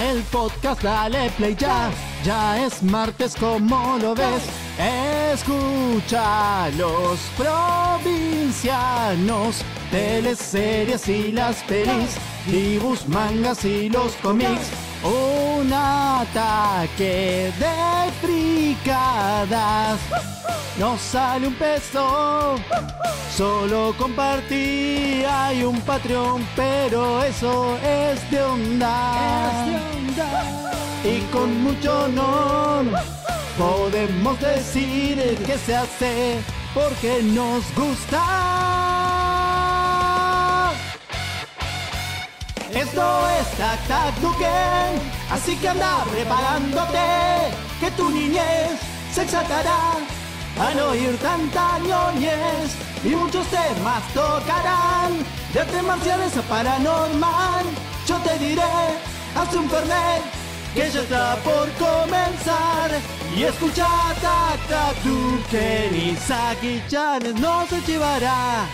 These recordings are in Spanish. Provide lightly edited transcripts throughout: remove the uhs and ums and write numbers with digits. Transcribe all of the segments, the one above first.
el podcast, dale play ya. Ya es martes, como lo ves. Escucha los provincianos, teleseries y las pelis, dibujos, mangas y los cómics. Un ataque de fricadas. No sale un peso, solo compartí. Hay un Patreon, pero eso es de onda. Y con mucho honor podemos decir que se hace porque nos gusta. Esto es Tac Tac Duken, así que anda preparándote, que tu niñez se exaltará al oír tanta ñoñez, y muchos temas tocarán, de artes marciales a paranormal. Yo te diré, haz un fernet, que ya está por comenzar, y escucha Tac Tac Duken y Saki-chan no se llevará.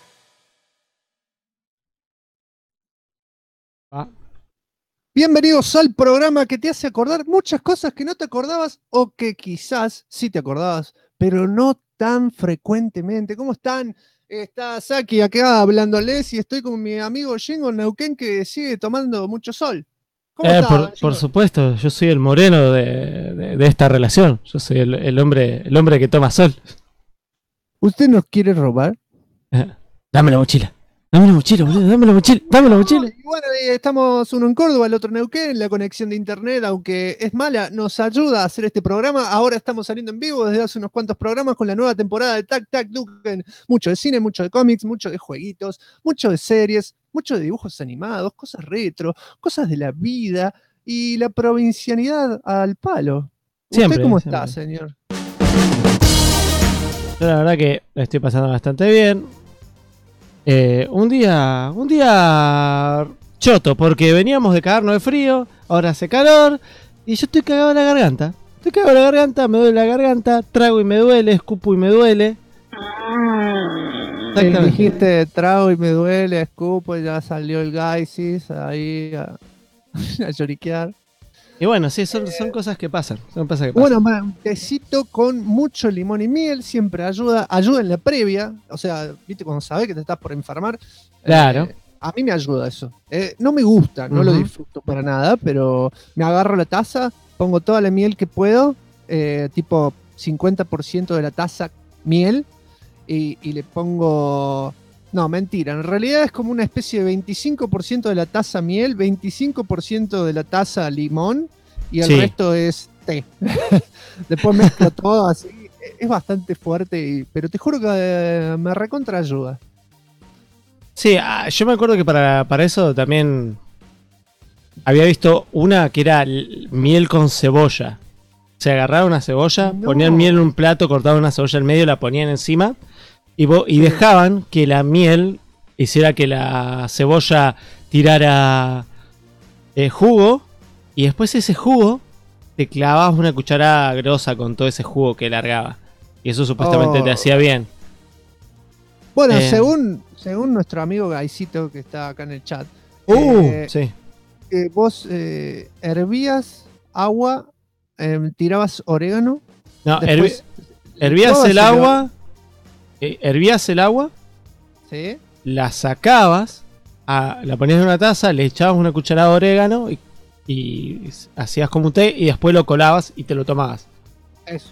Bienvenidos al programa que te hace acordar muchas cosas que no te acordabas o que quizás sí te acordabas, pero no tan frecuentemente. ¿Cómo están? Está Saki acá hablándoles y estoy con mi amigo Jingo Neuquén, que sigue tomando mucho sol. ¿Cómo está, por supuesto, yo soy el moreno de esta relación. Yo soy el hombre que toma sol. ¿Usted nos quiere robar? Dame la mochila. Dame la mochila, boludo, dame la mochila, dame la mochila. Y bueno, estamos uno en Córdoba, el otro en Neuquén. La conexión de internet, aunque es mala, nos ayuda a hacer este programa. Ahora estamos saliendo en vivo desde hace unos cuantos programas con la nueva temporada de Tac Tac Duken. Mucho de cine, mucho de cómics, mucho de jueguitos, mucho de series, mucho de dibujos animados, cosas retro, cosas de la vida y la provincianidad al palo. Siempre, ¿Usted cómo siempre está, señor? Yo la verdad que la estoy pasando bastante bien. Un día choto, porque veníamos de cagarnos de frío, ahora hace calor, y yo estoy cagado de la garganta. Me duele la garganta, trago y me duele, escupo y me duele. Dijiste trago y me duele, escupo, y ya salió el gaisis ahí a lloriquear. Y bueno, sí, son cosas que pasan. Bueno, un tecito con mucho limón y miel siempre ayuda en la previa. O sea, viste, cuando sabes que te estás por enfermar. Claro. A mí me ayuda eso. No me gusta, no lo disfruto para nada, pero me agarro la taza, pongo toda la miel que puedo, tipo 50% de la taza miel, y le pongo... No, mentira, en realidad es como una especie de 25% de la taza miel, 25% de la taza limón y el resto es té. Después mezclo todo así, es bastante fuerte, pero te juro que me recontra ayuda. Sí, yo me acuerdo que para eso también había visto una que era miel con cebolla. Se agarraba una cebolla, ponían miel en un plato, cortaban una cebolla en medio, la ponían encima. Y dejaban que la miel hiciera que la cebolla tirara jugo, y después ese jugo te clavabas una cucharada grosa con todo ese jugo que largaba, y eso supuestamente te hacía bien. Bueno, según nuestro amigo Gaisito, que está acá en el chat, sí. Vos hervías agua, tirabas orégano. No, después, hervías el agua. Hervías el agua, ¿sí? La sacabas, la ponías en una taza, le echabas una cucharada de orégano y hacías como un té, y después lo colabas y te lo tomabas. Eso.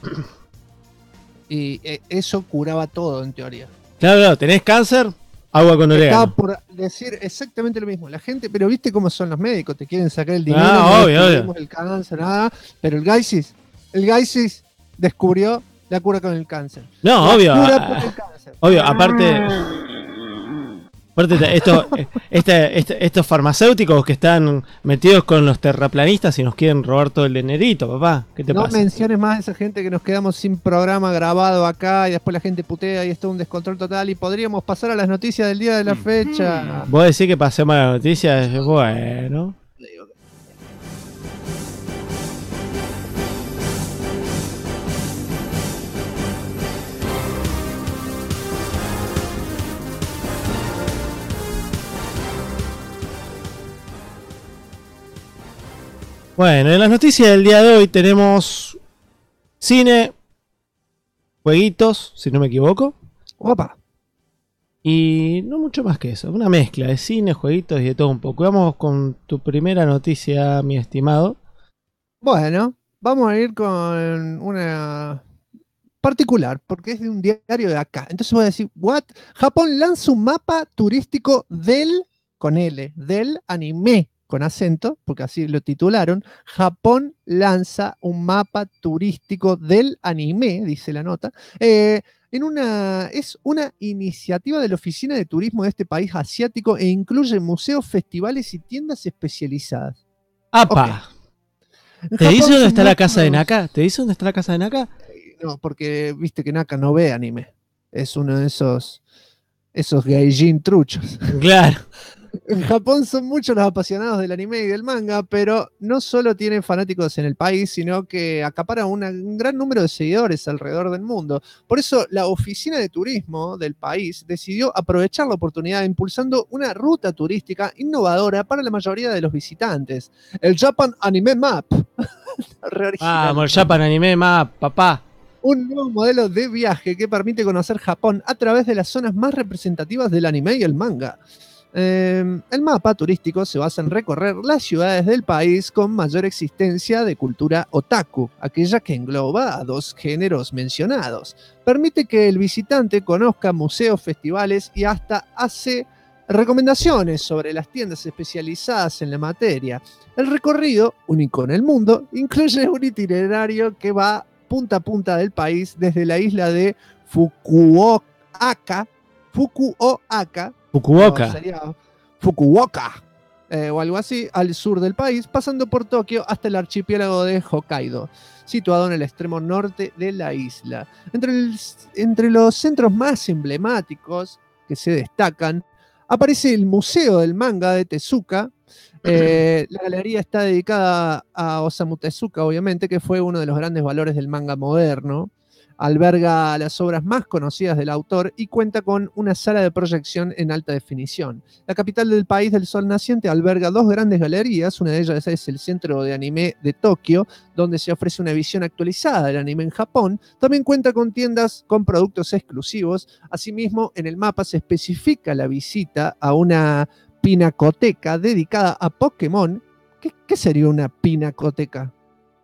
Y eso curaba todo, en teoría. Claro, tenés cáncer, agua con orégano. Estaba por decir exactamente lo mismo. La gente, pero viste cómo son los médicos, te quieren sacar el dinero, obvio. El cáncer, nada. Pero el Gaisis descubrió la cura con el cáncer. No, obvio. Obvio, aparte estos farmacéuticos que están metidos con los terraplanistas y nos quieren robar todo el dinerito, papá. ¿Qué te pasa? No menciones más a esa gente, que nos quedamos sin programa grabado acá y después la gente putea y esto es un descontrol total, y podríamos pasar a las noticias del día de la fecha. ¿Vos decís que pasemos a las noticias? Bueno. Bueno, en las noticias del día de hoy tenemos cine, jueguitos, si no me equivoco. Opa. Y no mucho más que eso, una mezcla de cine, jueguitos y de todo un poco. Vamos con tu primera noticia, mi estimado. Bueno, vamos a ir con una particular, porque es de un diario de acá. Entonces voy a decir, ¿what? Japón lanza un mapa turístico con L, del anime, con acento, porque así lo titularon. Japón lanza un mapa turístico del anime, dice la nota. Es una iniciativa de la Oficina de Turismo de este país asiático e incluye museos, festivales y tiendas especializadas. ¡Apa! En ¿Te Japón dice dónde son está la casa de muchos- Naka? ¿Te dice dónde está la casa de Naka? No, porque viste que Naka no ve anime. Es uno de esos gaijin truchos. Claro. En Japón son muchos los apasionados del anime y del manga, pero no solo tienen fanáticos en el país, sino que acaparan un gran número de seguidores alrededor del mundo. Por eso la oficina de turismo del país decidió aprovechar la oportunidad impulsando una ruta turística innovadora para la mayoría de los visitantes. El Japan Anime Map. Re original. Vamos, el Japan Anime Map, papá. Un nuevo modelo de viaje que permite conocer Japón a través de las zonas más representativas del anime y el manga. El mapa turístico se basa en recorrer las ciudades del país con mayor existencia de cultura otaku, aquella que engloba a dos géneros mencionados. Permite que el visitante conozca museos, festivales y hasta hace recomendaciones sobre las tiendas especializadas en la materia. El recorrido, único en el mundo, incluye un itinerario que va punta a punta del país desde la isla de Fukuoka, Fukuoka. no, sería Fukuoka, o algo así, al sur del país, pasando por Tokio hasta el archipiélago de Hokkaido, situado en el extremo norte de la isla. Entre los centros más emblemáticos que se destacan, aparece el Museo del Manga de Tezuka. La galería está dedicada a Osamu Tezuka, obviamente, que fue uno de los grandes valores del manga moderno. Alberga las obras más conocidas del autor y cuenta con una sala de proyección en alta definición. La capital del país del sol naciente alberga dos grandes galerías, una de ellas es el Centro de Anime de Tokio, donde se ofrece una visión actualizada del anime en Japón. También cuenta con tiendas con productos exclusivos. Asimismo, en el mapa se especifica la visita a una pinacoteca dedicada a Pokémon. ¿Qué sería una pinacoteca?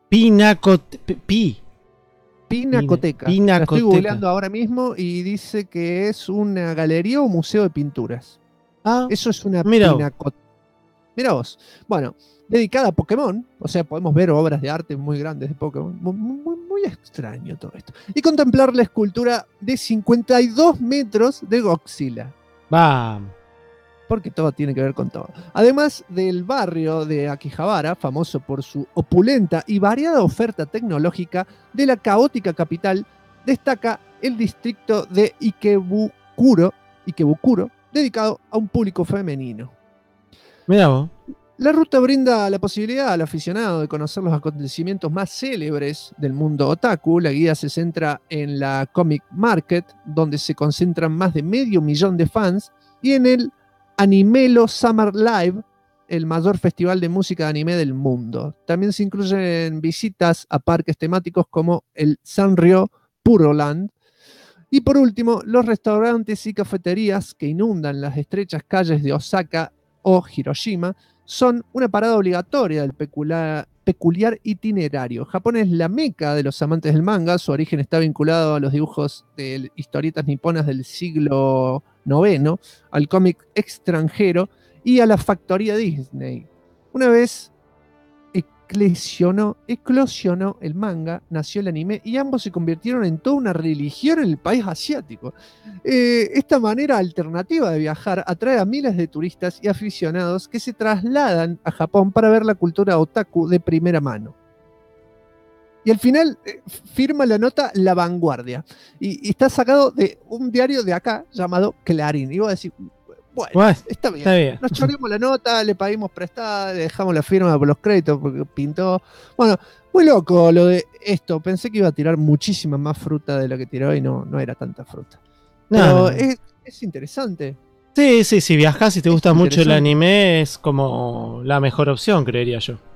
Pinacoteca. La estoy googleando ahora mismo y dice que es una galería o museo de pinturas. Ah, Eso es una mira pinacoteca. Mira vos. Bueno, dedicada a Pokémon. O sea, podemos ver obras de arte muy grandes de Pokémon. Muy extraño todo esto. Y contemplar la escultura de 52 metros de Godzilla. Vamos. Porque todo tiene que ver con todo. Además del barrio de Akihabara, famoso por su opulenta y variada oferta tecnológica, de la caótica capital, destaca el distrito de Ikebukuro, dedicado a un público femenino. Mira vos. La ruta brinda la posibilidad al aficionado de conocer los acontecimientos más célebres del mundo otaku. La guía se centra en la Comic Market, donde se concentran más de 500,000 de fans, y en el Animelo Summer Live, el mayor festival de música de anime del mundo. También se incluyen visitas a parques temáticos como el Sanrio Puroland. Y por último, los restaurantes y cafeterías que inundan las estrechas calles de Osaka o Hiroshima son una parada obligatoria del peculiar itinerario. Japón es la meca de los amantes del manga. Su origen está vinculado a los dibujos de historietas niponas del siglo IX, al cómic extranjero y a la factoría Disney. Una vez eclosionó el manga, nació el anime y ambos se convirtieron en toda una religión en el país asiático. Esta manera alternativa de viajar atrae a miles de turistas y aficionados que se trasladan a Japón para ver la cultura otaku de primera mano. Y al final firma la nota La Vanguardia. Y está sacado de un diario de acá llamado Clarín. Y voy a decir, bueno, está bien. Nos choremos la nota, le pedimos prestada, le dejamos la firma por los créditos porque pintó. Bueno, muy loco lo de esto. Pensé que iba a tirar muchísima más fruta de lo que tiró y no era tanta fruta. Pero es interesante. Sí, si viajás y te gusta mucho el anime, es como la mejor opción, creería yo.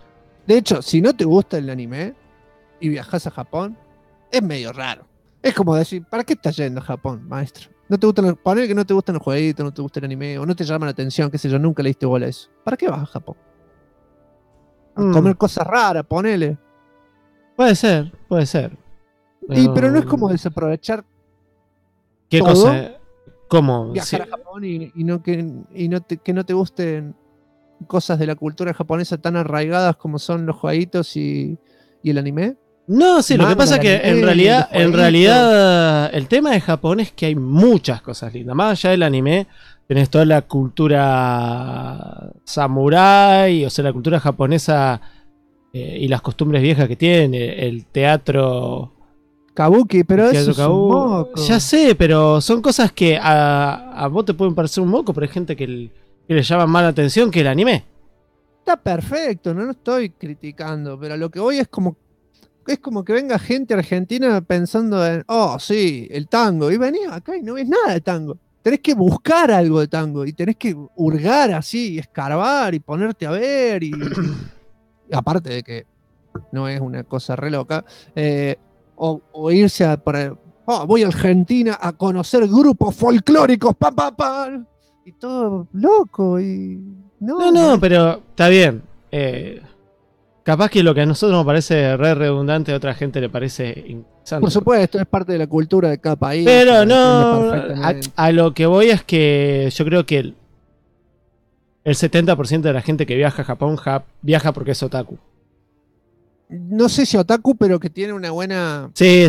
De hecho, si no te gusta el anime y viajas a Japón, es medio raro. Es como decir, ¿para qué estás yendo a Japón, maestro? No te gustan poner que no te gustan los jueguitos, no te gusta el anime, o no te llama la atención, qué sé yo, nunca le diste bola a eso. ¿Para qué vas a Japón? A comer cosas raras, ponele. Puede ser, puede ser. Pero no es como desaprovechar ¿Qué todo, cosa? ¿Cómo? viajar a Japón que no te gusten cosas de la cultura japonesa tan arraigadas como son los jueguitos y el anime. No, sí, lo que Manga, pasa es que anime, en jueguitos. realidad el tema de Japón es que hay muchas cosas lindas. Más allá del anime, tenés toda la cultura samurái, o sea, la cultura japonesa y las costumbres viejas que tiene, el teatro. Kabuki, pero teatro eso es un kabuki. moco. Ya sé, pero son cosas que a vos te pueden parecer un moco, pero hay gente que le llama más la atención que el anime. Está perfecto, no lo estoy criticando, pero a lo que voy es como que venga gente argentina pensando en, oh, sí, el tango, y venís acá y no ves nada de tango. Tenés que buscar algo de tango y tenés que hurgar así, y escarbar y ponerte a ver, y aparte de que no es una cosa re loca, o irse voy a Argentina a conocer grupos folclóricos, pam, pam, pam, y todo loco, y No, pero está bien. Capaz que lo que a nosotros nos parece re redundante, a otra gente le parece interesante. por supuesto, es parte de la cultura de cada país. Pero se no, entiende perfectamente. a lo que voy es que yo creo que el 70% de la gente que viaja a Japón viaja porque es otaku. No sé si otaku, pero que tiene una buena. Sí.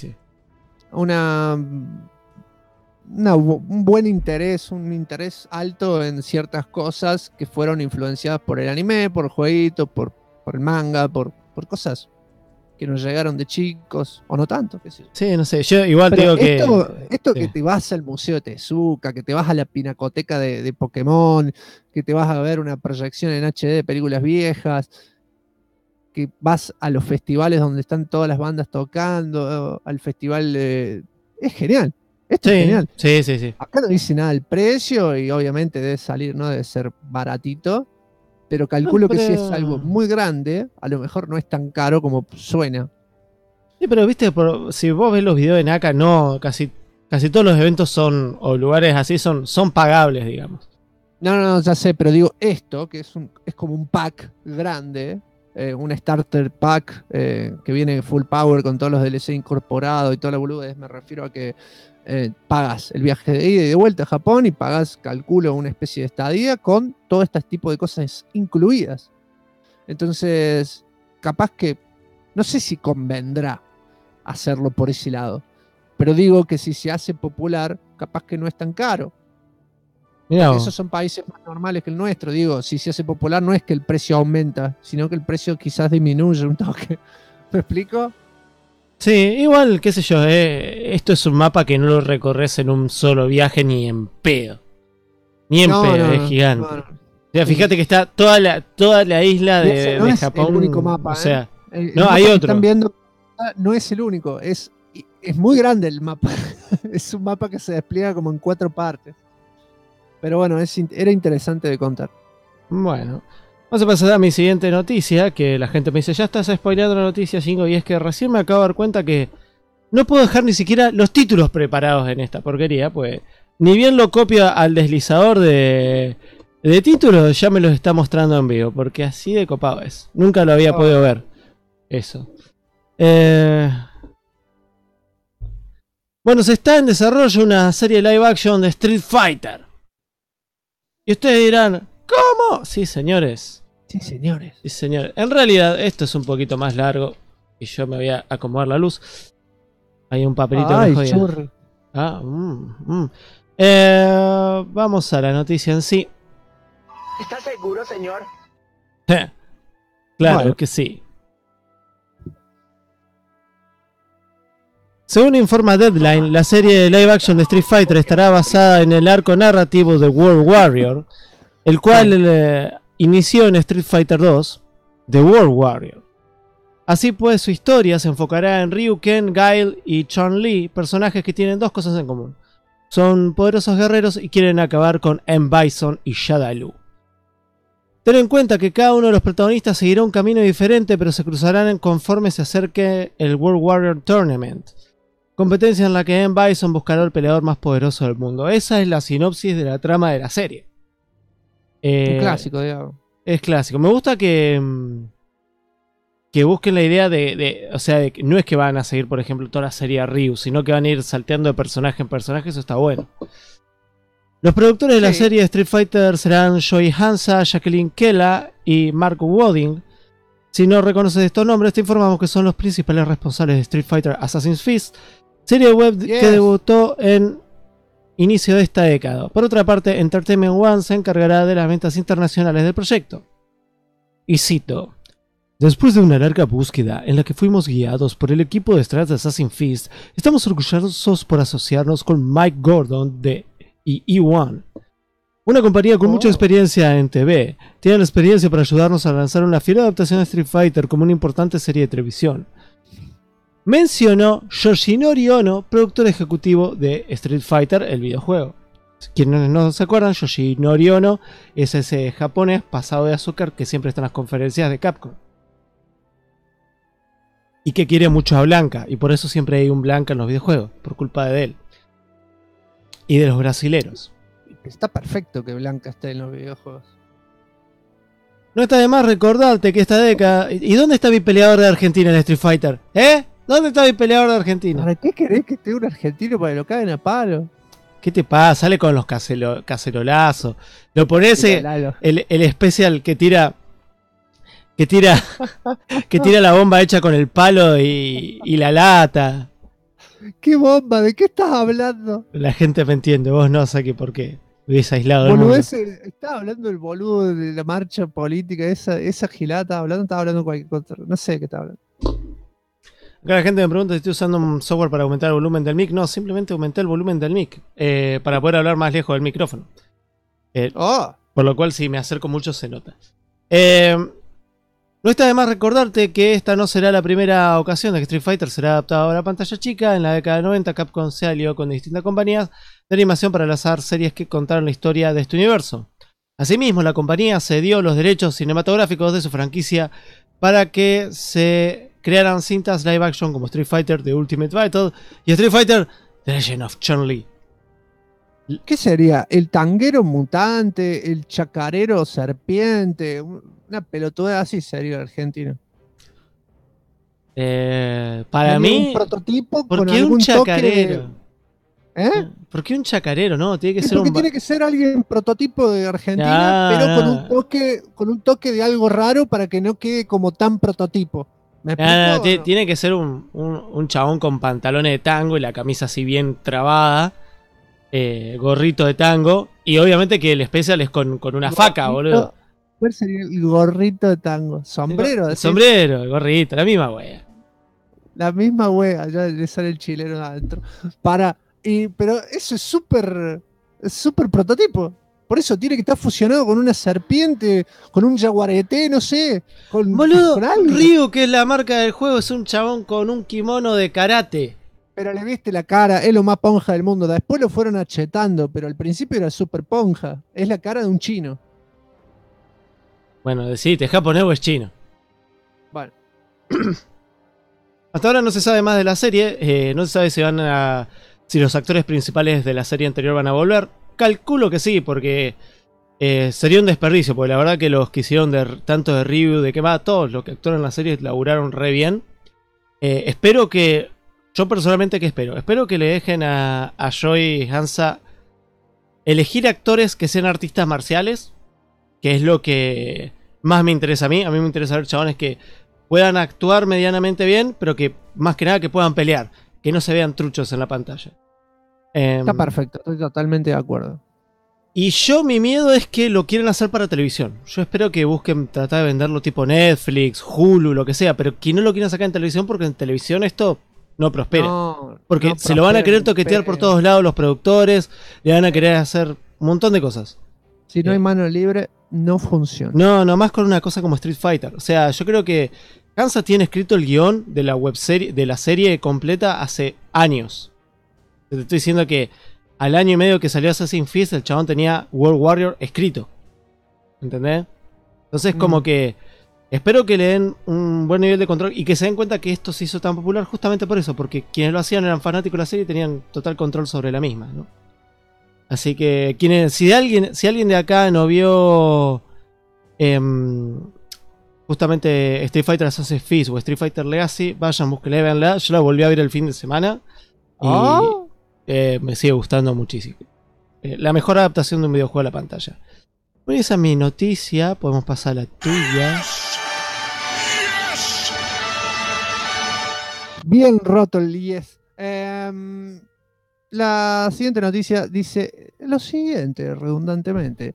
Un buen interés, un interés alto en ciertas cosas que fueron influenciadas por el anime, por el jueguito, por el manga, por cosas que nos llegaron de chicos, o no tanto, qué sé yo. Sí, no sé, yo igual Pero digo esto sí. que te vas al Museo de Tezuka, que te vas a la pinacoteca de Pokémon, que te vas a ver una proyección en HD de películas viejas, que vas a los festivales donde están todas las bandas tocando, al festival es genial. Esto es genial. Sí. Acá no dice nada el precio y obviamente debe salir, no debe ser baratito, pero calculo que si es algo muy grande, a lo mejor no es tan caro como suena. Sí, pero viste, si vos ves los videos de Naka, no, casi todos los eventos o lugares así son pagables, digamos. No, ya sé, pero digo esto, que es como un pack grande, un starter pack que viene full power con todos los DLC incorporados y toda la boludez. Me refiero a que pagas el viaje de ida y de vuelta a Japón y pagas, calculo, una especie de estadía con todo este tipo de cosas incluidas. Entonces, capaz que, no sé si convendrá hacerlo por ese lado, pero digo que si se hace popular, capaz que no es tan caro. Mirá Porque vos. esos son países más normales que el nuestro. Digo, si se hace popular no es que el precio aumenta, sino que el precio quizás disminuye un toque. ¿Me explico? Sí, igual, qué sé yo, esto es un mapa que no lo recorres en un solo viaje ni en pedo. Ni en pedo, es gigante. no. O sea, fíjate que está toda la isla No de es Japón. el único mapa. O sea, El no, mapa hay que otro. están viendo no es el único. Es muy grande el mapa. Es un mapa que se despliega como en 4 partes. Pero bueno, era interesante de contar. Bueno, vamos a pasar a mi siguiente noticia, que la gente me dice, ya estás spoileando la noticia, Jingo, y es que recién me acabo de dar cuenta que no puedo dejar ni siquiera los títulos preparados en esta porquería, pues ni bien lo copio al deslizador de títulos, ya me los está mostrando en vivo, porque así de copado es. Nunca lo había podido ver. Eso. Bueno, se está en desarrollo una serie live action de Street Fighter. Y ustedes dirán, ¿cómo? Sí, señores. Sí, señores. Sí, señores. En realidad, esto es un poquito más largo. Y yo me voy a acomodar la luz. Hay un papelito que me jodía. Churri. Vamos a la noticia en sí. ¿Está seguro, señor? Claro Bueno. que sí. Según informa Deadline, la serie de live action de Street Fighter estará basada en el arco narrativo de World Warrior, el cual inició en Street Fighter 2, The World Warrior. Así pues, su historia se enfocará en Ryu, Ken, Guile y Chun-Li, personajes que tienen dos cosas en común. Son poderosos guerreros y quieren acabar con M. Bison y Shadaloo. Ten en cuenta que cada uno de los protagonistas seguirá un camino diferente, pero se cruzarán conforme se acerque el World Warrior Tournament. Competencia en la que M. Bison buscará al peleador más poderoso del mundo. Esa es la sinopsis de la trama de la serie. Un clásico, digamos. Es clásico. Me gusta que busquen la idea o sea, de que no es que van a seguir, por ejemplo, toda la serie a Ryu, sino que van a ir salteando de personaje en personaje. Eso está bueno. Los productores de la serie de Street Fighter serán Shoei Hansa, Jacqueline Kella y Mark Wadding. Si no reconoces estos nombres, te informamos que son los principales responsables de Street Fighter Assassin's Fist, serie web que debutó en inicio de esta década. Por otra parte, Entertainment One se encargará de las ventas internacionales del proyecto. Y cito: después de una larga búsqueda en la que fuimos guiados por el equipo de detrás de Assassin's Fist, estamos orgullosos por asociarnos con Mike Gordon de E1, una compañía con mucha experiencia en TV. Tienen la experiencia para ayudarnos a lanzar una fiel adaptación de Street Fighter como una importante serie de televisión. Mencionó Yoshinori Ono, productor ejecutivo de Street Fighter, el videojuego. Quienes no se acuerdan, Yoshinori Ono es ese japonés pasado de azúcar que siempre está en las conferencias de Capcom. Y que quiere mucho a Blanca, y por eso siempre hay un Blanca en los videojuegos, por culpa de él. Y de los brasileros. Está perfecto que Blanca esté en los videojuegos. No está de más recordarte que esta década... ¿Y dónde está mi peleador de Argentina en Street Fighter? ¿Eh? ¿Dónde está mi peleador de Argentina? ¿Para qué querés que esté un argentino para que lo caguen a palo? ¿Qué te pasa? Sale con los cacerolazos. Lo pones el especial que tira la bomba hecha con el palo y la lata. ¿Qué bomba? ¿De qué estás hablando? La gente me entiende, vos no sé qué por qué. Hubiese aislado del mundo. Estaba hablando del boludo de la marcha política, esa gilada estaba hablando cualquier cosa. No sé de qué estaba hablando. Acá la gente me pregunta si estoy usando un software para aumentar el volumen del mic. No, simplemente aumenté el volumen del mic para poder hablar más lejos del micrófono. Por lo cual, si me acerco mucho, se nota. No está de más recordarte que esta no será la primera ocasión de que Street Fighter será adaptado a la pantalla chica. En la década de 90, Capcom se alió con distintas compañías de animación para lanzar series que contaron la historia de este universo. Asimismo, la compañía cedió los derechos cinematográficos de su franquicia para que se crearan cintas live action como Street Fighter The Ultimate Battle y Street Fighter The Legend of Chun-Li. ¿Qué sería? ¿El tanguero mutante? ¿El chacarero serpiente? Una pelotuda así sería el argentino. Para mí, un prototipo ¿por con qué algún un chacarero? ¿Por qué un chacarero? No, tiene que ser porque tiene que ser alguien prototipo de Argentina, pero con un toque de algo raro para que no quede como tan prototipo. ¿Me explico? Tiene que ser un chabón con pantalones de tango y la camisa así bien trabada. Gorrito de tango. Y obviamente que el especial es con una faca, boludo. ¿Cuál sería el gorrito de tango? ¿Sombrero? El sombrero, el gorrito, la misma wea. La misma wea, ya le sale el chileno adentro. Pero eso es súper prototipo. Por eso tiene que estar fusionado con una serpiente, con un jaguarete, no sé. Boludo, con algo. Ryu, que es la marca del juego, es un chabón con un kimono de karate. Pero le viste la cara, es lo más ponja del mundo. Después lo fueron achetando, pero al principio era súper ponja. Es la cara de un chino. Bueno, decidite, ¿es japonés o es chino? Bueno. Hasta ahora no se sabe más de la serie. No se sabe si los actores principales de la serie anterior van a volver. Calculo que sí, porque sería un desperdicio. Porque la verdad que los que hicieron tanto de Ryu, de Kema, todos los que actuaron en la serie laburaron re bien. Espero que... Yo personalmente, ¿qué espero? Espero que le dejen a Shoei Hansa elegir actores que sean artistas marciales, que es lo que más me interesa a mí. A mí me interesa ver chabones que puedan actuar medianamente bien, pero que más que nada que puedan pelear, que no se vean truchos en la pantalla. Está perfecto, estoy totalmente de acuerdo. Y mi miedo es que lo quieren hacer para televisión. Yo espero que busquen tratar de venderlo tipo Netflix, Hulu, lo que sea, pero que no lo quieran sacar en televisión, porque en televisión esto no prospera. Porque se lo van a querer toquetear por todos lados los productores, le van a querer hacer un montón de cosas. Si no hay mano libre, no funciona. No, más con una cosa como Street Fighter. O sea, yo creo que Hansa tiene escrito el guión de la webserie, de la serie completa hace años. Te estoy diciendo que al año y medio que salió Assassin's Fist, el chabón tenía World Warrior escrito. ¿Entendés? Entonces como que espero que le den un buen nivel de control y que se den cuenta que esto se hizo tan popular justamente por eso, porque quienes lo hacían eran fanáticos de la serie y tenían total control sobre la misma, ¿no? Así que si alguien de acá no vio justamente Street Fighter Assassin's Fist o Street Fighter Legacy, vayan, búsquenla, véanla. Yo la volví a ver el fin de semana y me sigue gustando muchísimo. La mejor adaptación de un videojuego a la pantalla. Bueno, esa es mi noticia, podemos pasar a la tuya. Bien roto el 10. La siguiente noticia dice lo siguiente, redundantemente.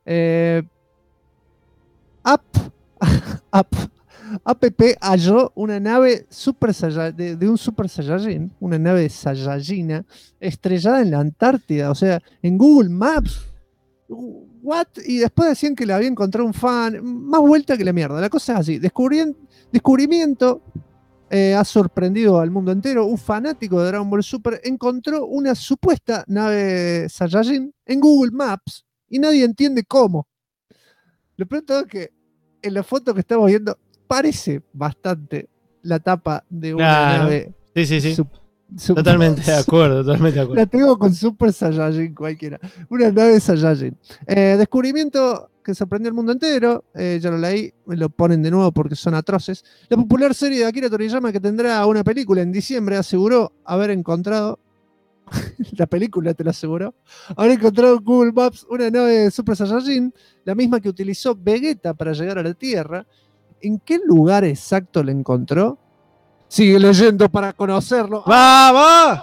App halló una nave de un Super Saiyajin, una nave Saiyajina, estrellada en la Antártida, o sea, en Google Maps. ¿What? Y después decían que la había encontrado un fan. Más vuelta que la mierda. La cosa es así. Descubrimiento ha sorprendido al mundo entero. Un fanático de Dragon Ball Super encontró una supuesta nave Saiyajin en Google Maps y nadie entiende cómo. Lo peor de todo es que en la foto que estamos viendo parece bastante la tapa de una nave. Sí. Totalmente de acuerdo. La tengo con Super Saiyajin cualquiera. Una nave Saiyajin. Descubrimiento que sorprendió al mundo entero. Ya lo leí, me lo ponen de nuevo porque son atroces. La popular serie de Akira Toriyama, que tendrá una película en diciembre, aseguró haber encontrado. La película te lo aseguró. Haber encontrado en Google Maps una nave Super Saiyajin, la misma que utilizó Vegeta para llegar a la Tierra. ¿En qué lugar exacto la encontró? Sigue leyendo para conocerlo. ¡Vamos!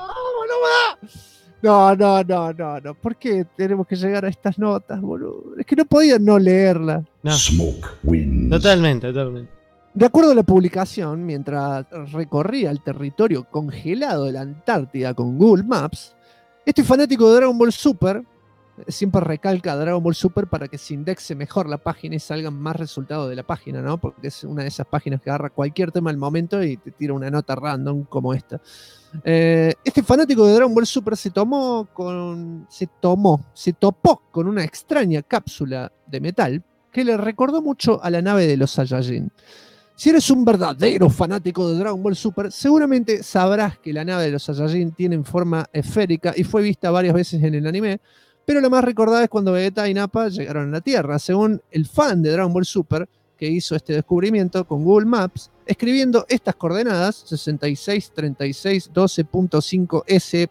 No. ¿Por qué tenemos que llegar a estas notas, boludo? Es que no podía no leerla. No. Totalmente. De acuerdo a la publicación, mientras recorría el territorio congelado de la Antártida con Google Maps, este fanático de Dragon Ball Super siempre recalca Dragon Ball Super para que se indexe mejor la página y salgan más resultados de la página, ¿no? Porque es una de esas páginas que agarra cualquier tema al momento y te tira una nota random como esta. Este fanático de Dragon Ball Super se topó con una extraña cápsula de metal que le recordó mucho a la nave de los Saiyajin. Si eres un verdadero fanático de Dragon Ball Super, seguramente sabrás que la nave de los Saiyajin tiene forma esférica y fue vista varias veces en el anime, pero la más recordada es cuando Vegeta y Nappa llegaron a la Tierra. Según el fan de Dragon Ball Super, que hizo este descubrimiento con Google Maps, escribiendo estas coordenadas, 663612.5S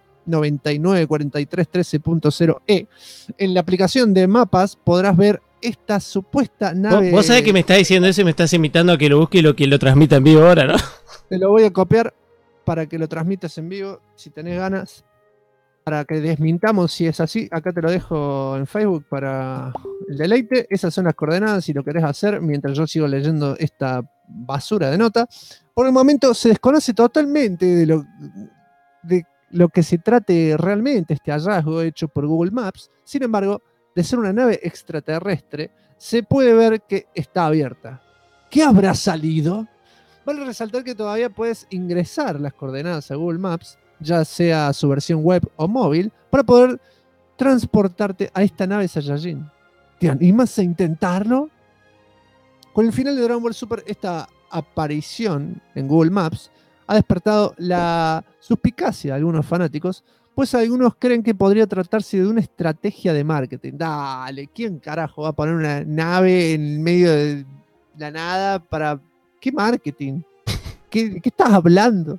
994313.0E, en la aplicación de mapas podrás ver esta supuesta nave. Vos sabés que me estás diciendo eso y me estás invitando a que lo busque y que lo transmita en vivo ahora, ¿no? Te lo voy a copiar para que lo transmitas en vivo, si tenés ganas. Para que desmintamos si es así, acá te lo dejo en Facebook para el deleite. Esas son las coordenadas si lo querés hacer mientras yo sigo leyendo esta basura de nota. Por el momento se desconoce totalmente de lo que se trate realmente este hallazgo hecho por Google Maps. Sin embargo, de ser una nave extraterrestre, se puede ver que está abierta. ¿Qué habrá salido? Vale resaltar que todavía puedes ingresar las coordenadas a Google Maps, ya sea su versión web o móvil, para poder transportarte a esta nave Saiyajin. ¿Te animas a intentarlo? Con el final de Dragon Ball Super, esta aparición en Google Maps ha despertado la suspicacia de algunos fanáticos, pues algunos creen que podría tratarse de una estrategia de marketing. Dale, ¿quién carajo va a poner una nave en medio de la nada para... ¿Qué marketing? ¿Qué estás hablando?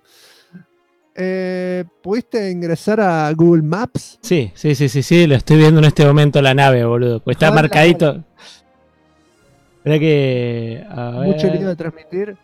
¿Pudiste ingresar a Google Maps? Sí, lo estoy viendo en este momento la nave, boludo. Pues está marcadito. Espera que... Mucho lío de transmitir.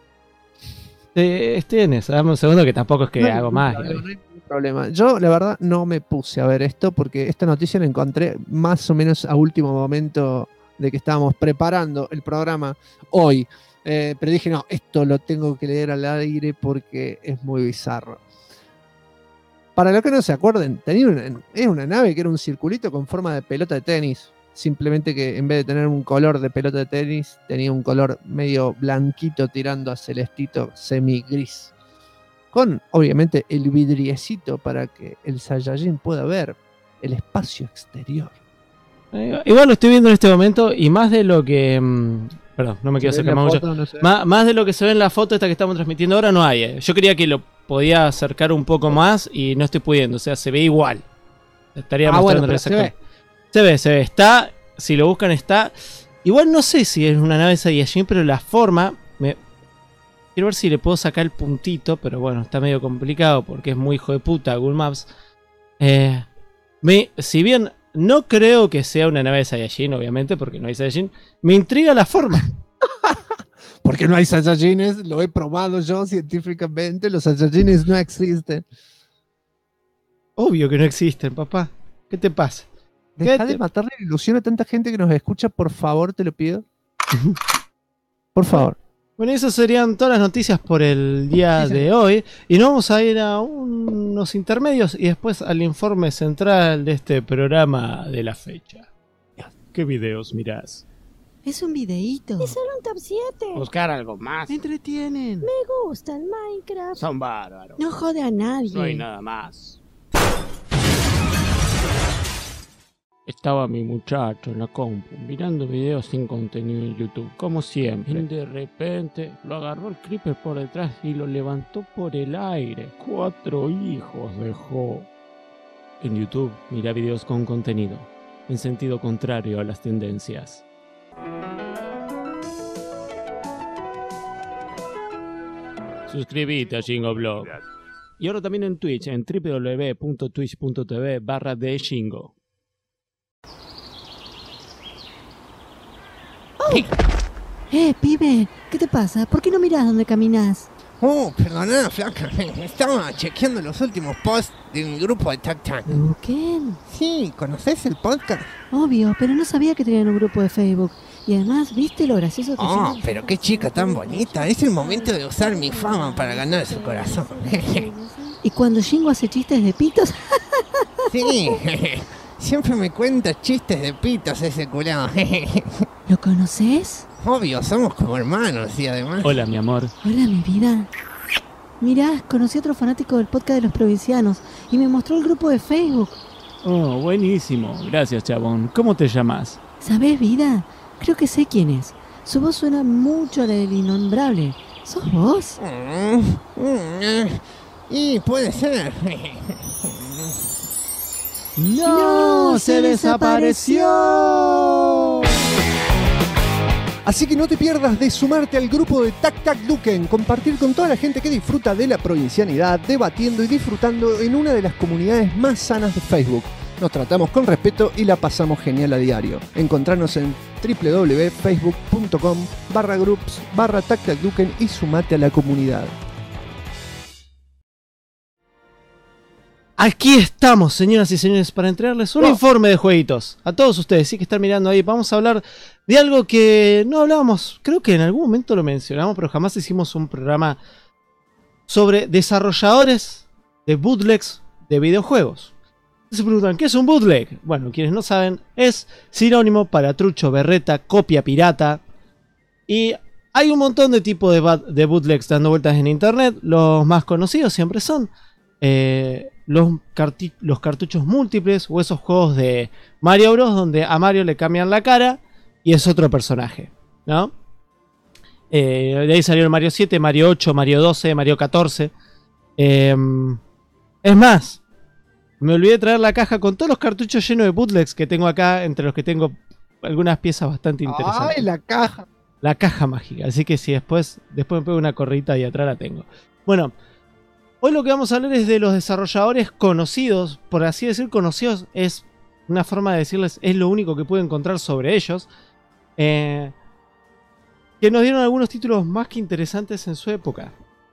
Estoy en eso, dame un segundo que tampoco es que hago más. No hay ningún problema. Yo, la verdad, no me puse a ver esto porque esta noticia la encontré más o menos a último momento de que estábamos preparando el programa hoy. Pero dije, no, esto lo tengo que leer al aire porque es muy bizarro. Para los que no se acuerden, era una nave que era un circulito con forma de pelota de tenis. Simplemente que en vez de tener un color de pelota de tenis, tenía un color medio blanquito tirando a celestito semi-gris. Con, obviamente, el vidriecito para que el Saiyajin pueda ver el espacio exterior. Igual lo estoy viendo en este momento y más de lo que... perdón, no me quiero ¿Se ve acercar la mucho. foto? No sé. Más de lo que se ve en la foto esta que estamos transmitiendo ahora no hay. Yo creía que lo podía acercar un poco más y no estoy pudiendo. O sea, se ve igual. Estaría Bueno, mostrándole pero se ve. exactamente. Se ve. Está. Si lo buscan está. Igual no sé si es una nave Saiyajin, pero la forma... Quiero ver si le puedo sacar el puntito, pero bueno, está medio complicado porque es muy hijo de puta Google Maps. Si bien no creo que sea una nave Saiyajin, obviamente, porque no hay Saiyajin, me intriga la forma. Porque no hay Saiyajines, lo he probado yo científicamente, los Saiyajines no existen. Obvio que no existen, papá. ¿Qué te pasa? Deja de matarle la ilusión a tanta gente que nos escucha, por favor, te lo pido. Por favor. Bueno, esas serían todas las noticias por el día de hoy. Y nos vamos a ir a unos intermedios y después al informe central de este programa de la fecha. ¿Qué videos mirás? Es un videíto. Es solo un top 7. Buscar algo más. Me entretienen. Me gusta el Minecraft. Son bárbaros. No jode a nadie. No hay nada más. Estaba mi muchacho en la compu mirando videos sin contenido en YouTube, como siempre. Y de repente lo agarró el creeper por detrás y lo levantó por el aire. 4 hijos dejó. En YouTube mira videos con contenido, en sentido contrario a las tendencias. Suscríbete a Shingo Y ahora también en Twitch, en www.twitch.tv/theshingo. Pibe, ¿qué te pasa? ¿Por qué no mirás dónde caminas? Oh, perdona, flaca. Estaba chequeando los últimos posts de un grupo de Tac. ¿Qué? Sí, ¿conoces el podcast? Obvio, pero no sabía que tenían un grupo de Facebook. Y además, ¿viste lo gracioso que Oh, son? pero qué chica tan bonita. Es el momento de usar mi fama para ganar su corazón. Y cuando Shingo hace chistes de pitos, Sí, siempre me cuenta chistes de pitos ese curado. ¿lo conoces? Obvio, somos como hermanos y además... Hola, mi amor. Hola, mi vida. Mirá, conocí a otro fanático del podcast de los provincianos y me mostró el grupo de Facebook. Oh, buenísimo. Gracias, chabón. ¿Cómo te llamas? ¿Sabés, vida? Creo que sé quién es. Su voz suena mucho a la del innombrable. ¿Sos vos? Y puede ser. ¡No! ¡Se desapareció! Así que no te pierdas de sumarte al grupo de Tac Tac Duken, compartir con toda la gente que disfruta de la provincianidad, debatiendo y disfrutando en una de las comunidades más sanas de Facebook. Nos tratamos con respeto y la pasamos genial a diario. Encontrarnos en www.facebook.com/groups/TacTacDuken y sumate a la comunidad. Aquí estamos, señoras y señores, para entregarles un informe de jueguitos. A todos ustedes, sí que están mirando ahí. Vamos a hablar de algo que no hablábamos. Creo que en algún momento lo mencionamos, pero jamás hicimos un programa sobre desarrolladores de bootlegs de videojuegos. Se preguntan, ¿qué es un bootleg? Bueno, quienes no saben, es sinónimo para trucho, berreta, copia pirata. Y hay un montón de tipos de bootlegs dando vueltas en internet. Los más conocidos siempre son los cartuchos múltiples o esos juegos de Mario Bros. Donde a Mario le cambian la cara y es otro personaje, ¿no? De ahí salió el Mario 7, Mario 8, Mario 12, Mario 14. Es más, me olvidé de traer la caja con todos los cartuchos llenos de bootlegs que tengo acá, entre los que tengo algunas piezas bastante interesantes. ¡Ay, la caja! La caja mágica, así que si después me pego una corrita y atrás la tengo. Bueno, hoy lo que vamos a hablar es de los desarrolladores conocidos, por así decir conocidos, es una forma de decirles, es lo único que puedo encontrar sobre ellos, que nos dieron algunos títulos más que interesantes en su época.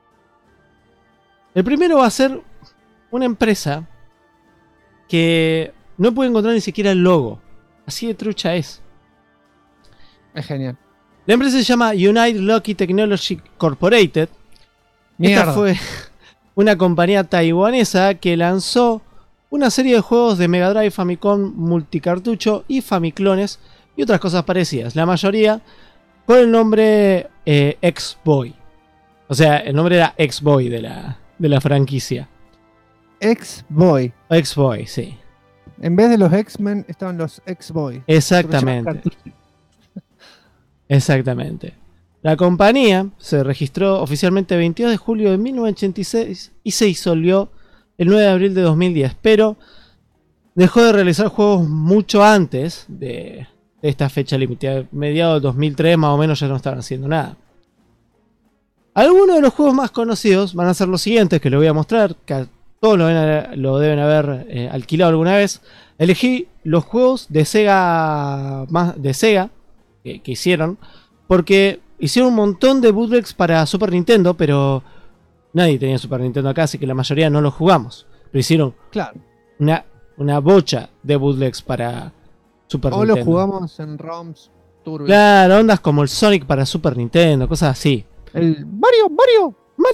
El primero va a ser una empresa que no puede encontrar ni siquiera el logo, así de trucha es. Es genial. La empresa se llama United Lucky Technology Corporated. Mierda. Esta fue una compañía taiwanesa que lanzó una serie de juegos de Mega Drive, Famicom, multicartucho y Famiclones y otras cosas parecidas. La mayoría con el nombre X-Boy. O sea, el nombre era X-Boy de la franquicia. X-Boy. X-Boy, sí. En vez de los X-Men estaban los X-Boys. Exactamente. Exactamente. La compañía se registró oficialmente el 22 de julio de 1986 y se disolvió el 9 de abril de 2010, pero dejó de realizar juegos mucho antes de esta fecha limitada. Mediados de 2003 más o menos ya no estaban haciendo nada. Algunos de los juegos más conocidos van a ser los siguientes que les voy a mostrar, que todos lo deben haber alquilado alguna vez. Elegí los juegos de Sega, que hicieron, porque hicieron un montón de bootlegs para Super Nintendo, pero nadie tenía Super Nintendo acá, así que la mayoría no los jugamos. Pero hicieron Claro. una bocha de bootlegs para Super O Nintendo. lo jugamos en ROMs turbios. Claro, ondas como el Sonic para Super Nintendo, cosas así. El Mario.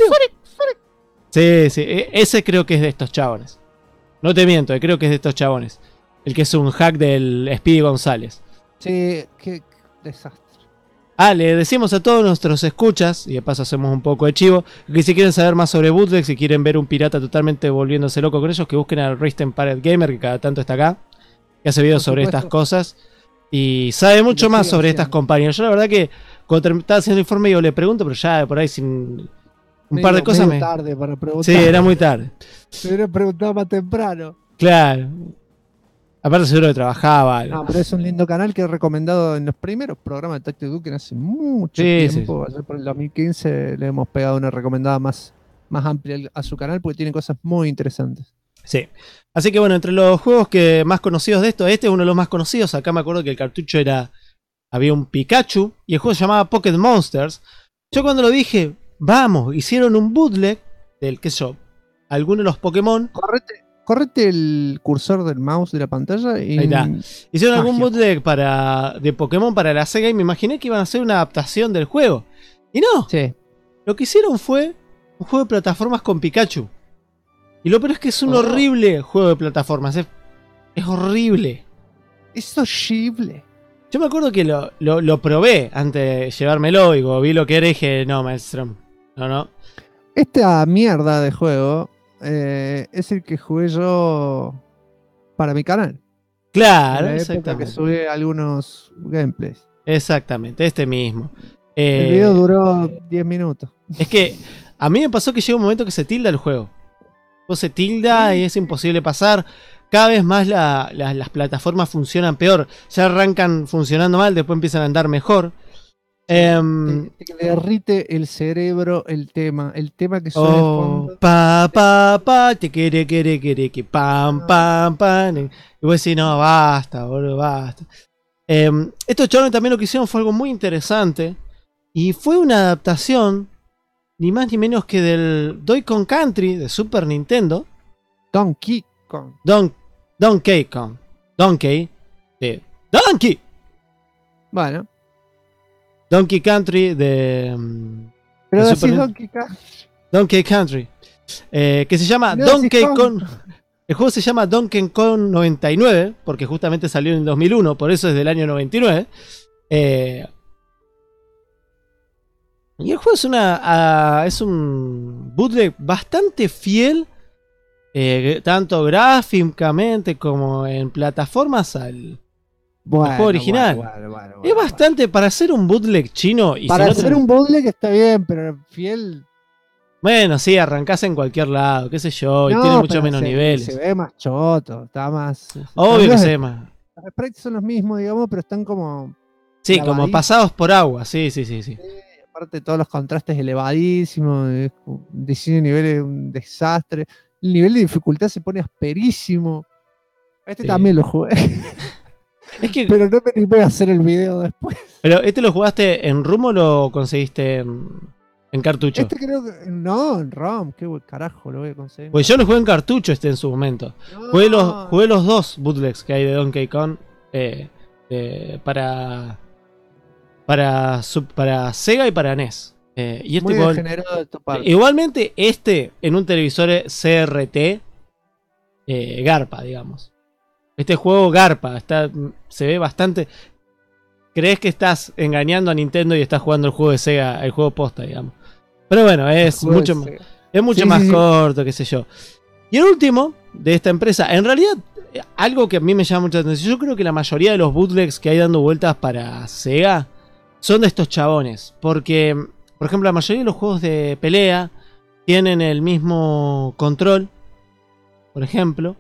Sí, ese creo que es de estos chabones. No te miento, creo que es de estos chabones. El que es un hack del Speedy González. Sí, qué desastre. Le decimos a todos nuestros escuchas, y de paso hacemos un poco de chivo, que si quieren saber más sobre bootlegs, si quieren ver un pirata totalmente volviéndose loco con ellos, que busquen al Risten Pirate Gamer, que cada tanto está acá, que hace videos sobre estas cosas, y sabe mucho más sobre estas compañías. Yo la verdad que cuando estaba haciendo el informe yo le pregunto, pero ya por ahí sin un par de cosas tarde para preguntar. Sí, era muy tarde. Me hubiera preguntado más temprano. Claro. Aparte seguro que trabajaba. No, pero es un lindo canal que he recomendado en los primeros programas de Tactic Duke hace mucho tiempo. Allá por el 2015 le hemos pegado una recomendada más amplia a su canal porque tiene cosas muy interesantes. Sí. Así que bueno, entre los juegos que más conocidos de esto, este es uno de los más conocidos. Acá me acuerdo que el cartucho había un Pikachu y el juego se llamaba Pocket Monsters. Yo cuando lo dije, vamos, hicieron un bootleg del, qué sé yo, alguno de los Pokémon. Correte el cursor del mouse de la pantalla y... Ahí está. Hicieron algún bootleg de Pokémon para la Sega y me imaginé que iban a hacer una adaptación del juego. Y no. Sí. Lo que hicieron fue un juego de plataformas con Pikachu. Y lo peor es que es un horrible juego de plataformas. Es horrible. Es horrible. Yo me acuerdo que lo probé antes de llevármelo y vi lo que era y dije, no, maestro, no. Esta mierda de juego es el que jugué yo para mi canal. Claro, en la época que subí algunos gameplays. Exactamente, este mismo. El video duró 10 minutos. Es que a mí me pasó que llega un momento que se tilda el juego. Se tilda y es imposible pasar. Cada vez más las plataformas funcionan peor. Ya arrancan funcionando mal, después empiezan a andar mejor. Te derrite el cerebro el tema que suena de fondo. Te quiere, que pam. Y vos decís, no, basta, boludo, basta. Estos chavales también lo que hicieron fue algo muy interesante. Y fue una adaptación, ni más ni menos que del Donkey Kong Country de Super Nintendo. Donkey Kong. Donkey Kong. Donkey. Bueno. Donkey Country de... Pero de decís Super Donkey Kong. Donkey Country. Que se llama No, Donkey Kong. El juego se llama Donkey Kong 99, porque justamente salió en el 2001, por eso es del año 99. Y el juego es un bootleg bastante fiel, tanto gráficamente como en plataformas al juego original. Bueno, es bastante para hacer un bootleg chino. Y para si no hacer un bootleg está bien, pero fiel. Bueno, sí, arrancás en cualquier lado, qué sé yo, y tiene mucho menos niveles. Se ve más choto, está más. Obvio que se ve más. Los sprites son los mismos, digamos, pero están como. Sí, como pasados por agua, sí. Aparte todos los contrastes elevadísimos, un diseño de nivel es un desastre. El nivel de dificultad se pone asperísimo. Este también lo jugué. Pero no me animé a hacer el video después. ¿Pero este lo jugaste en ROM o lo conseguiste en cartucho? Este creo que. No, en ROM, qué carajo lo voy a conseguir. Pues yo lo jugué en cartucho en su momento. No. Jugué los dos bootlegs que hay de Donkey Kong para Sega y para NES. Y este muy degenerado de tu parte. Igualmente, en un televisor CRT garpa, digamos. Este juego garpa, se ve bastante. Crees que estás engañando a Nintendo y estás jugando el juego de Sega, el juego posta, digamos. Pero bueno, es mucho más corto, qué sé yo. Y el último, de esta empresa. En realidad, algo que a mí me llama mucha atención, yo creo que la mayoría de los bootlegs que hay dando vueltas para Sega son de estos chabones. Porque, por ejemplo, la mayoría de los juegos de pelea tienen el mismo control, por ejemplo.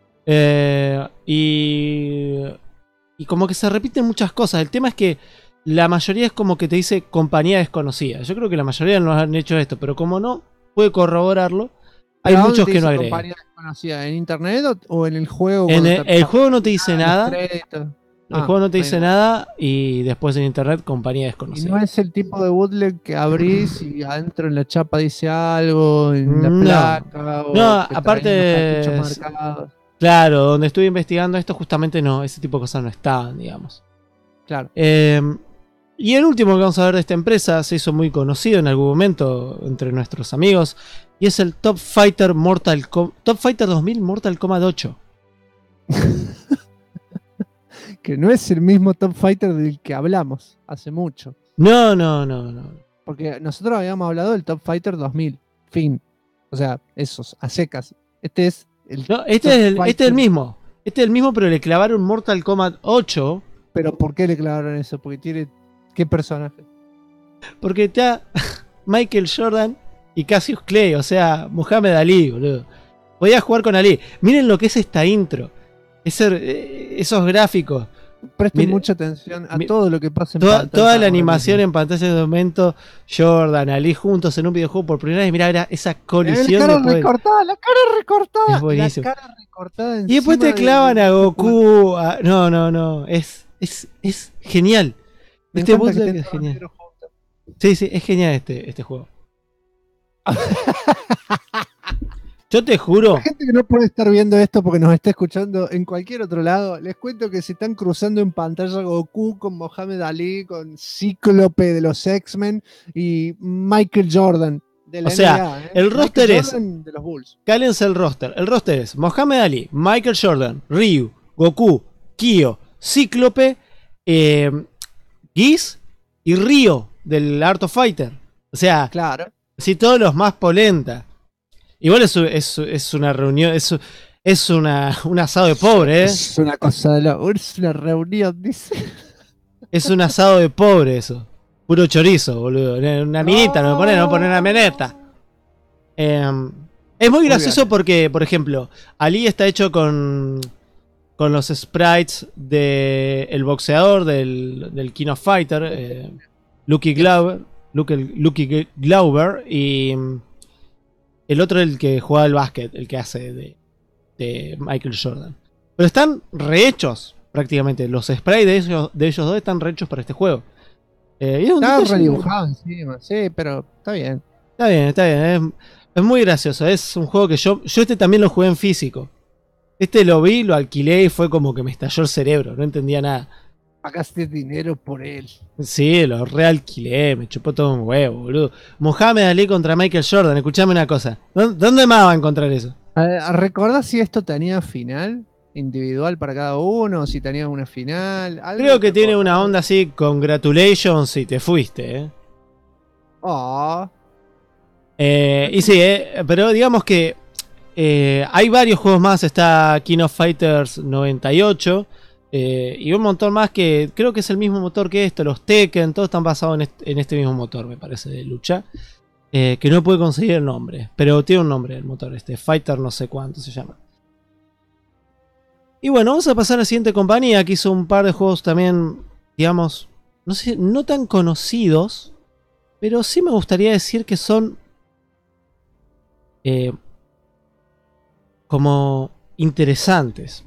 Y como que se repiten muchas cosas. El tema es que la mayoría es como que te dice compañía desconocida. Yo creo que la mayoría no han hecho esto, pero como no puede corroborarlo, hay ¿Pero muchos dónde que no dice agregan. compañía desconocida? ¿En internet o en el juego? En cuando el juego no te dice los nada. créditos? El juego no te ahí dice va. nada y después en internet compañía Y desconocida. no es el tipo de bootleg que abrís y adentro en la chapa dice algo, en la No. placa, o No, que aparte traen los cartuchos marcados. Claro, donde estuve investigando esto justamente no, ese tipo de cosas no estaban, digamos. Claro. Y el último que vamos a ver de esta empresa se hizo muy conocido en algún momento entre nuestros amigos y es el Top Fighter 2000 Mortal Kombat 8. Que no es el mismo Top Fighter del que hablamos hace mucho. No. Porque nosotros habíamos hablado del Top Fighter 2000. Fin. O sea, esos, a secas. Este es el No, este es el mismo. Este es el mismo, pero le clavaron Mortal Kombat 8. Pero ¿por qué le clavaron eso? Porque tiene... ¿Qué personaje? Porque está Michael Jordan y Cassius Clay, o sea, Muhammad Ali, boludo. Podías jugar con Ali. Miren lo que es esta intro. Esos gráficos. Presten Mire- mucha atención a mi- todo lo que pasa en Toda pantalla la ahora animación mismo. en pantalla de momento, Jordan, Ali juntos en un videojuego por primera vez. Mirá, esa colisión La cara de poder. recortada, la cara recortada. Es buenísimo. La cara recortada Y después te encima clavan de- a Goku. No. Es genial. Me Este encanta que bootleg estén es todos genial. negros juntos. Sí, es genial este juego. Yo te juro. La gente que no puede estar viendo esto porque nos está escuchando en cualquier otro lado, les cuento que se están cruzando en pantalla Goku con Mohamed Ali, con Cíclope de los X-Men y Michael Jordan de la O sea, NBA, ¿eh? el Michael roster es- Jordan de los Bulls. Cálense el roster. El roster es Mohamed Ali, Michael Jordan, Ryu, Goku, Kyo, Cíclope, Geese y Ryo del Art of Fighter. O sea, Claro. si todos los más polenta. Igual es una reunión, es un asado de pobre, ¿eh? Es una cosa de es una reunión, dice. Es un asado de pobre eso. Puro chorizo, boludo. Una minita, no me ponen una meneta. Es muy gracioso bien. porque, por ejemplo, Ali está hecho con los sprites del boxeador del King of Fighter, Lucky Glauber, y el otro el que juega al básquet, el que hace de Michael Jordan. Pero están rehechos prácticamente. Los sprites de ellos dos están rehechos para este juego. Y es un Está detalle- redibujado encima, sí, pero está bien. Está bien. Es muy gracioso. Es un juego que yo este también lo jugué en físico. Este lo vi, lo alquilé y fue como que me estalló el cerebro. No entendía nada. Pagaste dinero por él. Sí, lo realquilé. Me chupó todo un huevo, boludo. Mohamed Ali contra Michael Jordan. Escuchame una cosa. ¿Dónde más va a encontrar eso? ¿Recordás si esto tenía final individual para cada uno? Si tenía una final. ¿Algo Creo que te tiene acordás? una onda así. Congratulations y te fuiste, Oh, Y sí, pero digamos que hay varios juegos más. Está King of Fighters 98 y un montón más que creo que es el mismo motor que esto. Los Tekken, todos están basados en este mismo motor, me parece, de lucha. Que no puede conseguir el nombre, pero tiene un nombre el motor, Fighter no sé cuánto se llama. Y bueno, vamos a pasar a la siguiente compañía que hizo un par de juegos también, digamos, no sé, no tan conocidos, pero sí me gustaría decir que son como interesantes.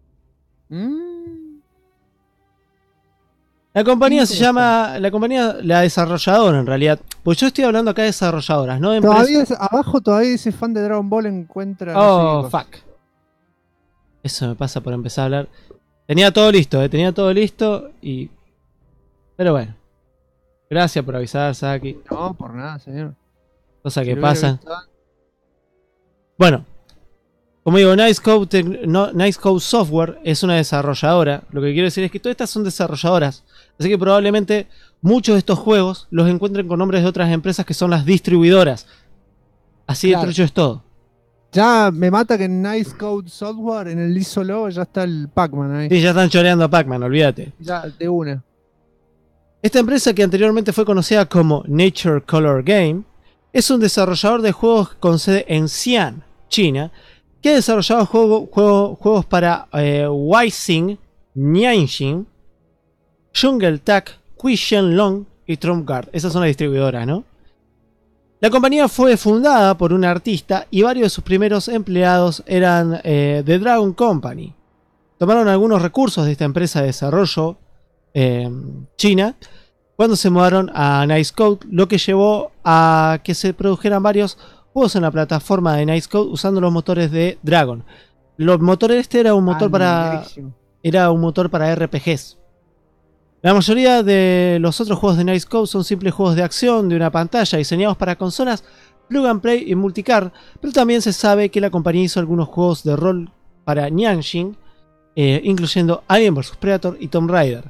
La compañía se llama, la desarrolladora en realidad, pues yo estoy hablando acá de desarrolladoras, no de empresas. Abajo todavía dice fan de Dragon Ball encuentra. no Oh, sé qué cosa. fuck. Eso me pasa por empezar a hablar. Tenía todo listo y... Pero bueno. Gracias por avisar, Saki. No, por nada, señor. Cosa Si que lo hubiera pasa. visto antes. Bueno. Como digo, Nice Code Software es una desarrolladora. Lo que quiero decir es que todas estas son desarrolladoras. Así que probablemente muchos de estos juegos los encuentren con nombres de otras empresas que son las distribuidoras. Así Claro. de trucho es todo. Ya me mata que en Nice Code Software, en el ISO logo, ya está el Pac-Man ahí. Sí, ya están choreando a Pac-Man, olvídate. Ya, de una. Esta empresa, que anteriormente fue conocida como Nature Color Game, es un desarrollador de juegos con sede en Xi'an, China, que ha desarrollado juegos para Weixin, Nianxin, Jungle Tak, Qianlong y Trump Guard. Esas son las distribuidoras, ¿no? La compañía fue fundada por un artista y varios de sus primeros empleados eran The Dragon Company. Tomaron algunos recursos de esta empresa de desarrollo china cuando se mudaron a Nice Code, lo que llevó a que se produjeran varios juegos en la plataforma de Nice Code usando los motores de Dragon. Los motores era un motor para RPGs. La mayoría de los otros juegos de Nice Code son simples juegos de acción de una pantalla diseñados para consolas, plug and play y multicar, pero también se sabe que la compañía hizo algunos juegos de rol para Nianxin, incluyendo Alien vs Predator y Tomb Raider.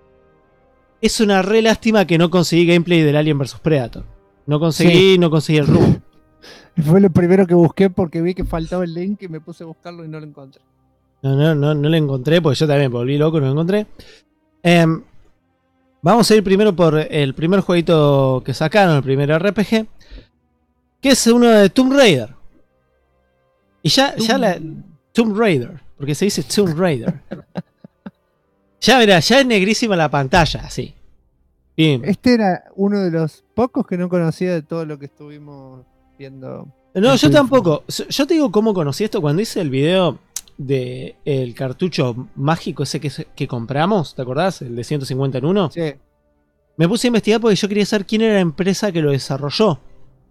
Es una re lástima que no conseguí gameplay del Alien vs Predator. No conseguí el room. Fue lo primero que busqué porque vi que faltaba el link y me puse a buscarlo y no lo encontré. No lo encontré, porque yo también me volví loco y no lo encontré. Vamos a ir primero por el primer jueguito que sacaron, el primer RPG, que es uno de Tomb Raider. Y Tomb Raider, porque se dice Tomb Raider. Ya mirá, ya es negrísima la pantalla, así. Bien. Este era uno de los pocos que no conocía de todo lo que estuvimos viendo. No, yo tampoco. Yo te digo cómo conocí esto cuando hice el video de el cartucho mágico ese que compramos, ¿te acordás? El de 150 en 1. Sí. Me puse a investigar porque yo quería saber quién era la empresa que lo desarrolló.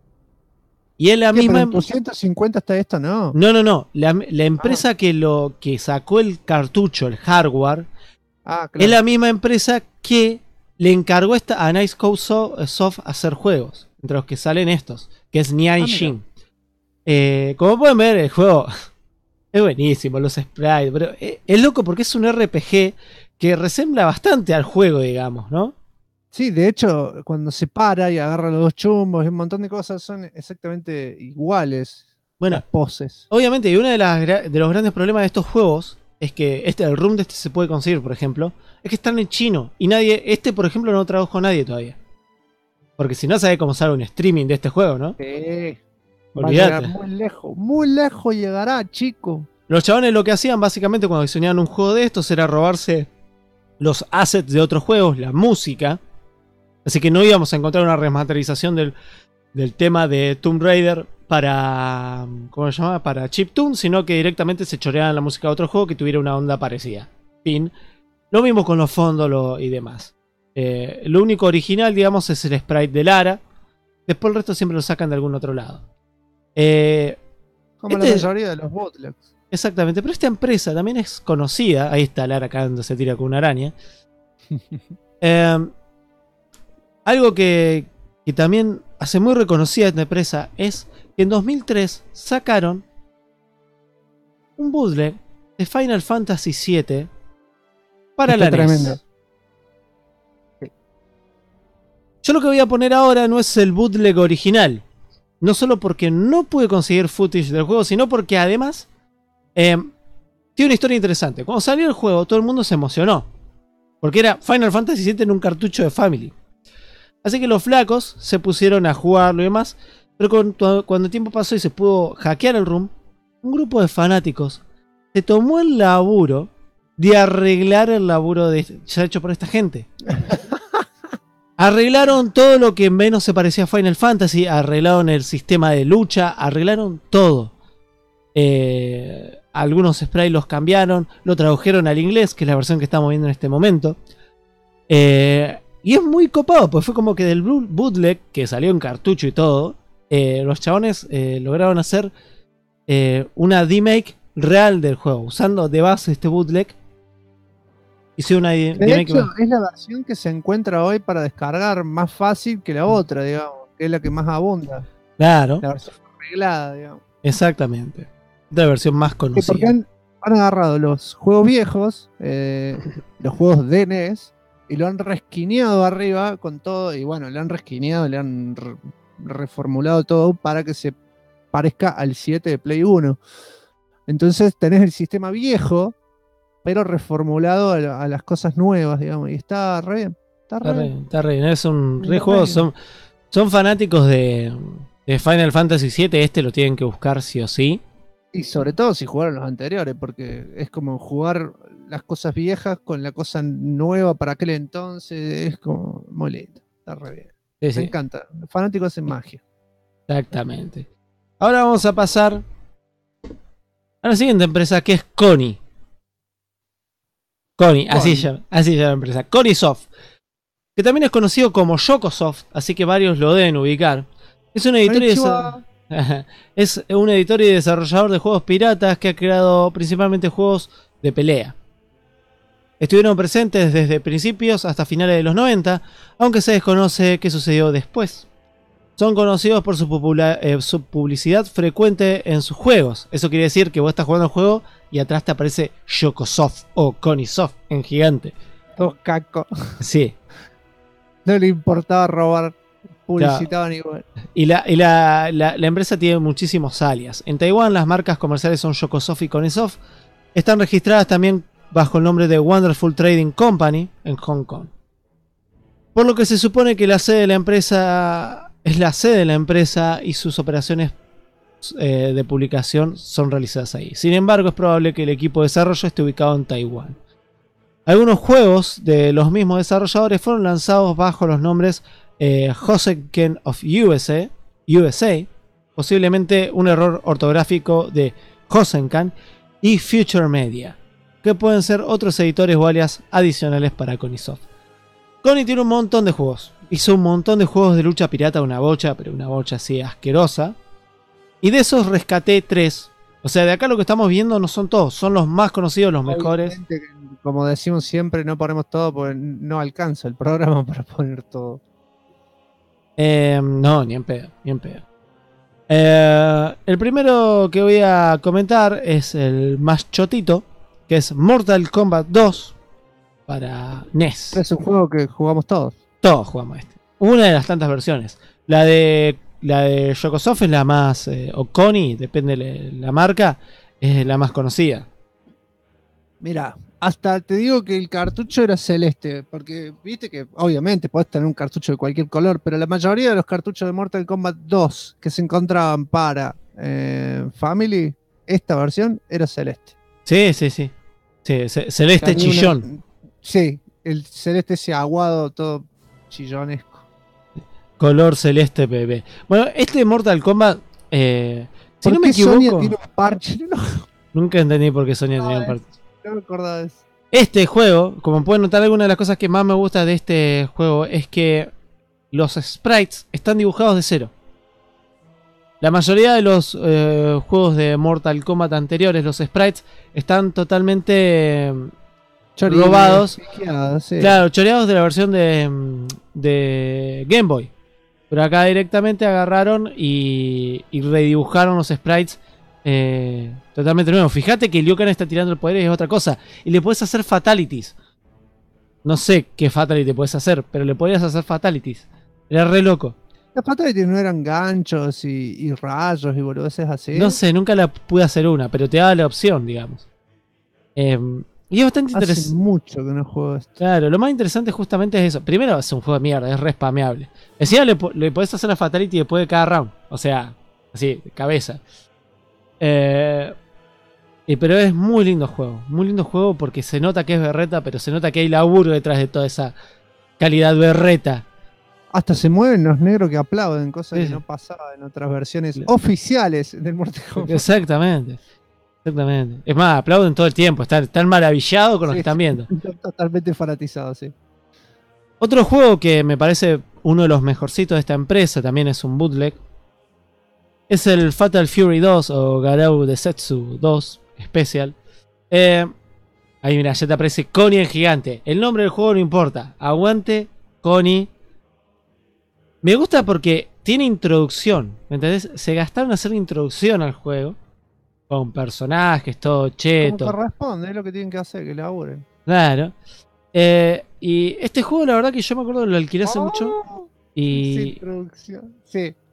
Y es la misma. ¿En 250 está esto? No. No. La empresa que sacó el cartucho, el hardware, claro. Es la misma empresa que le encargó a Nice Code Soft hacer juegos, entre los que salen estos, que es Nianxin. Como pueden ver, el juego es buenísimo, los sprites, pero es loco porque es un RPG que resembla bastante al juego, digamos, ¿no? Sí, de hecho, cuando se para y agarra los dos chumbos y un montón de cosas son exactamente iguales. Bueno, las poses. Obviamente, y uno de los grandes problemas de estos juegos es que el room de este se puede conseguir, por ejemplo, es que están en chino y por ejemplo, no lo tradujo nadie todavía. Porque si no, sabe cómo sale un streaming de este juego, ¿no? Sí. Olvídate. Va a llegar muy lejos llegará, chico. Los chabones lo que hacían básicamente cuando diseñaban un juego de estos era robarse los assets de otros juegos, la música. Así que no íbamos a encontrar una remasterización del tema de Tomb Raider para, ¿cómo se llama? Para chiptune, sino que directamente se choreaban la música de otro juego que tuviera una onda parecida. Fin. Lo mismo con los fondos y demás. Lo único original, digamos, es el sprite de Lara. Después el resto siempre lo sacan de algún otro lado. Como la mayoría de los bootlegs. Exactamente, pero esta empresa también es conocida. Ahí está Lara cagando, se tira con una araña. Algo que también hace muy reconocida esta empresa es que en 2003 sacaron un bootleg de Final Fantasy VII para la NES. Yo lo que voy a poner ahora no es el bootleg original. No solo porque no pude conseguir footage del juego, sino porque además tiene una historia interesante. Cuando salió el juego, todo el mundo se emocionó. Porque era Final Fantasy VII en un cartucho de Family. Así que los flacos se pusieron a jugarlo y demás. Pero cuando el tiempo pasó y se pudo hackear el room, un grupo de fanáticos se tomó el laburo de arreglar el laburo ya hecho por esta gente. Arreglaron todo lo que menos se parecía a Final Fantasy, arreglaron el sistema de lucha, arreglaron todo. Algunos sprites los cambiaron, lo tradujeron al inglés, que es la versión que estamos viendo en este momento. Y es muy copado, pues fue como que del bootleg, que salió en cartucho y todo, los chabones lograron hacer una remake real del juego, usando de base este bootleg. Hicieron una de hecho, es la versión que se encuentra hoy para descargar más fácil que la otra, digamos, que es la que más abunda. Claro. La versión arreglada, digamos. Exactamente. La versión más conocida. Porque han agarrado los juegos viejos, los juegos de NES, y lo han resquineado arriba con todo, y bueno, le han resquineado, le han reformulado todo para que se parezca al 7 de Play 1. Entonces tenés el sistema viejo, pero reformulado a las cosas nuevas, digamos, y está re bien. Está re bien. Está re bien. Es un Está re juego. re bien. Son fanáticos de Final Fantasy VII. Este lo tienen que buscar sí o sí. Y sobre todo si jugaron los anteriores, porque es como jugar las cosas viejas con la cosa nueva para aquel entonces. Es como muy lindo. Está re bien. Sí, Me sí, encanta. Fanáticos en magia. exactamente. Ahora vamos a pasar a la siguiente empresa, que es Kony. Kony, así se llama la empresa. Kony Soft, que también es conocido como Yokosoft, así que varios lo deben ubicar. Es un editor es un editor y desarrollador de juegos piratas que ha creado principalmente juegos de pelea. Estuvieron presentes desde principios hasta finales de los 90, aunque se desconoce qué sucedió después. Son conocidos por su publicidad frecuente en sus juegos. Eso quiere decir que vos estás jugando el juego y atrás te aparece Yokosoft o Konysoft en gigante. Dos cacos. Sí. No le importaba robar. Publicitaban igual. Y la empresa tiene muchísimos alias. En Taiwán las marcas comerciales son Yokosoft y Konysoft. Están registradas también bajo el nombre de Wonderful Trading Company en Hong Kong. Por lo que se supone que la sede de la empresa es la sede de la empresa y sus operaciones de publicación son realizadas ahí. Sin embargo, es probable que el equipo de desarrollo esté ubicado en Taiwán. Algunos juegos de los mismos desarrolladores fueron lanzados bajo los nombres Hosenken of USA, posiblemente un error ortográfico de Hosenkan, y Future Media, que pueden ser otros editores o alias adicionales para Konysoft. Kony tiene un montón de juegos. Hizo un montón de juegos de lucha pirata, una bocha, pero una bocha así asquerosa. Y de esos rescaté 3. O sea, de acá lo que estamos viendo no son todos, son los más conocidos, los mejores. Como decimos siempre, no ponemos todo porque no alcanza el programa para poner todo. No, ni en pedo, ni en pedo. El primero que voy a comentar es el más chotito, que es Mortal Kombat 2 para NES. Es un juego que jugamos todos. Todos jugamos este. Una de las tantas versiones. La de Yokosoft es la más, o Kony, depende de la marca, es la más conocida. Mira, hasta te digo que el cartucho era celeste, porque viste que obviamente podés tener un cartucho de cualquier color, pero la mayoría de los cartuchos de Mortal Kombat 2 que se encontraban para Family, esta versión era celeste. Sí. Celeste chillón. Sí, el celeste ese aguado, todo chillonesco. Color celeste bebé. Bueno, este Mortal Kombat, si no me Sony equivoco, tiene un parche? nunca entendí por qué Sony tenía un parche. No me acordaba de eso. Este juego, como pueden notar, alguna de las cosas que más me gusta de este juego es que los sprites están dibujados de cero. La mayoría de los juegos de Mortal Kombat anteriores, los sprites están totalmente robados. Sí. Claro, choreados de la versión de Game Boy. Pero acá directamente agarraron y redibujaron los sprites totalmente nuevos. Fíjate que Liu Kang está tirando el poder y es otra cosa. Y le puedes hacer fatalities. No sé qué fatality puedes hacer, pero le podías hacer fatalities. Era re loco. Las fatalities no eran ganchos y rayos y boludeces así. No sé, nunca la pude hacer una, pero te daba la opción, digamos. Y es bastante Hace interesante. mucho que no juego esto. Claro, lo más interesante justamente es eso. Primero es un juego de mierda, es re spameable. Encima le podés hacer la fatality después de cada round. O sea, así, de cabeza. Pero es muy lindo juego porque se nota que es berreta, pero se nota que hay laburo detrás de toda esa calidad berreta. Hasta se mueven los negros que aplauden, cosas Sí, que sí. no pasaba en otras versiones oficiales del Mortal Kombat. Exactamente. Es más, aplauden todo el tiempo, están maravillados con lo que están viendo. Totalmente fanatizado, sí. Otro juego que me parece uno de los mejorcitos de esta empresa, también es un bootleg, es el Fatal Fury 2 o Garou Densetsu 2 Special. Ahí mira, ya te aparece Kony en gigante. El nombre del juego no importa. Aguante Kony. Me gusta porque tiene introducción. ¿Me entendés? Se gastaron a hacer introducción al juego. Con personajes, todo cheto. Como corresponde, es lo que tienen que hacer, que laburen. Claro. Y este juego, la verdad que yo me acuerdo que lo alquilé hace mucho. Sí, Y introducción. Sí.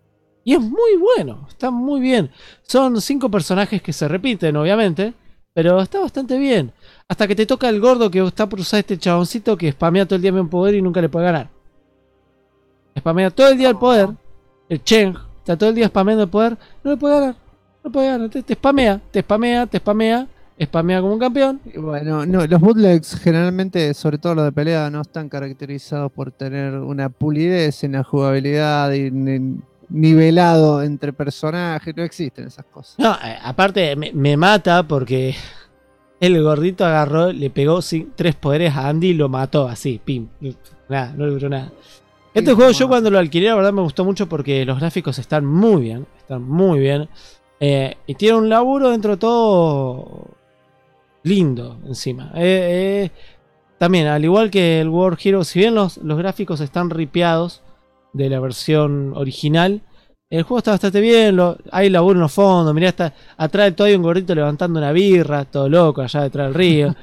Y es muy bueno, está muy bien. Son 5 personajes que se repiten, obviamente, pero está bastante bien. Hasta que te toca el gordo que está por usar este chaboncito que spamea todo el día en poder y nunca le puede ganar. Spamea todo el día el poder. El Cheng está todo el día spameando el poder. No le puede ganar. No puede ganar. Te spamea, te spamea, te spamea. Spamea como un campeón. Y bueno, no, los bootlegs generalmente, sobre todo los de pelea, no están caracterizados por tener una pulidez en la jugabilidad y nivelado entre personajes. No existen esas cosas. No, aparte me mata porque el gordito agarró, le pegó 3 poderes a Andy y lo mató así, pim. Nada, no logró nada. Este juego yo cuando lo alquilé, la verdad me gustó mucho porque los gráficos están muy bien. Están muy bien. Y tiene un laburo dentro de todo lindo encima. También, al igual que el World Hero, si bien los gráficos están ripeados de la versión original, el juego está bastante bien. Hay laburo en los fondos. Mirá, está atrás de todo hay un gordito levantando una birra, todo loco, allá detrás del río.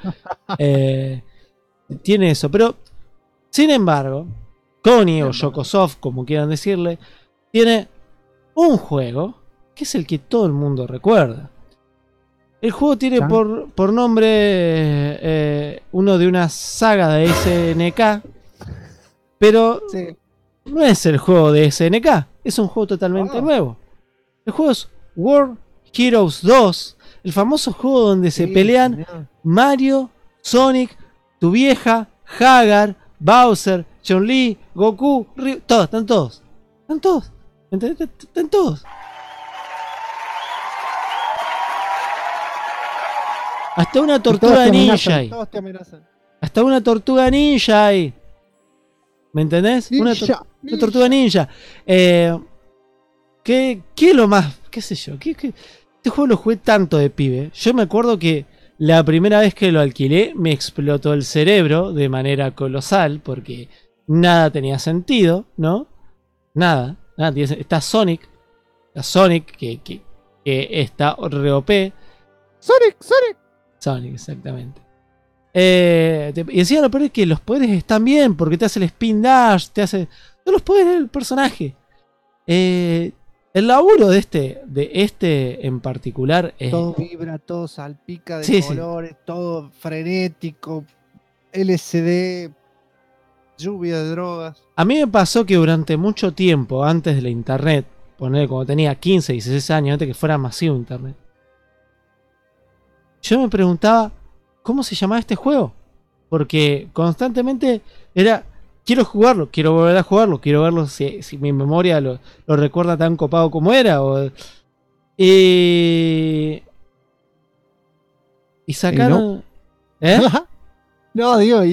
Tiene eso, pero sin embargo, Konami o Yokosoft, como quieran decirle, tiene un juego que es el que todo el mundo recuerda. El juego tiene por nombre uno de una saga de SNK, pero Sí. no es el juego de SNK, es un juego totalmente nuevo. El juego es World Heroes 2, el famoso juego donde se pelean señor. Mario, Sonic, tu vieja, Hagar, Bowser, Chun-Li, Goku, Ryu, todos, están todos. Están todos. ¿Entendés? Están todos. Hasta una tortuga ninja hay. Todos te amenazan. Hasta una tortuga ninja hay. ¿Me entendés? Una tortuga ninja. ¿Qué es lo más? ¿Qué sé yo? Este juego lo jugué tanto de pibe. Yo me acuerdo que la primera vez que lo alquilé me explotó el cerebro de manera colosal porque nada tenía sentido, ¿no? Nada está Sonic. Está Sonic que está re OP. Sonic, exactamente. Y decía lo peor es que los poderes están bien porque te hace el spin dash, te hace todos los poderes del personaje. El laburo de este en particular es... Todo vibra, todo salpica de Sí, colores, todo frenético, LSD, lluvia de drogas. A mí me pasó que durante mucho tiempo, antes de la internet, poner cuando tenía 15, 16 años, antes que fuera masivo internet, yo me preguntaba cómo se llamaba este juego. Porque constantemente era, quiero jugarlo, quiero volver a jugarlo, quiero verlo si mi memoria lo recuerda tan copado como era. Y sacaron... ¿Eh? No, digo,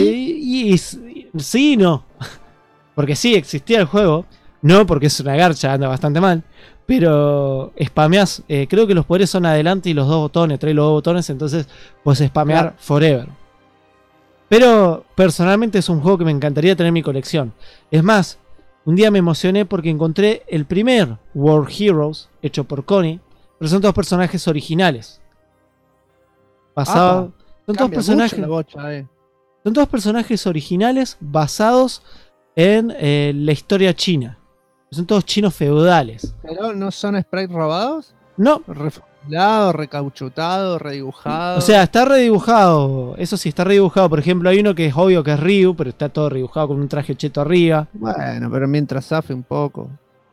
Sí, no. Porque sí, existía el juego. No, porque es una garcha, anda bastante mal. Pero spameás, creo que los poderes son adelante y los 2 botones, trae los 2 botones, entonces puedes spamear forever. Pero personalmente es un juego que me encantaría tener en mi colección. Es más, un día me emocioné porque encontré el primer World Heroes hecho por Konami, pero son todos personajes originales. Son todos personajes. Son todos personajes originales basados en la historia china. Son todos chinos feudales. ¿Pero no son sprites robados? No. Reformulado, recauchutado, redibujado. O sea, está redibujado. Eso sí, está redibujado. Por ejemplo, hay uno que es obvio que es Ryu, pero está todo redibujado con un traje cheto arriba. Bueno, pero mientras zafe un poco.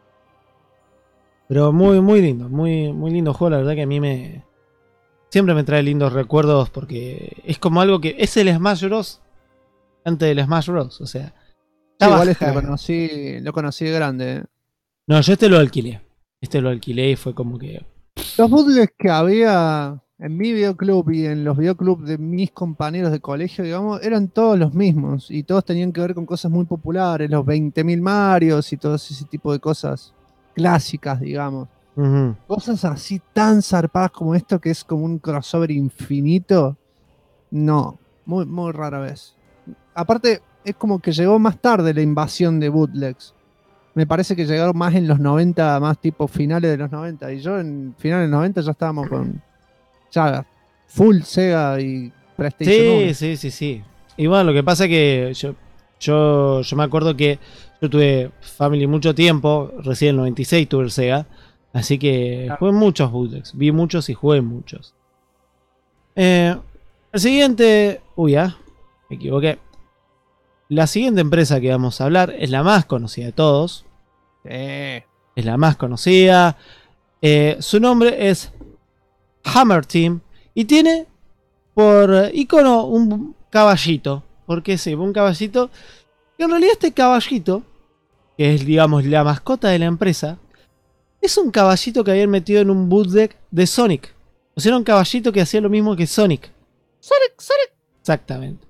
Pero muy, muy lindo. Muy, muy lindo juego. La verdad que a mí siempre me trae lindos recuerdos porque es como algo que es el Smash Bros. Antes del Smash Bros. O sea, sí, igual lo conocí de grande. No, yo este lo alquilé. Y fue como que... Los bootlegs que había en mi videoclub y en los videoclubs de mis compañeros de colegio, digamos, eran todos los mismos. Y todos tenían que ver con cosas muy populares, los 20.000 Marios y todo ese tipo de cosas clásicas, digamos. Cosas así tan zarpadas como esto, que es como un crossover infinito. No, muy, muy rara vez. Aparte, es como que llegó más tarde la invasión de bootlegs. Me parece que llegaron más en los 90, más tipo finales de los 90. Y yo en finales de los 90 ya estábamos con ya full Sega y PlayStation 1. Sí. Y bueno, lo que pasa es que yo me acuerdo que yo Yo tuve Family mucho tiempo, recién en el 96 tuve el Sega, así que jugué muchos bootlegs, vi muchos y jugué muchos. El siguiente... me equivoqué. La siguiente empresa que vamos a hablar es la más conocida de todos. Es la más conocida. Su nombre es Hammer Team y tiene por icono un caballito. Porque sí, un caballito. Y en realidad este caballito, que es digamos la mascota de la empresa, es un caballito que habían metido en un bootleg de Sonic. O sea, era un caballito que hacía lo mismo que Sonic. Sonic. Exactamente.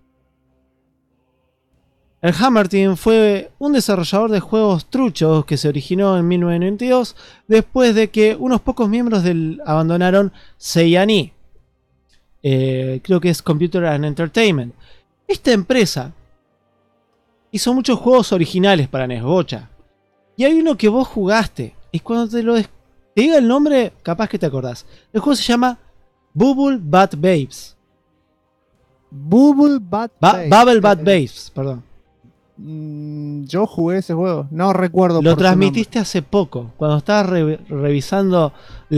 El Hammer Team fue un desarrollador de juegos truchos que se originó en 1992 después de que unos pocos miembros abandonaron Seiya-ni. Creo que es Computer and Entertainment. Esta empresa hizo muchos juegos originales para NES, bocha. Y hay uno que vos jugaste. Y cuando te diga el nombre, capaz que te acordás. El juego se llama Bubble Butt Babes. Bubble Butt Babes. Bubble Butt Babes, perdón. Yo jugué ese juego, no recuerdo. Lo transmitiste hace poco, cuando estabas revisando el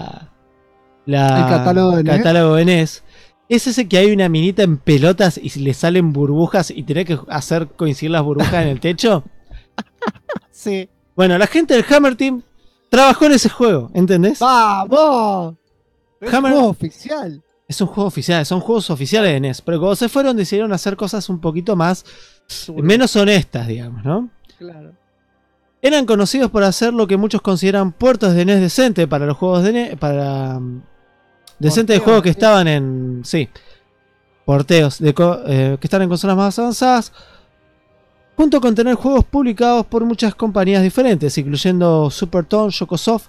catálogo de NES. Es ese que hay una minita en pelotas y le salen burbujas y tenés que hacer coincidir las burbujas en el techo. Sí. Bueno, la gente del Hammer Team trabajó en ese juego, ¿entendés? ¡Vamos! Es un juego oficial. Es un juego oficial, son juegos oficiales de NES. Pero cuando se fueron decidieron hacer cosas un poquito más... menos honestas, digamos, ¿no? Claro. Eran conocidos por hacer lo que muchos consideran puertos de NES decente para los juegos de NES, decente de juegos que estaban en... Sí. Porteos que están en consolas más avanzadas. Junto con tener juegos publicados por muchas compañías diferentes, incluyendo Supertone, Chocosoft,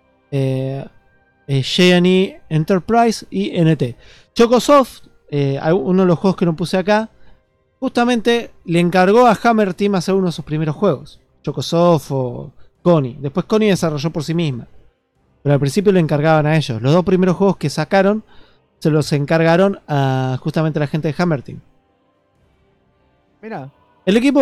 Seiya-ni Enterprise y NT. Chocosoft, uno de los juegos que no puse acá, justamente le encargó a Hammer Team hacer uno de sus primeros juegos. Chocosoft o Connie. Después Connie desarrolló por sí misma. Pero al principio le encargaban a ellos. Los dos primeros juegos que sacaron se los encargaron a justamente la gente de Hammer Team. Mira. El equipo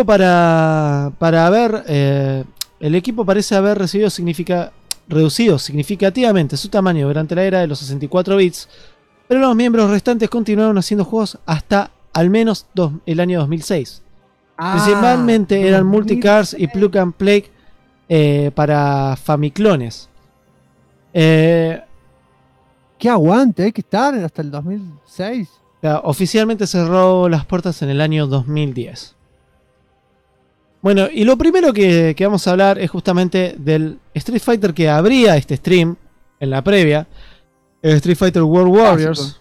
el equipo parece haber reducido significativamente su tamaño durante la era de los 64 bits, pero los miembros restantes continuaron haciendo juegos hasta al menos el año 2006. Principalmente eran multicars y plug and play para Famiclones. ¿Qué aguante? Hay que estar hasta el 2006. Oficialmente cerró las puertas en el año 2010. Bueno, y lo primero que vamos a hablar es justamente del Street Fighter que abría este stream en la previa. El Street Fighter World Warriors.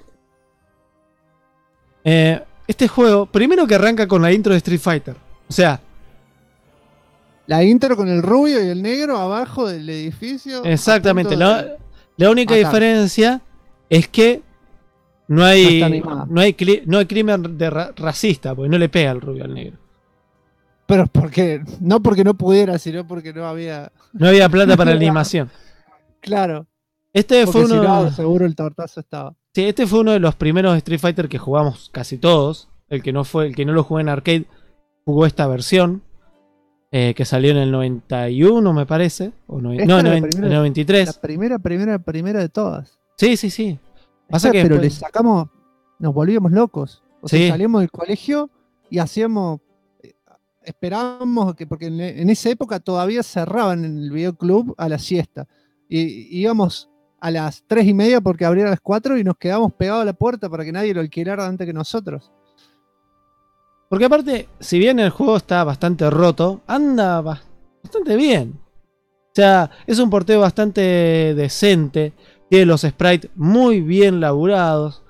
Este juego, primero que arranca con la intro de Street Fighter. O sea... La intro con el rubio y el negro abajo del edificio. Exactamente. La única diferencia es que no hay crimen racista, porque no le pega al rubio al negro. Pero porque no pudiera, sino porque no había plata para la este Claro. Fue uno... seguro el tortazo estaba. Sí, este fue uno de los primeros Street Fighter que jugamos casi todos. El que no lo jugué en arcade jugó esta versión. Que salió en el 91, me parece. En el 93. La primera de todas. Sí. Pero le sacamos, nos volvíamos locos. O sea, salíamos del colegio y esperábamos porque en esa época todavía cerraban en el videoclub a la siesta. Y íbamos a las 3:30 porque abría a las 4 y nos quedábamos pegados a la puerta para que nadie lo alquilara antes que nosotros. Porque aparte, si bien el juego está bastante roto, anda bastante bien. O sea, es un porteo bastante decente. Tiene los sprites muy bien laburados.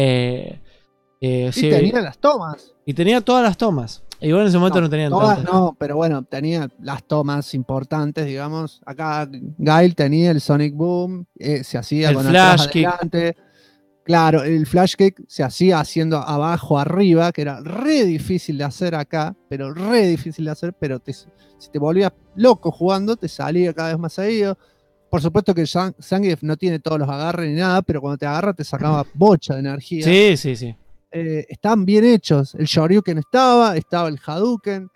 Tenía las tomas. Y tenía todas las tomas. Igual en ese momento no tenían todas. tantas. No, pero bueno, tenía las tomas importantes, digamos. Acá Gail tenía el Sonic Boom. Se hacía el con flash atrás adelante. Claro, el flash kick se hacía haciendo abajo, arriba, que era re difícil de hacer acá, pero si te volvías loco jugando, te salía cada vez más seguido. Por supuesto que Zangief no tiene todos los agarres ni nada, pero cuando te agarra te sacaba bocha de energía. Sí. Estaban bien hechos. El Shoryuken estaba el Hadouken,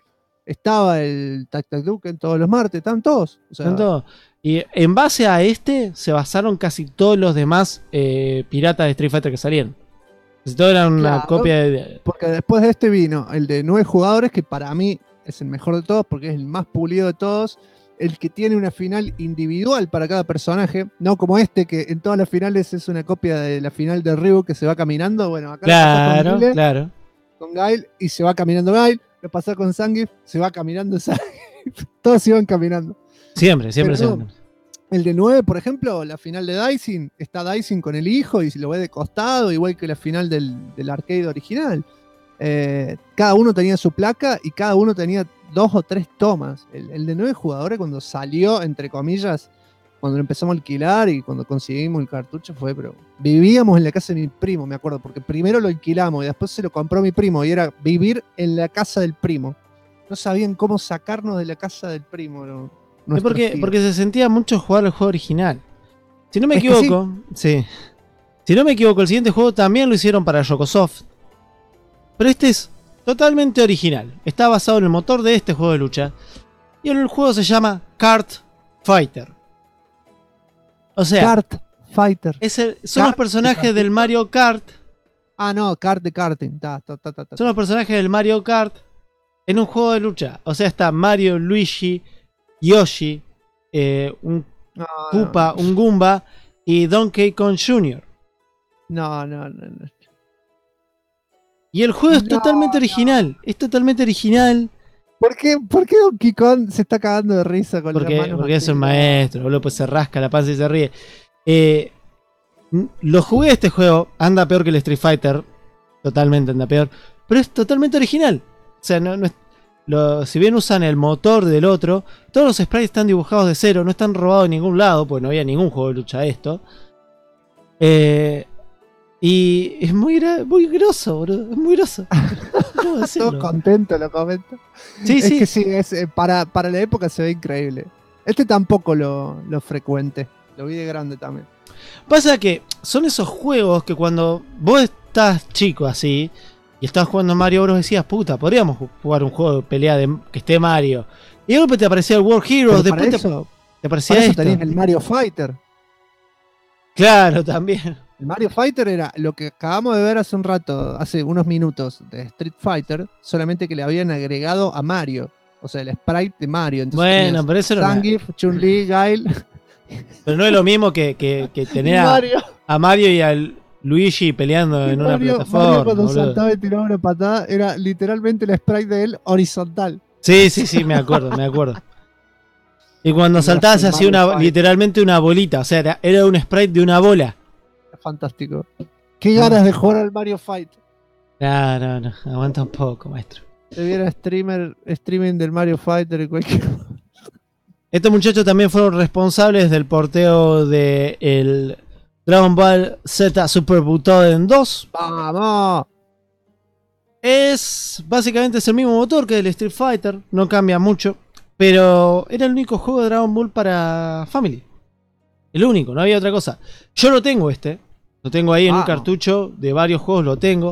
estaba el Tac Tac Duke en todos los martes, estaban todos. O sea, Tanto- Y en base a este se basaron casi todos los demás piratas de Street Fighter que salieron. Casi todos eran una Claro. copia de... porque después de este vino el de 9 jugadores, que para mí es el mejor de todos, porque es el más pulido de todos, el que tiene una final individual para cada personaje, no como este que en todas las finales es una copia de la final de Ryu que se va caminando. Bueno, acá lo pasa Claro, con Guile, claro. con Gail y se va caminando Gail, lo pasa con Zangief, se va caminando Zangief, todos iban caminando. Siempre, siempre, Pero no, siempre. El de 9, por ejemplo, la final de Dicing, está Dicing con el hijo y se lo ve de costado, igual que la final del arcade original. Cada uno tenía su placa y cada uno tenía 2 o 3 tomas. El de 9 jugadores, cuando salió, entre comillas, cuando lo empezamos a alquilar y cuando conseguimos el cartucho, pero vivíamos en la casa de mi primo, me acuerdo, porque primero lo alquilamos y después se lo compró mi primo y era vivir en la casa del primo. No sabían cómo sacarnos de la casa del primo. Es porque se sentía mucho jugar el juego original. Si no me Es que equivoco, sí. Si no me equivoco, el siguiente juego también lo hicieron para Yokosoft. Pero este es totalmente original. Está basado en el motor de este juego de lucha. Y el juego se llama Kart Fighter. O sea, Kart Fighter. son los personajes del Mario Kart. Ah, no, Kart de karting. Son los personajes del Mario Kart en un juego de lucha. O sea, está Mario, Luigi, Yoshi, un No, Koopa, un Goomba y Donkey Kong Jr. no. Y el juego es No, totalmente original. Es totalmente original. ¿Por qué Donkey Kong se está cagando de risa con las Porque manos es así? un maestro, boludo, pues se rasca la panza y se ríe. Lo jugué este juego, anda peor que el Street Fighter. Totalmente anda peor. Pero es totalmente original. O sea, no es, si bien usan el motor del otro, todos los sprites están dibujados de cero, no están robados de ningún lado, porque no había ningún juego de lucha de esto. Y es muy groso, bro. Es muy groso. ¿Cómo decirlo? Todo contento lo comento. Sí, Es sí. que sí, para la época se ve increíble. Este tampoco lo frecuente. Lo vi de grande también. Pasa que son esos juegos que cuando vos estás chico así y estás jugando Mario Bros. Decías, puta, podríamos jugar un juego de pelea que esté Mario. Y de golpe te aparecía el World Heroes, Pero para después eso, te aparecía para eso esto. tenías el Mario Fighter. Claro, también. El Mario Fighter era lo que acabamos de ver hace un rato, hace unos minutos, de Street Fighter, solamente que le habían agregado a Mario. O sea, el sprite de Mario. Entonces Bueno, tenías pero eso era Zangief, Chun-Li, Gail pero no es lo mismo que y tener Mario. a Mario y al Luigi peleando en una Mario plataforma. cuando boludo. saltaba y tiraba una patada, era literalmente el sprite de él horizontal. Sí, me acuerdo. Y cuando Y saltabas hace hacía Mario Fight. literalmente una bolita. O sea, era un sprite de una bola. Fantástico. Qué ganas de jugar al Mario Fight. No, aguanta un poco, maestro. Te viera streaming del Mario Fighter y cualquier. Estos muchachos también fueron responsables del porteo de el Dragon Ball Z Super Butoden 2. ¡Vamos! Básicamente es el mismo motor que el Street Fighter, no cambia mucho, pero era el único juego de Dragon Ball para Family. El único, no había otra cosa. Yo lo tengo lo tengo ahí en un cartucho de varios juegos, lo tengo.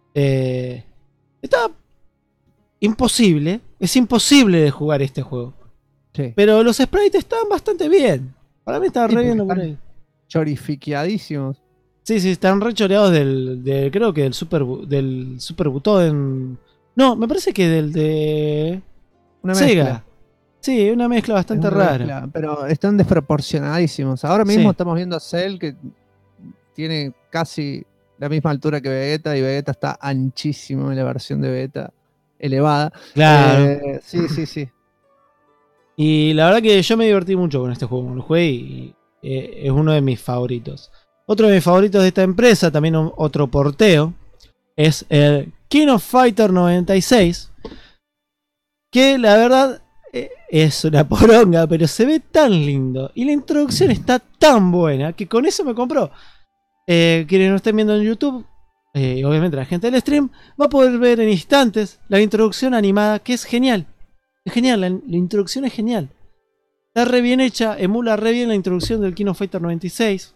Está imposible, es imposible de jugar este juego. Sí. Pero los sprites están bastante bien. Para mí está Sí, re bien porque por ahí. Chorifiqueadísimos. Sí, están re choreados creo que del Super Butoden. No, me parece que del de Una Sega. mezcla. Sí, una mezcla bastante Es una rara. mezcla, pero están desproporcionadísimos. Ahora mismo Sí. estamos viendo a Cell que tiene casi la misma altura que Vegeta y Vegeta está anchísimo en la versión de Vegeta elevada. Claro. Sí. Y la verdad que yo me divertí mucho con este juego. Lo jugué y es uno de mis favoritos. Otro de mis favoritos de esta empresa, también otro porteo, es el King of Fighter 96. Que la verdad es una poronga, pero se ve tan lindo. Y la introducción está tan buena que con eso me compró. Quienes nos estén viendo en YouTube, obviamente la gente del stream, va a poder ver en instantes la introducción animada, que es genial. Es genial, la introducción es genial. Está re bien hecha, emula re bien la introducción del King of Fighter 96.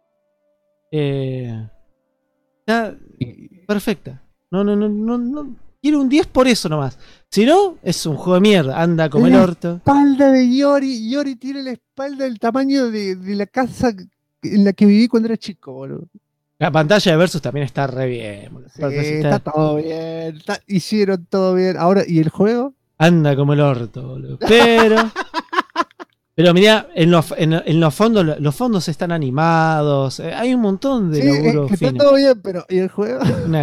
Está perfecta. No Quiero un 10 por eso nomás. Si no, es un juego de mierda. Anda como el La orto. espalda de Yori. Yori tiene la espalda del tamaño de la casa en la que viví cuando era chico, boludo. La pantalla de Versus también está re bien. boludo. Sí, Aparte, está todo bien. Hicieron todo bien. Ahora, ¿y el juego? Anda como el orto, boludo. Pero mirá, en los fondos están animados. Hay un montón de Sí, laburo que está fino. todo bien, pero ¿y el juego? Una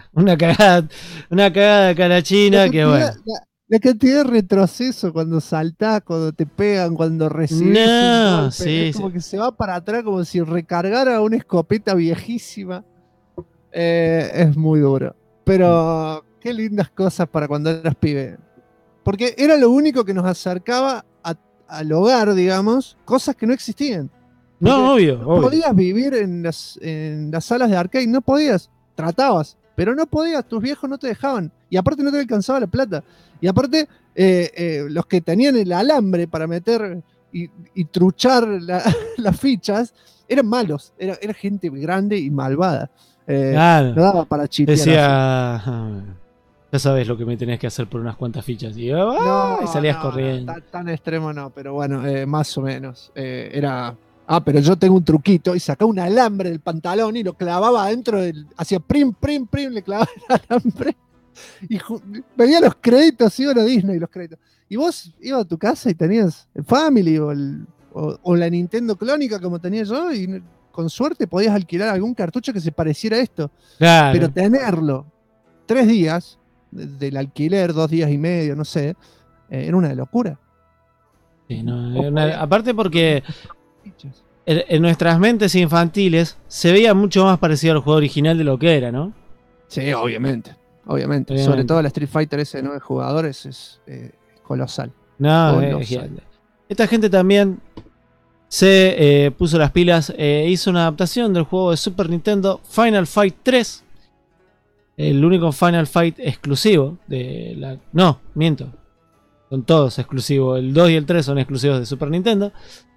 cagada de cara china que bueno. La cantidad de retroceso cuando saltás, cuando te pegan, cuando recibes un No, golpe, sí, es como que se va para atrás como si recargara una escopeta viejísima. Es muy duro. Pero qué lindas cosas para cuando eras pibe. Porque era lo único que nos acercaba al hogar, digamos, cosas que no existían. No, obvio. Podías vivir en las salas de arcade, no podías, tratabas, pero no podías, tus viejos no te dejaban, y aparte no te alcanzaba la plata, y aparte los que tenían el alambre para meter y truchar las fichas, eran malos, era gente grande y malvada. Claro. No daba para chitear. Decía, ya sabes lo que me tenés que hacer por unas cuantas fichas. Y, y salías corriendo. Tan extremo no, pero bueno, más o menos. Era... pero yo tengo un truquito y sacaba un alambre del pantalón y lo clavaba adentro hacía prim, le clavaba el alambre y veía los créditos, iban a Disney los créditos. Y vos ibas a tu casa y tenías el Family o la Nintendo clónica como tenía yo y con suerte podías alquilar algún cartucho que se pareciera a esto. Claro. Pero tenerlo 3 días del alquiler, 2 días y medio, no sé, era una locura. Sí, aparte porque en nuestras mentes infantiles se veía mucho más parecido al juego original de lo que era, ¿no? Sí, obviamente. Sobre todo la Street Fighter ese de 9 jugadores es colosal. No, es gigante. Esta gente también se puso las pilas, hizo una adaptación del juego de Super Nintendo Final Fight 3. El único Final Fight exclusivo de la... No, miento. Son todos exclusivos. El 2 y el 3 son exclusivos de Super Nintendo.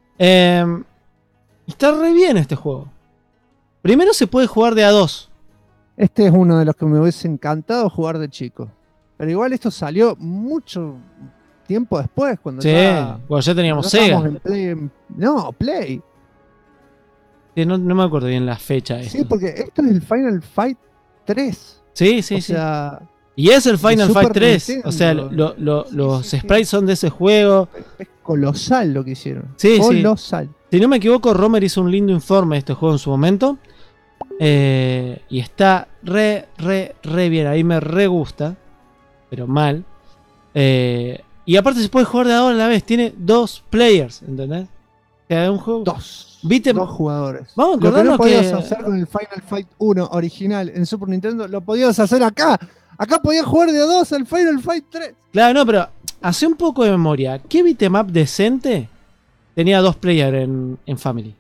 Está re bien este juego. Primero se puede jugar de a 2. Este es uno de los que me hubiese encantado jugar de chico. Pero igual esto salió mucho tiempo después. Cuando ya teníamos Sega. Play. Sí, no me acuerdo bien la fecha. Sí, porque esto es el Final Fight 3. Sí. Y es el Final Fight 3. Nintendo. O sea, los sprites son de ese juego. Es colosal lo que hicieron. Sí, colosal. Si no me equivoco, Romer hizo un lindo informe de este juego en su momento. Y está re bien. A mí me re gusta. Pero mal. Y aparte se puede jugar de ahora a la vez. Tiene 2 players, ¿entendés? O sea, es un juego... 2 jugadores. Vamos a lo que acordarnos no podías hacer con el Final Fight 1 original en Super Nintendo, lo podías hacer acá. Acá podías jugar de a 2 al Final Fight 3. Claro, no, pero hace un poco de memoria. ¿Qué beat'em decente tenía 2 players en Family?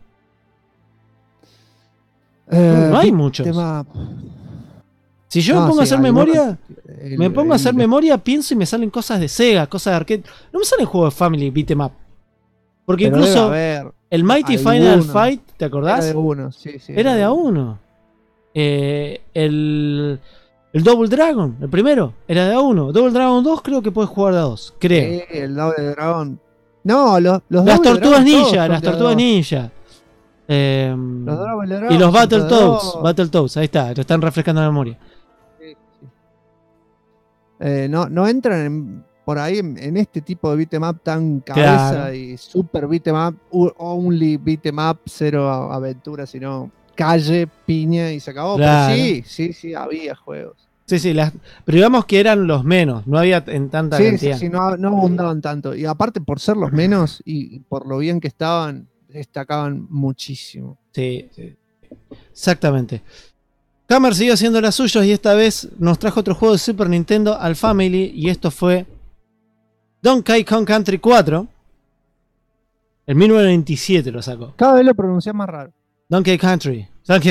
No hay muchos. Si yo me pongo a hacer memoria, pienso y me salen cosas de Sega, cosas de arcade. No me salen juegos de Family beat'em up. Porque pero incluso el Mighty Final Fight, ¿te acordás? Era de uno, sí. Era de a uno. El Double Dragon, el primero, era de a uno. Double Dragon 2 creo que puedes jugar de a 2, creo. Sí, el Double Dragon. No, las Tortugas Ninja, las Tortugas Ninja. Y los Battletoads, ahí está, lo están refrescando la memoria. No entran por ahí en este tipo de beat'em up tan cabeza, claro. Y super beat'em up, only beat'em up, cero aventura, sino calle, piña y se acabó. Claro. Pero sí, había juegos. Sí, pero digamos que eran los menos, no había en tanta cantidad. Sí, no abundaban tanto. Y aparte por ser los menos y por lo bien que estaban, destacaban muchísimo. Sí, exactamente. Hammer siguió haciendo las suyas y esta vez nos trajo otro juego de Super Nintendo al Family y esto fue Donkey Kong Country 4. En 1997 lo sacó. Cada vez lo pronuncias más raro. Donkey Country.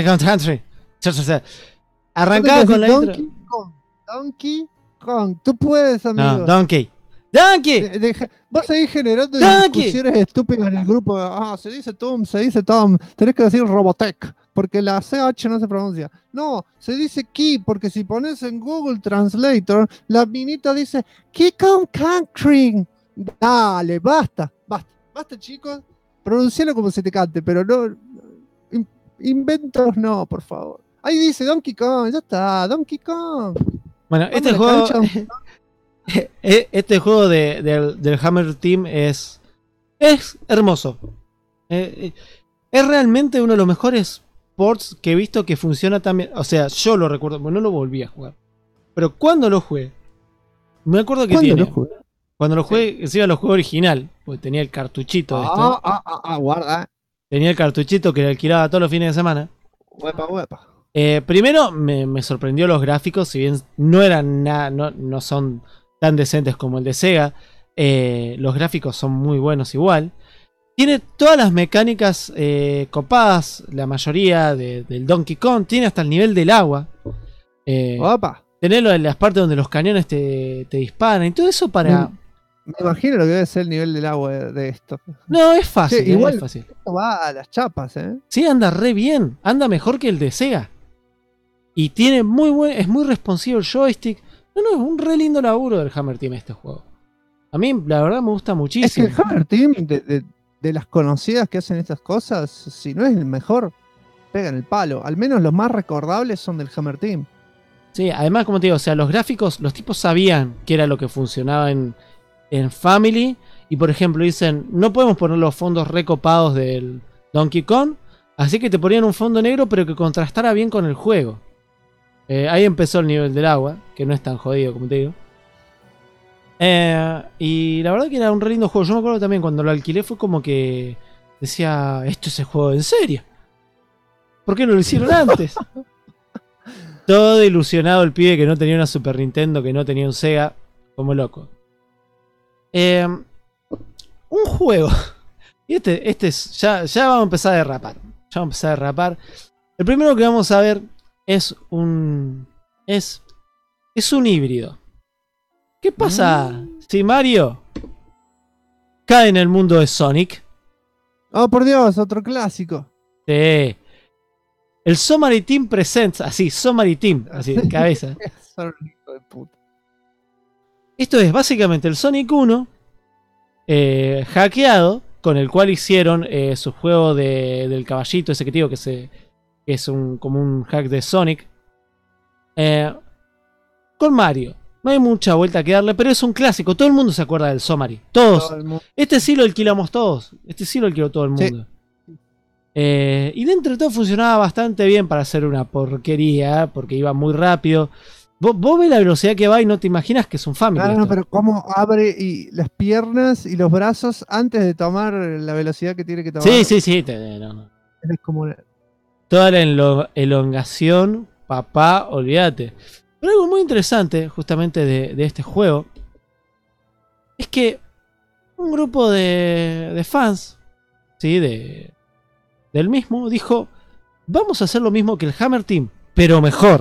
Arrancaba con la intro. Donkey Kong. Tú puedes, amigo. No, Donkey. Vos seguís generando discusiones estúpidas en el grupo. Se dice Tom. Tenés que decir Robotech. porque la CH no se pronuncia. No, se dice key, porque si pones en Google Translator, la minita dice Kikon Country. Dale, basta, chicos. Pronuncialo como se te cante, pero no. Inventos no, por favor. Ahí dice Donkey Kong, ya está, Donkey Kong. Bueno, este juego del Hammer Team es hermoso. Es realmente uno de los mejores ports que he visto que funciona también. O sea, yo lo recuerdo, no lo volví a jugar. Pero cuando lo jugué, me acuerdo que cuando lo jugué, encima lo jugué original, porque tenía el cartuchito de esto. Guarda. Tenía el cartuchito que le alquilaba todos los fines de semana. Huepa. Primero me sorprendió los gráficos, si bien no eran no son tan decentes como el de Sega. Los gráficos son muy buenos igual. Tiene todas las mecánicas copadas, la mayoría del Donkey Kong. Tiene hasta el nivel del agua. Tenerlo en las partes donde los cañones te disparan y todo eso para... Me imagino lo que debe ser el nivel del agua de esto. No, es fácil. Sí, igual es fácil. Esto va a las chapas, ¿eh? Sí, anda re bien. Anda mejor que el de Sega. Y tiene es muy responsivo el joystick. No, es un re lindo laburo del Hammer Team este juego. A mí, la verdad, me gusta muchísimo. Es que el Hammer Team, de las conocidas que hacen estas cosas, si no es el mejor, pegan el palo. Al menos los más recordables son del Hammer Team. Sí, además, como te digo, o sea, los gráficos, los tipos sabían que era lo que funcionaba en Family. Y por ejemplo, dicen, no podemos poner los fondos recopados del Donkey Kong. Así que te ponían un fondo negro, pero que contrastara bien con el juego. Ahí empezó el nivel del agua, que no es tan jodido como te digo. Y la verdad que era un re lindo juego. Yo me acuerdo también cuando lo alquilé fue como que decía, esto es el juego en serio. ¿Por qué no lo hicieron antes? Todo ilusionado el pibe que no tenía una Super Nintendo, que no tenía un Sega, como loco. Un juego. Y este es, ya vamos a empezar a derrapar. El primero que vamos a ver es un híbrido. ¿Qué pasa si Mario cae en el mundo de Sonic? Oh, por Dios, otro clásico. Sí. El Somari Team Presents, así, Somari Team, así, de cabeza. Esto es básicamente el Sonic 1 hackeado, con el cual hicieron su juego del caballito ese que te digo, que es como un hack de Sonic. Con Mario. No hay mucha vuelta que darle, pero es un clásico. Todo el mundo se acuerda del Somari. Todos. Este sí lo alquilamos todos. Este sí lo alquiló todo el mundo. Sí. Y dentro de todo funcionaba bastante bien para hacer una porquería, porque iba muy rápido. Vos ves la velocidad que va y no te imaginas que es un Family. No, pero cómo abre las piernas y los brazos antes de tomar la velocidad que tiene que tomar. Sí. No. Es como toda la elongación, papá, olvídate. Pero algo muy interesante, justamente, de este juego, es que un grupo de fans, ¿sí? Del mismo, dijo, vamos a hacer lo mismo que el Hammer Team, pero mejor.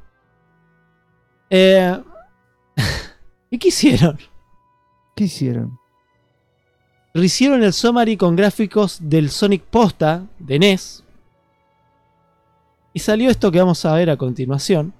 ¿Y qué hicieron? Hicieron el Somari con gráficos del Sonic posta de NES. Y salió esto que vamos a ver a continuación.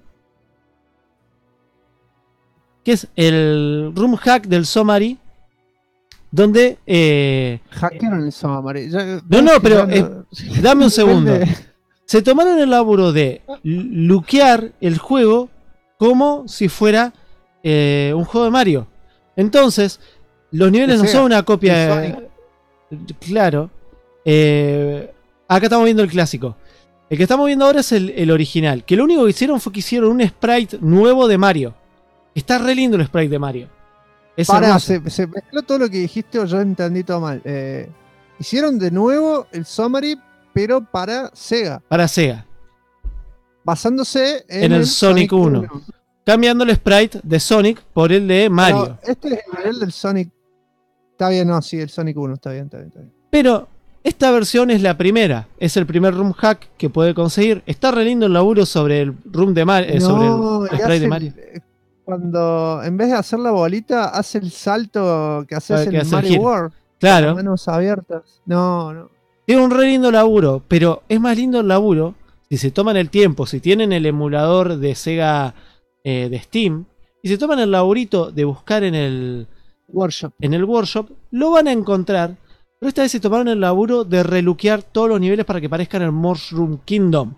Que es el room hack del Somari. Donde... hackearon el Somari. No, pero dame un segundo. Se tomaron el laburo de luquear el juego como si fuera un juego de Mario. Entonces, los niveles no son una copia de... Claro. Acá estamos viendo el clásico. El que estamos viendo ahora es el original. Que lo único que hicieron fue que hicieron un sprite nuevo de Mario. Está re lindo el sprite de Mario. Se mezcló todo lo que dijiste o yo entendí todo mal. Hicieron de nuevo el Somari, pero para Sega. Basándose en el Sonic 1. Cambiando el sprite de Sonic por el de Mario. Pero este es el nivel del Sonic. Está bien, no, sí, el Sonic 1. Está bien. Pero esta versión es la primera. Es el primer room hack que puede conseguir. Está re lindo el laburo sobre el room de Mario. Sobre el sprite de Mario. Cuando en vez de hacer la bolita, hace el salto que haces en Mario World. Claro. Con manos abiertas. No. Es un re lindo laburo, pero es más lindo el laburo si se toman el tiempo, si tienen el emulador de Sega de Steam, y se toman el laburito de buscar en el workshop, lo van a encontrar. Pero esta vez se tomaron el laburo de reluquear todos los niveles para que parezcan el Mushroom Kingdom.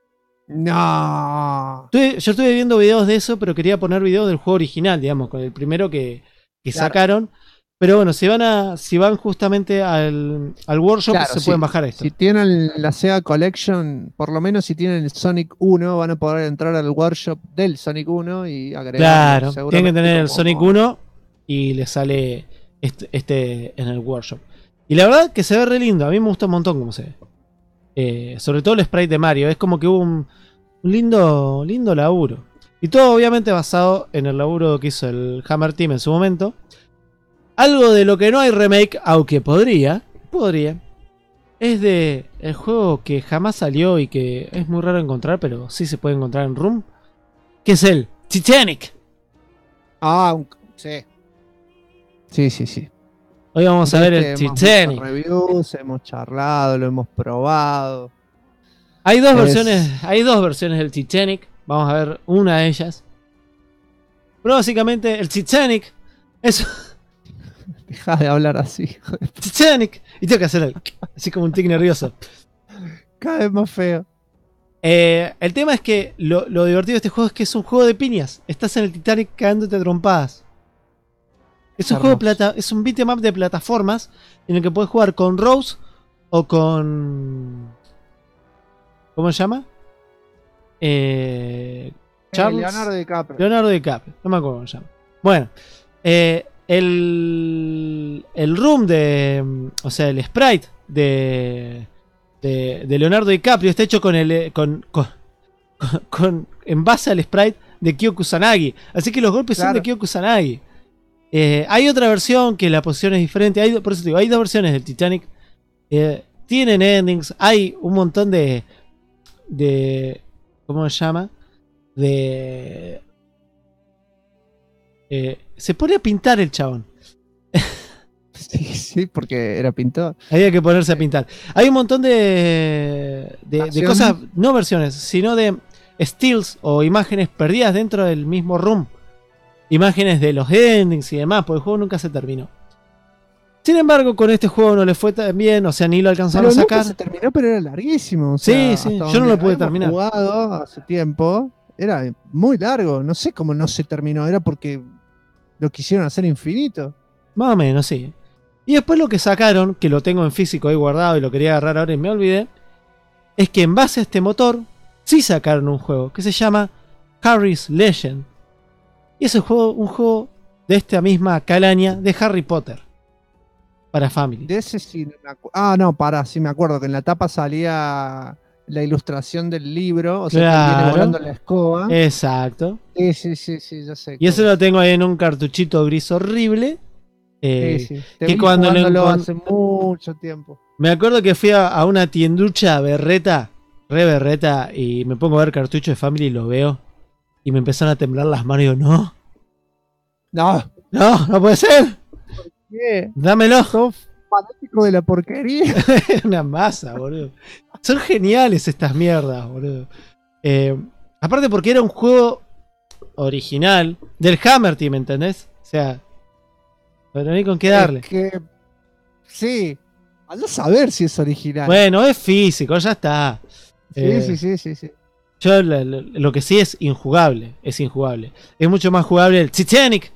No. Yo estuve viendo videos de eso, pero quería poner videos del juego original, digamos, con el primero que sacaron. Pero bueno, si van justamente al workshop, se pueden bajar esto. Si tienen la Sega Collection, por lo menos si tienen el Sonic 1, van a poder entrar al workshop del Sonic 1 y agregar. Claro, tienen que tener el Sonic 1 y les sale este en el workshop. Y la verdad que se ve re lindo, a mí me gusta un montón cómo se ve. Sobre todo el sprite de Mario, es como que hubo un lindo laburo. Y todo obviamente basado en el laburo que hizo el Hammer Team en su momento. Algo de lo que no hay remake, aunque podría, es de el juego que jamás salió y que es muy raro encontrar, pero sí se puede encontrar en Room, que es el Titanic. Sí. Sí. Hoy vamos a ver el Titanic. Reviews, hemos charlado, lo hemos probado. Hay dos versiones del Titanic. Vamos a ver una de ellas. Pero básicamente el Titanic es... Deja de hablar así. Titanic. Y tengo que hacer así como un tic nervioso. Cada vez más feo. El tema es que lo divertido de este juego es que es un juego de piñas. Estás en el Titanic cagándote a trompadas. Es un juego es un beat'em up de plataformas en el que puedes jugar con Rose o con... ¿Cómo se llama? Charles... Leonardo DiCaprio. No me acuerdo cómo se llama. Bueno. El room de... O sea, el sprite de Leonardo DiCaprio está hecho en base al sprite de Kyo Kusanagi. Así que los golpes son de Kyo Kusanagi. Hay otra versión que la posición es diferente. Por eso te digo, hay dos versiones del Titanic. Tienen endings. Hay un montón de ¿cómo se llama? Se pone a pintar el chabón. Sí, porque era pintor. Había que ponerse a pintar. Hay un montón de cosas, no versiones, sino de stills o imágenes perdidas dentro del mismo room. Imágenes de los endings y demás, porque el juego nunca se terminó. Sin embargo, con este juego no le fue tan bien, o sea, ni lo alcanzaron a sacar. Se terminó, pero era larguísimo. O sea, sí, yo no lo pude terminar. Jugado hace tiempo, era muy largo. No sé cómo no se terminó, era porque lo quisieron hacer infinito. Más o menos, sí. Y después lo que sacaron, que lo tengo en físico ahí guardado y lo quería agarrar ahora y me olvidé, es que en base a este motor, sí sacaron un juego que se llama Harry's Legend. Y es un juego de esta misma calaña de Harry Potter. Para Family. De ese sí no me acuerdo. Sí me acuerdo que en la tapa salía la ilustración del libro, o sea, que viene volando la escoba. Exacto. Sí, ya sé. Y eso lo tengo ahí en un cartuchito gris horrible. Sí. Que cuando lo hace mucho tiempo. Me acuerdo que fui a una tienducha berreta, re berreta, y me pongo a ver cartucho de Family y lo veo. Y me empezaron a temblar las manos y digo, no puede ser. ¿Qué? Dámelo. Sos fanático de la porquería. Una masa, boludo. Son geniales estas mierdas, boludo. Aparte porque era un juego original del Hammer Team, ¿entendés? O sea, pero no hay con qué darle. Sí, anda a saber si es original. Bueno, es físico, ya está. Sí. Yo lo que sí es injugable. Es mucho más jugable el Titanic.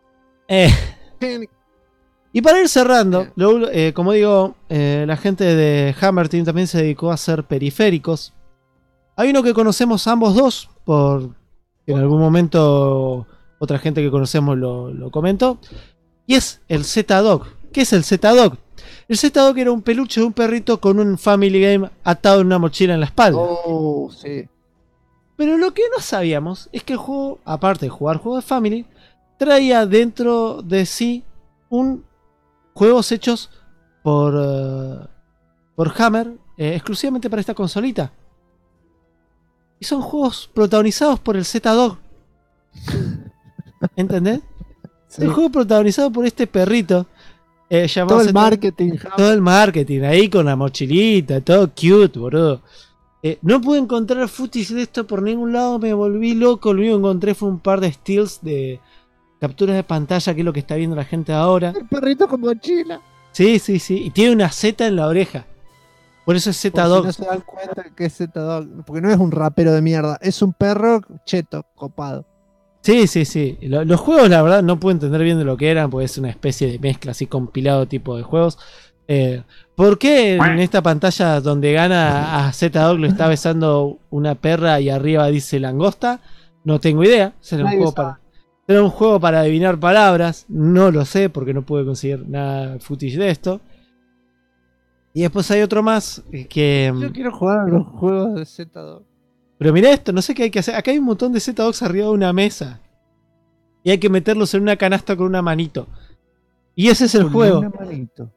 Y para ir cerrando, como digo, la gente de Hammer Team también se dedicó a hacer periféricos. Hay uno que conocemos ambos dos, por en algún momento otra gente que conocemos lo comentó, y es el Z-Dog. ¿Qué es el Z-Dog? El Z-Dog era un peluche de un perrito con un Family Game atado en una mochila en la espalda. Oh, sí. Pero lo que no sabíamos es que el juego, aparte de jugar juegos de Family, traía dentro de sí juegos hechos por Hammer exclusivamente para esta consolita. Y son juegos protagonizados por el Z-Dog. ¿Entendés? Sí. Un juego protagonizado por este perrito. Todo el marketing. Todo el marketing, ahí con la mochilita, todo cute, boludo. No pude encontrar footage de esto por ningún lado, me volví loco. Lo único que encontré fue un par de stills de capturas de pantalla, que es lo que está viendo la gente ahora. El perrito con mochila. Sí. Y tiene una Z en la oreja. Por eso es Por si Z-Dog. no se dan cuenta que es Z-Dog. Porque no es un rapero de mierda. Es un perro cheto, copado. Sí. Los juegos, la verdad, no puedo entender bien de lo que eran, porque es una especie de mezcla así compilado tipo de juegos. ¿Por qué en esta pantalla donde gana a Z-Dog lo está besando una perra y arriba dice langosta? No tengo idea. Será un juego para adivinar palabras. No lo sé porque no pude conseguir nada footage de esto. Y después hay otro más que... Yo quiero jugar a los juegos de Z-Dog. Pero mira esto, no sé qué hay que hacer. Acá hay un montón de Z-Dogs arriba de una mesa. Y hay que meterlos en una canasta con una manito. Y ese es el juego. Una manito.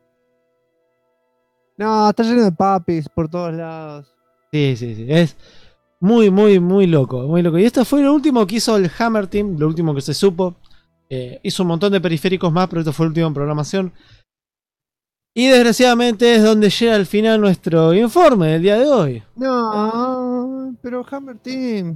No, está lleno de papis por todos lados. Sí. Es muy loco. Muy loco. Y esto fue lo último que hizo el Hammer Team. Lo último que se supo. Hizo un montón de periféricos más, pero esto fue el último en programación. Y desgraciadamente es donde llega al final nuestro informe del día de hoy. No, pero Hammer Team.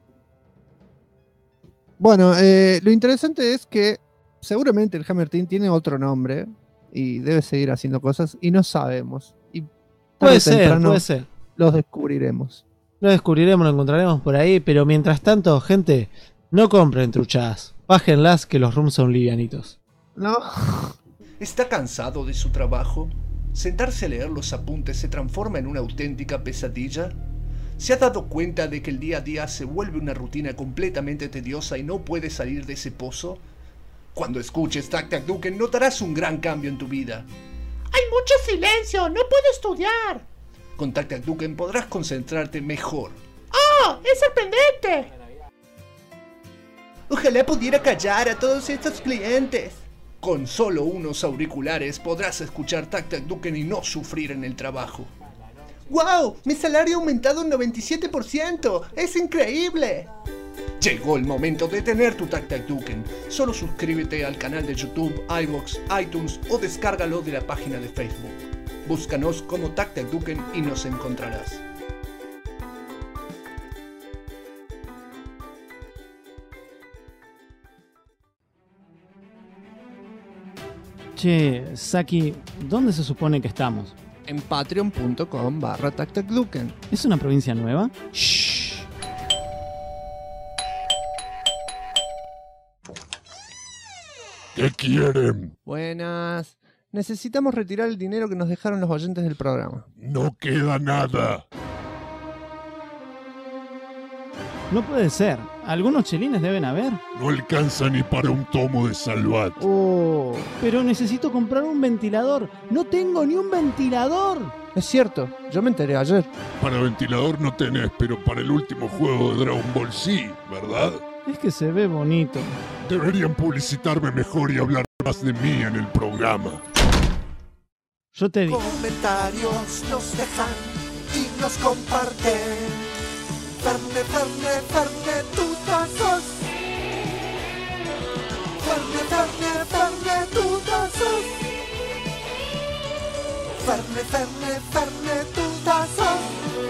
Bueno, lo interesante es que seguramente el Hammer Team tiene otro nombre y debe seguir haciendo cosas y no sabemos. Y puede ser. Los descubriremos. Lo descubriremos, lo encontraremos por ahí. Pero mientras tanto, gente, no compren truchadas. Bájenlas que los rooms son livianitos. No. ¿Está cansado de su trabajo? ¿Sentarse a leer los apuntes se transforma en una auténtica pesadilla? ¿Se ha dado cuenta de que el día a día se vuelve una rutina completamente tediosa y no puede salir de ese pozo? Cuando escuches Tac Tac Duken notarás un gran cambio en tu vida. ¡Hay mucho silencio! ¡No puedo estudiar! Con Tac Tac Duken podrás concentrarte mejor. ¡Oh! ¡Es sorprendente! Ojalá pudiera callar a todos estos clientes. Con solo unos auriculares podrás escuchar Tac Tac Duken y no sufrir en el trabajo. ¡Wow! ¡Mi salario ha aumentado un 97%! ¡Es increíble! Llegó el momento de tener tu Tac Tac Duken. Solo suscríbete al canal de YouTube, iVoox, iTunes o descárgalo de la página de Facebook. Búscanos como Tac Tac Duken y nos encontrarás. Che, Saki, ¿dónde se supone que estamos? En patreon.com/TacTacDuken. ¿Es una provincia nueva? Shh. ¿Qué quieren? Buenas. Necesitamos retirar el dinero que nos dejaron los oyentes del programa. No queda nada. No puede ser. Algunos chelines deben haber. No alcanza ni para un tomo de Salvat. Oh. Pero necesito comprar un ventilador. No tengo ni un ventilador. Es cierto, yo me enteré ayer. Para ventilador no tenés, pero para el último juego de Dragon Ball sí, ¿verdad? Es que se ve bonito. Deberían publicitarme mejor y hablar más de mí en el programa. Yo te digo. Comentarios nos dejan y nos comparten. Ferne, tutazos. Ferne, tutazos. Ferne, tutazos.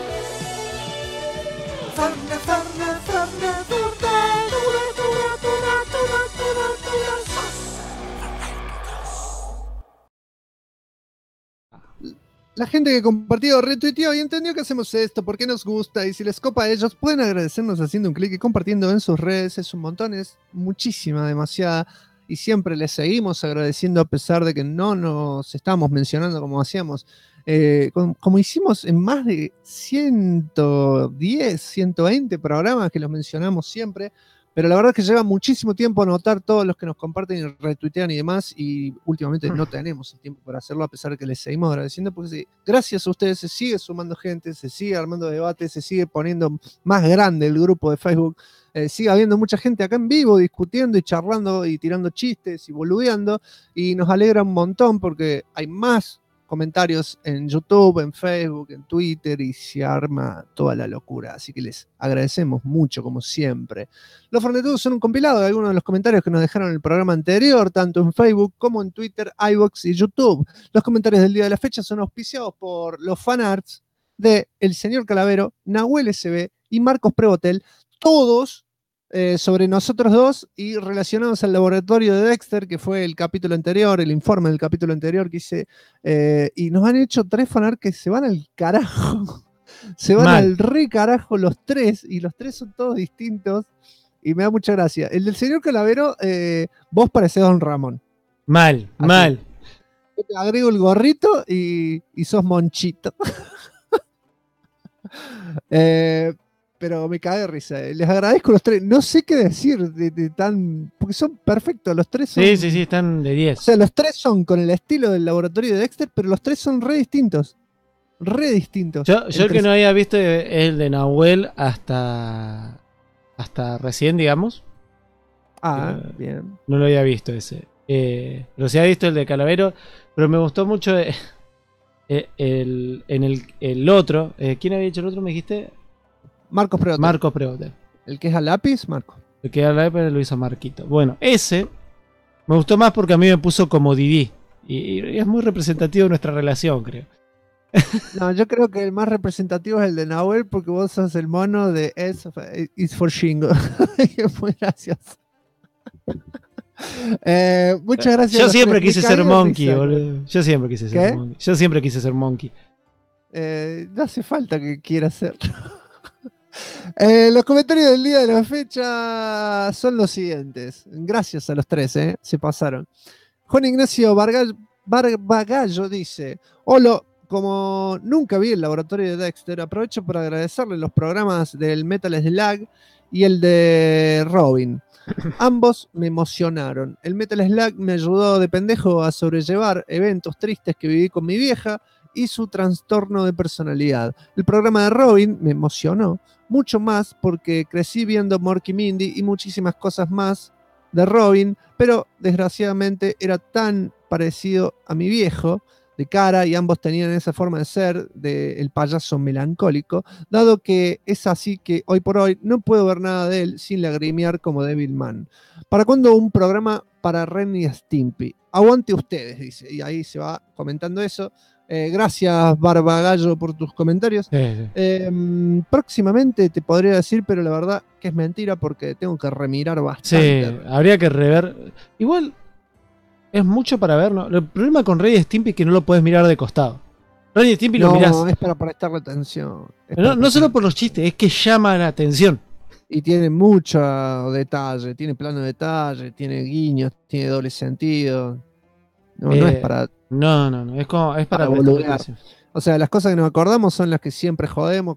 Ferne, La gente que compartió, retuiteó y entendió que hacemos esto, por qué nos gusta, y si les copa a ellos, pueden agradecernos haciendo un clic y compartiendo en sus redes. Es un montón, es muchísima, demasiada, y siempre les seguimos agradeciendo a pesar de que no nos estamos mencionando como hacíamos. Como hicimos en más de 110, 120 programas que los mencionamos siempre, pero la verdad es que lleva muchísimo tiempo anotar todos los que nos comparten y retuitean y demás, y últimamente no tenemos el tiempo para hacerlo, a pesar de que les seguimos agradeciendo, porque sí, gracias a ustedes se sigue sumando gente, se sigue armando debate, se sigue poniendo más grande el grupo de Facebook, sigue habiendo mucha gente acá en vivo discutiendo y charlando y tirando chistes y boludeando, y nos alegra un montón porque hay más comentarios en YouTube, en Facebook, en Twitter, y se arma toda la locura, así que les agradecemos mucho como siempre. Los Fernetudos son un compilado de algunos de los comentarios que nos dejaron en el programa anterior, tanto en Facebook como en Twitter, iVoox y YouTube. Los comentarios del día de la fecha son auspiciados por los fanarts de El Señor Calavero, Nahuel SB y Marcos Prevotel, todos sobre nosotros dos y relacionados al laboratorio de Dexter, que fue el capítulo anterior, el informe del capítulo anterior que hice, y nos han hecho 3 fanart que se van al carajo. Se van al re carajo los 3, y los 3 son todos distintos, y me da mucha gracia. El del Señor Calavero, vos parecés Don Ramón. Mal. Yo te agrego el gorrito y sos Monchito. Pero me cae de risa. Les agradezco los 3. No sé qué decir de tan. Porque son perfectos. Los 3 son. Sí, están de 10. O sea, los 3 son con el estilo del laboratorio de Dexter, pero los 3 son re distintos. Yo el que no había visto es el de Nahuel hasta recién, digamos. Bien. No lo había visto ese. Pero sí había visto el de Calavero. Pero me gustó mucho el otro. ¿Quién había hecho el otro? Me dijiste. Marcos Prevotel. El que es a lápiz, Marco. El que es a lápiz lo hizo Marquito. Bueno, ese me gustó más porque a mí me puso como Didi. Y es muy representativo de nuestra relación, creo. No, yo creo que el más representativo es el de Nahuel, porque vos sos el mono de It's for Shingo. Es muy gracioso. Muchas gracias. Yo siempre quise ser Monkey, boludo. Yo siempre quise ser Monkey. No hace falta que quiera ser. Los comentarios del día de la fecha son los siguientes. Gracias a los 3, se pasaron. Juan Ignacio Barbagallo dice: hola, como nunca vi el laboratorio de Dexter, aprovecho para agradecerle los programas del Metal Slug y el de Robin. Ambos me emocionaron. El Metal Slug me ayudó de pendejo a sobrellevar eventos tristes que viví con mi vieja y su trastorno de personalidad. El programa de Robin me emocionó mucho más porque crecí viendo Mork y Mindy y muchísimas cosas más de Robin, pero desgraciadamente era tan parecido a mi viejo de cara y ambos tenían esa forma de ser del payaso melancólico, dado que es así que hoy por hoy no puedo ver nada de él sin lagrimear como Devilman. ¿Para cuándo un programa para Ren y Stimpy? Aguante ustedes, dice, y ahí se va comentando eso. Gracias, Barbagallo, por tus comentarios. Próximamente te podría decir, pero la verdad que es mentira porque tengo que remirar bastante. Sí, habría que rever. Igual es mucho para ver, ¿no? El problema con Ren y Stimpy es que no lo puedes mirar de costado. Ren y Stimpy lo mirás. No, es para prestarle atención. No solo por los chistes, es que llama la atención. Y tiene mucho detalle, tiene plano de detalle, tiene guiños, tiene doble sentido. No es para... No, es para boludear. O sea, las cosas que nos acordamos son las que siempre jodemos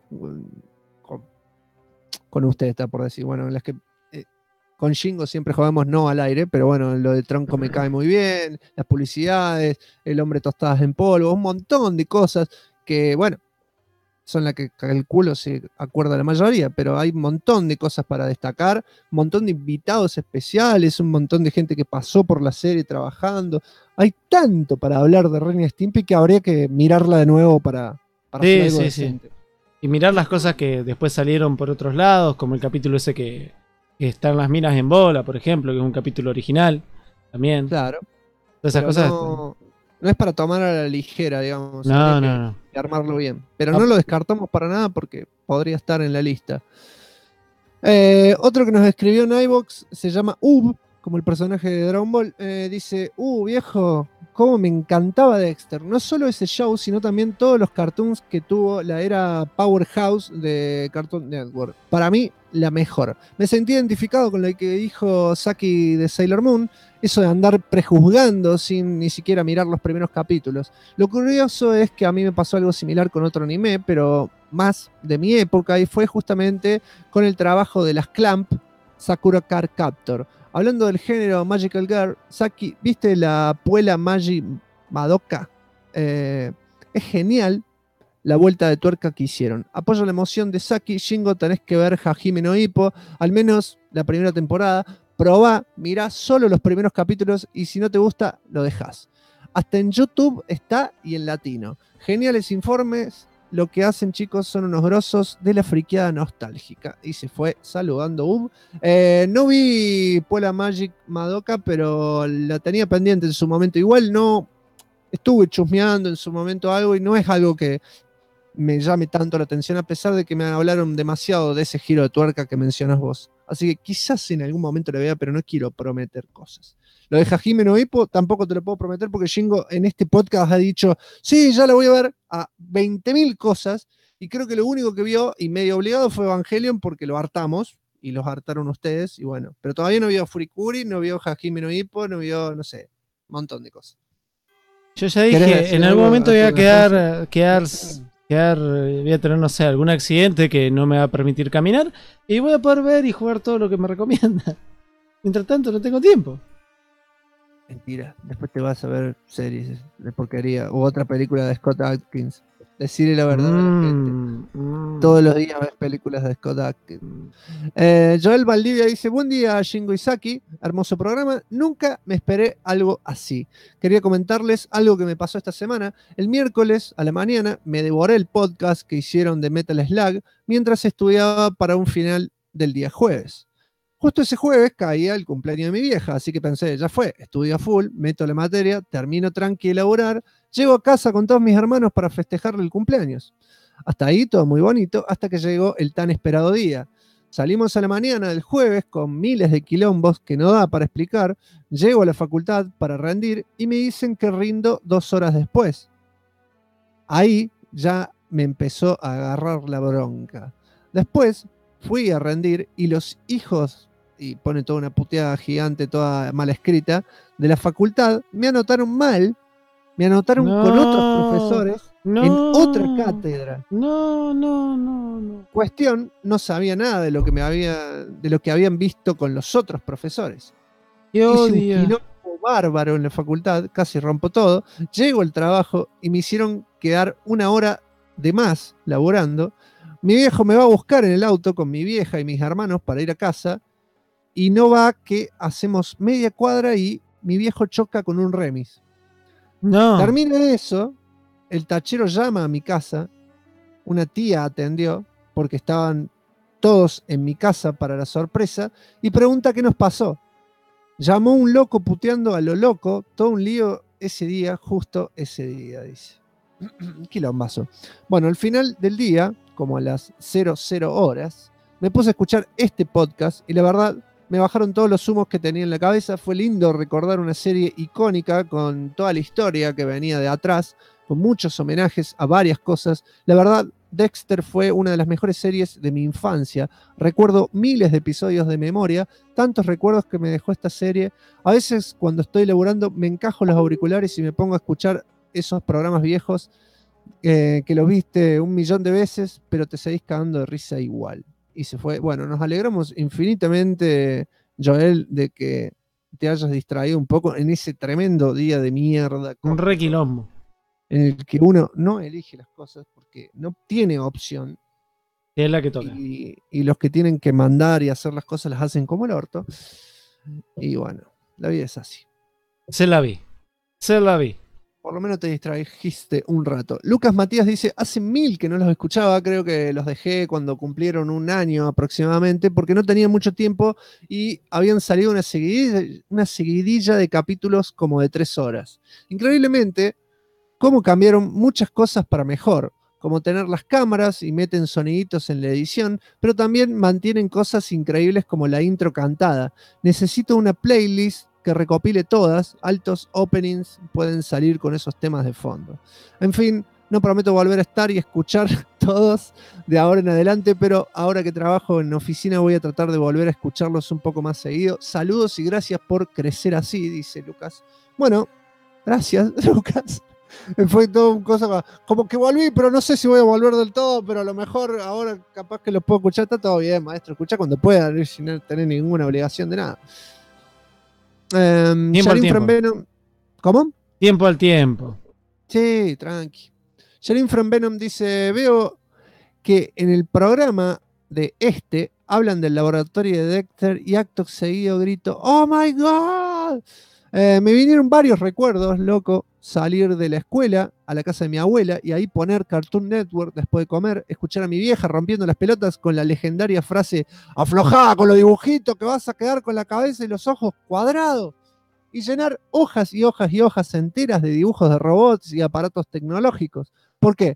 con usted, está por decir. Bueno, las que con Shingo siempre jodemos no al aire, pero bueno, lo de Tronco me cae muy bien, las publicidades, el hombre tostadas en polvo, un montón de cosas que, bueno, son las que calculo se acuerda la mayoría, pero hay un montón de cosas para destacar, un montón de invitados especiales, un montón de gente que pasó por la serie trabajando. Hay tanto para hablar de Ren y Stimpy que habría que mirarla de nuevo para hacer algo decente. Y mirar las cosas que después salieron por otros lados, como el capítulo ese que están las minas en bola, por ejemplo, que es un capítulo original también. Claro. Todas esas cosas. No es para tomar a la ligera, digamos. No. Que armarlo bien. Pero no lo descartamos para nada porque podría estar en la lista. Otro que nos escribió en iVoox se llama Ub, como el personaje de Dragon Ball. Dice: viejo, cómo me encantaba Dexter. No solo ese show, sino también todos los cartoons que tuvo la era Powerhouse de Cartoon Network. Para mí, la mejor. Me sentí identificado con lo que dijo Saki de Sailor Moon, eso de andar prejuzgando sin ni siquiera mirar los primeros capítulos. Lo curioso es que a mí me pasó algo similar con otro anime, pero más de mi época, y fue justamente con el trabajo de las Clamp, Sakura Card Captor. Hablando del género Magical Girl, Saki, ¿viste la Puella Magi Madoka? Es genial la vuelta de tuerca que hicieron. Apoyo la emoción de Saki. Shingo, tenés que ver Hajime no Ippo, al menos la primera temporada. Probá, mirá solo los primeros capítulos y si no te gusta, lo dejás. Hasta en YouTube está y en latino. Geniales informes. Lo que hacen, chicos, son unos grosos de la friqueada nostálgica. Y se fue saludando no vi Puella Magic Madoka, pero la tenía pendiente en su momento. Igual no estuve chusmeando en su momento algo y no es algo que me llame tanto la atención, a pesar de que me hablaron demasiado de ese giro de tuerca que mencionas vos. Así que quizás en algún momento lo vea, pero no quiero prometer cosas. Lo de Hajime no Ippo tampoco te lo puedo prometer porque Shingo en este podcast ha dicho, sí, ya lo voy a ver a 20.000 cosas, y creo que lo único que vio, y medio obligado, fue Evangelion porque lo hartamos, y los hartaron ustedes, y bueno, pero todavía no vio Furikuri, no vio Hajime no Ippo, no vio, no sé, un montón de cosas. Yo ya dije, en algún momento voy a voy a tener, no sé, algún accidente que no me va a permitir caminar y voy a poder ver y jugar todo lo que me recomienda. Mientras tanto, no tengo tiempo. Mentira, después te vas a ver series de porquería o otra película de Scott Adkins. Decirle la verdad a la gente. Todos los días ves películas de Scott Adkins. Joel Valdivia dice, buen día Shingo Isaki, hermoso programa, nunca me esperé algo así. Quería comentarles algo que me pasó esta semana. El miércoles a la mañana me devoré el podcast que hicieron de Metal Slug mientras estudiaba para un final del día jueves. Justo ese jueves caía el cumpleaños de mi vieja, así que pensé, ya fue, estudio a full, meto la materia, termino tranqui de laburar, llego a casa con todos mis hermanos para festejarle el cumpleaños. Hasta ahí todo muy bonito, hasta que llegó el tan esperado día. Salimos a la mañana del jueves con miles de quilombos que no da para explicar, llego a la facultad para rendir y me dicen que rindo 2 horas después. Ahí ya me empezó a agarrar la bronca. Después fui a rendir y los hijos, y pone toda una puteada gigante, toda mal escrita, de la facultad, me anotaron mal, me anotaron con otros profesores en otra cátedra. No. Cuestión, no sabía nada de lo que habían visto con los otros profesores. ¡Qué Hice odio! un quilombo bárbaro en la facultad, casi rompo todo, llego al trabajo y me hicieron quedar 1 hora de más laborando. Mi viejo me va a buscar en el auto con mi vieja y mis hermanos para ir a casa y no va que hacemos media cuadra y mi viejo choca con un remis. No. Termina eso, el tachero llama a mi casa, una tía atendió porque estaban todos en mi casa para la sorpresa y pregunta qué nos pasó. Llamó un loco puteando a lo loco, todo un lío ese día, justo ese día, dice. Quilombazo. Bueno, al final del día, como a las 00 horas, me puse a escuchar este podcast y la verdad me bajaron todos los humos que tenía en la cabeza. Fue lindo recordar una serie icónica con toda la historia que venía de atrás, con muchos homenajes a varias cosas. La verdad, Dexter fue una de las mejores series de mi infancia. Recuerdo miles de episodios de memoria, tantos recuerdos que me dejó esta serie. A veces cuando estoy laburando me encajo los auriculares y me pongo a escuchar esos programas viejos que los viste 1.000.000 de veces, pero te seguís cagando de risa igual. Y se fue. Bueno, nos alegramos infinitamente, Joel, de que te hayas distraído un poco en ese tremendo día de mierda. Un requilombo. En el que uno no elige las cosas porque no tiene opción. Es la que toca. Y los que tienen que mandar y hacer las cosas las hacen como el orto. Y bueno, la vida es así. Se la vi. Por lo menos te distrajiste un rato. Lucas Matías dice, hace 1000 que no los escuchaba, creo que los dejé cuando cumplieron 1 año aproximadamente, porque no tenía mucho tiempo y habían salido una seguidilla de capítulos como de 3 horas. Increíblemente, cómo cambiaron muchas cosas para mejor, como tener las cámaras y meten soniditos en la edición, pero también mantienen cosas increíbles como la intro cantada. Necesito una playlist que recopile todas, altos openings pueden salir con esos temas de fondo. En fin, no prometo volver a estar y escuchar todos de ahora en adelante, pero ahora que trabajo en oficina voy a tratar de volver a escucharlos un poco más seguido. Saludos y gracias por crecer así, dice Lucas. Bueno, gracias, Lucas. Fue todo un cosa como que volví, pero no sé si voy a volver del todo, pero a lo mejor ahora capaz que los puedo escuchar. Está todo bien, maestro, escucha cuando pueda, sin tener ninguna obligación de nada. Tiempo al tiempo. Venom. ¿Cómo? Tiempo al tiempo. Sí, tranqui. Sharin From Venom dice, veo que en el programa de hablan del laboratorio de Dexter y acto seguido grito, ¡Oh my God! Me vinieron varios recuerdos, loco, salir de la escuela a la casa de mi abuela y ahí poner Cartoon Network después de comer, escuchar a mi vieja rompiendo las pelotas con la legendaria frase aflojá con los dibujitos que vas a quedar con la cabeza y los ojos cuadrados y llenar hojas y hojas y hojas enteras de dibujos de robots y aparatos tecnológicos. ¿Por qué?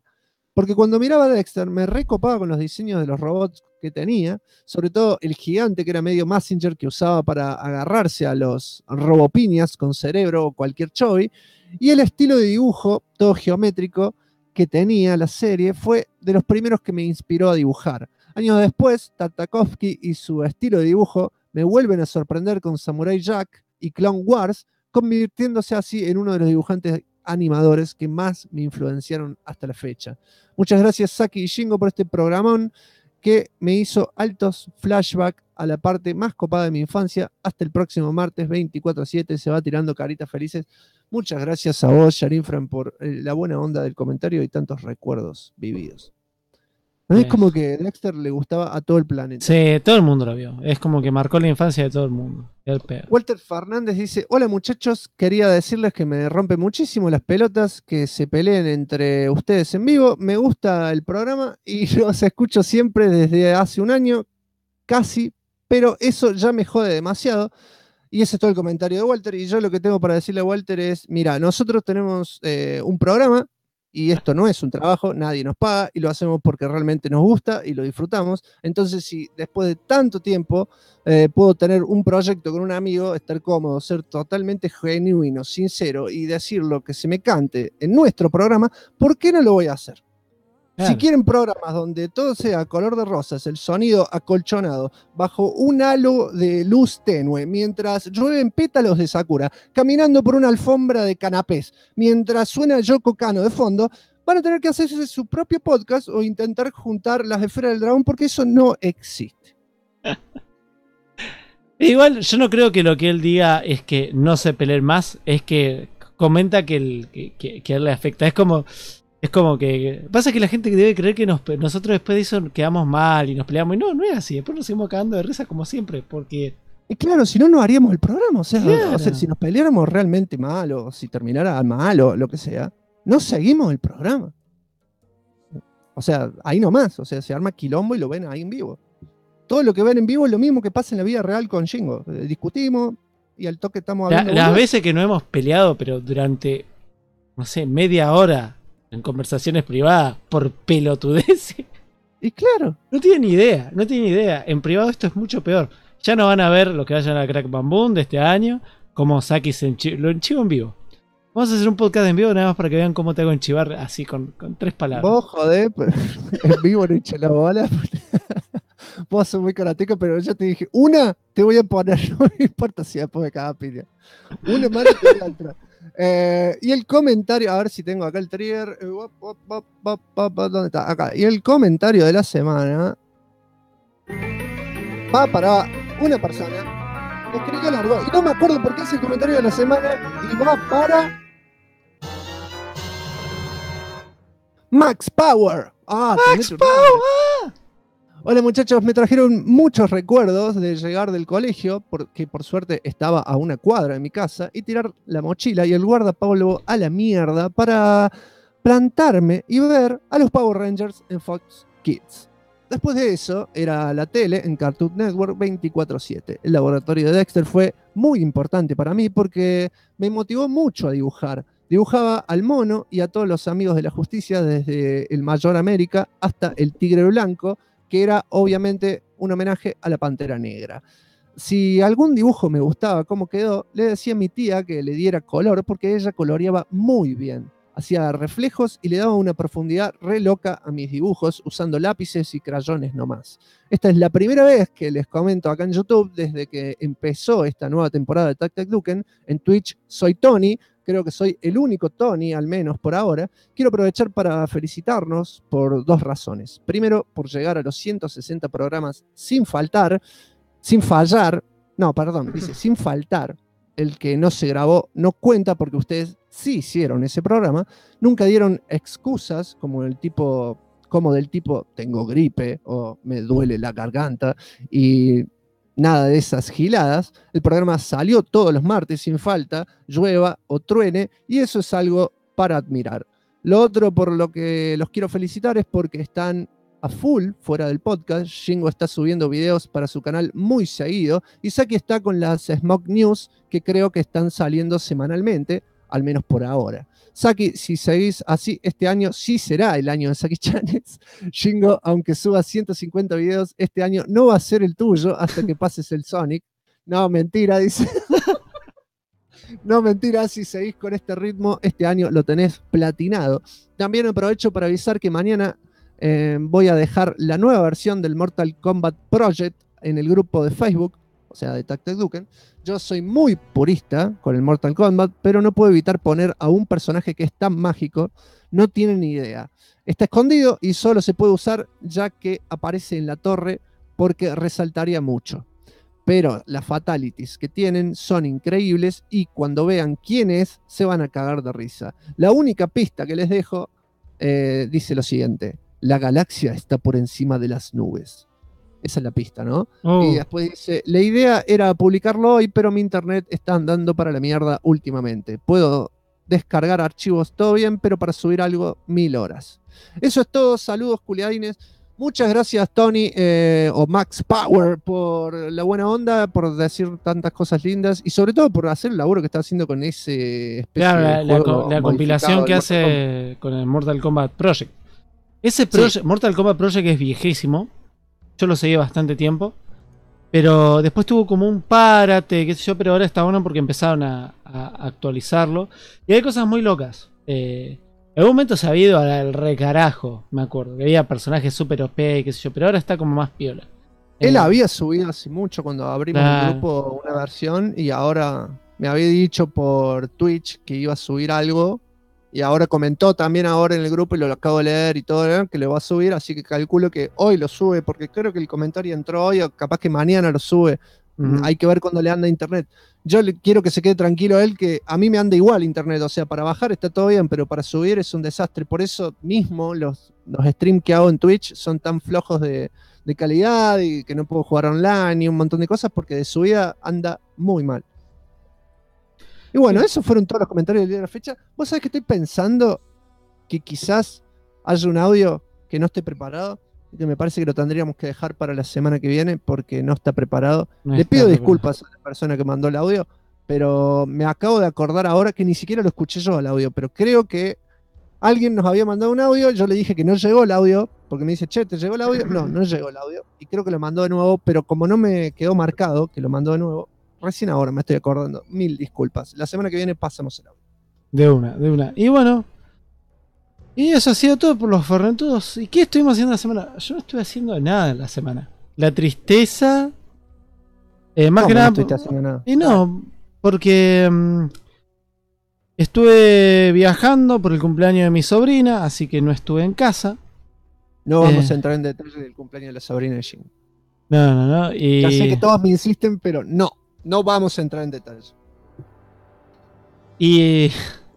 Porque cuando miraba a Dexter me recopaba con los diseños de los robots que tenía, sobre todo el gigante que era medio Messenger que usaba para agarrarse a los robopiñas con cerebro o cualquier chovi, y el estilo de dibujo, todo geométrico, que tenía la serie, fue de los primeros que me inspiró a dibujar. Años después, Tartakovsky y su estilo de dibujo me vuelven a sorprender con Samurai Jack y Clone Wars, convirtiéndose así en uno de los dibujantes animadores que más me influenciaron hasta la fecha. Muchas gracias Saki y Shingo por este programón que me hizo altos flashbacks a la parte más copada de mi infancia. Hasta el próximo martes 24/7 se va tirando caritas felices. Muchas gracias a vos, Sharinfran, por la buena onda del comentario y tantos recuerdos vividos. Es como que Dexter le gustaba a todo el planeta. Sí, todo el mundo lo vio. Es como que marcó la infancia de todo el mundo. Walter Fernández dice: hola muchachos, quería decirles que me rompe muchísimo las pelotas que se peleen entre ustedes en vivo. Me gusta el programa y los escucho siempre desde hace un año, casi, pero eso ya me jode demasiado. Y ese es todo el comentario de Walter. Y yo lo que tengo para decirle a Walter es: mira, nosotros tenemos un programa y esto no es un trabajo, nadie nos paga y lo hacemos porque realmente nos gusta y lo disfrutamos. Entonces, si después de tanto tiempo puedo tener un proyecto con un amigo, estar cómodo, ser totalmente genuino, sincero y decir lo que se me cante en nuestro programa, ¿por qué no lo voy a hacer? Claro. Si quieren programas donde todo sea color de rosas, el sonido acolchonado, bajo un halo de luz tenue, mientras llueven pétalos de sakura, caminando por una alfombra de canapés, mientras suena Yoko Kano de fondo, van a tener que hacerse su propio podcast o intentar juntar las esferas del dragón porque eso no existe. Igual yo no creo que lo que él diga es que no se peleen más, es que comenta que a él le afecta. Es como que pasa que la gente debe creer que nosotros después de eso quedamos mal y nos peleamos. Y no es así. Después nos seguimos cagando de risa como siempre. Porque. Y claro, si no, no haríamos el programa. O sea, si nos peleáramos realmente mal o si terminara mal o lo que sea, no seguimos el programa. O sea, ahí nomás. O sea, se arma quilombo y lo ven ahí en vivo. Todo lo que ven en vivo es lo mismo que pasa en la vida real con Shingo. Discutimos y al toque estamos hablando. Las veces que no hemos peleado, pero durante, no sé, media hora. En conversaciones privadas por pelotudeces. Y claro. No tienen idea. En privado esto es mucho peor. Ya no van a ver lo que vayan a Crack Bam Boom de este año. Como Saki lo enchivo en vivo. Vamos a hacer un podcast en vivo nada más para que vean cómo te hago enchivar así con 3 palabras. Vos joder, en vivo no hinché la bola. Vos sos muy karateca, pero yo te dije, una te voy a poner. No me importa si después de cada piña. Una más te voy a entrar. Y el comentario, a ver si tengo acá el trigger. ¿Dónde está? Acá. Y el comentario de la semana va para una persona que escribió largo. Y no me acuerdo por qué es el comentario de la semana. Y va para Max Power. Max Power. Hola muchachos, me trajeron muchos recuerdos de llegar del colegio, porque por suerte estaba a una cuadra de mi casa, y tirar la mochila y el guardapolvo a la mierda para plantarme y ver a los Power Rangers en Fox Kids. Después de eso, era la tele en Cartoon Network 24/7. El laboratorio de Dexter fue muy importante para mí porque me motivó mucho a dibujar. Dibujaba al mono y a todos los amigos de la justicia, desde el Mayor América hasta el Tigre Blanco, que era obviamente un homenaje a la Pantera Negra. Si algún dibujo me gustaba cómo quedó, le decía a mi tía que le diera color porque ella coloreaba muy bien. Hacía reflejos y le daba una profundidad re loca a mis dibujos usando lápices y crayones nomás. Esta es la primera vez que les comento acá en YouTube desde que empezó esta nueva temporada de Tac Tac Duken. En Twitch soy Tony. Creo que soy el único Tony, al menos por ahora. Quiero aprovechar para felicitarnos por 2 razones. Primero, por llegar a los 160 programas sin fallar. El que no se grabó no cuenta porque ustedes sí hicieron ese programa. Nunca dieron excusas como del tipo tengo gripe o me duele la garganta y nada de esas giladas. El programa salió todos los martes sin falta, llueva o truene, y eso es algo para admirar. Lo otro por lo que los quiero felicitar es porque están a full fuera del podcast. Shingo está subiendo videos para su canal muy seguido y Saki está con las Smoke News que creo que están saliendo semanalmente. al menos por ahora. Saki, si seguís así, este año sí será el año de Saki Chanes. Shingo, aunque suba 150 videos, este año no va a ser el tuyo hasta que pases el Sonic. No, mentira, dice. No, mentira, si seguís con este ritmo, este año lo tenés platinado. También aprovecho para avisar que mañana voy a dejar la nueva versión del Mortal Kombat Project en el grupo de Facebook, o sea, de Tactic Duken. Yo soy muy purista con el Mortal Kombat, pero no puedo evitar poner a un personaje que es tan mágico, no tienen ni idea. Está escondido y solo se puede usar ya que aparece en la torre porque resaltaría mucho. Pero las fatalities que tienen son increíbles y cuando vean quién es, se van a cagar de risa. La única pista que les dejo dice lo siguiente: la galaxia está por encima de las nubes. Esa es la pista, ¿no? Oh. Y después dice, la idea era publicarlo hoy, pero mi internet está andando para la mierda últimamente. Puedo descargar archivos, todo bien, pero para subir algo, 1000 horas. Eso es todo, saludos culiadines. Muchas gracias Tony o Max Power por la buena onda, por decir tantas cosas lindas y sobre todo por hacer el laburo que está haciendo con ese especie Claro, de juego la compilación que del hace Mortal Kombat. con el Mortal Kombat Project. Ese project, Mortal Kombat Project es viejísimo. Yo lo seguí bastante tiempo. Pero después tuvo como un párate, qué sé yo, pero ahora está bueno porque empezaron a actualizarlo. Y hay cosas muy locas. En algún momento se había ido al recarajo, me acuerdo. Que había personajes super OP, qué sé yo, pero ahora está como más piola. Él había subido hace mucho cuando abrimos Claro. el grupo una versión y ahora me había dicho por Twitch que iba a subir algo y ahora comentó también ahora en el grupo y lo acabo de leer y todo, ¿no? Que lo va a subir, así que calculo que hoy lo sube porque creo que el comentario entró hoy o capaz que mañana lo sube. Hay que ver cuándo le anda internet. Yo le quiero que se quede tranquilo a él, que a mí me anda igual internet, o sea, para bajar está todo bien, pero para subir es un desastre. Por eso mismo los streams que hago en Twitch son tan flojos de calidad y que no puedo jugar online y un montón de cosas porque de subida anda muy mal. Y bueno, esos fueron todos los comentarios del día de la fecha. Vos sabés que estoy pensando que quizás haya un audio que no esté preparado y que me parece que lo tendríamos que dejar para la semana que viene porque no está preparado. No Le está pido preparado. disculpas a la persona que mandó el audio, pero me acabo de acordar ahora que ni siquiera lo escuché yo el audio, pero creo que alguien nos había mandado un audio, yo le dije que no llegó el audio, porque me dice, che, ¿te llegó el audio? No, no llegó el audio, y creo que lo mandó de nuevo, pero como no me quedó marcado que lo mandó de nuevo, recién ahora me estoy acordando, 1000 disculpas. La semana que viene pasamos el audio. De una. Y bueno. Y eso ha sido todo por los Ferrentudos. ¿Y qué estuvimos haciendo la semana? Yo no estuve haciendo nada en la semana. La tristeza. Más ¿Cómo que no nada. estuviste haciendo nada? Y no, porque estuve viajando por el cumpleaños de mi sobrina, así que no estuve en casa. No vamos a entrar en detalle del cumpleaños de la sobrina de Jim. No. Y... Ya sé que todos me insisten, pero no vamos a entrar en detalle. Y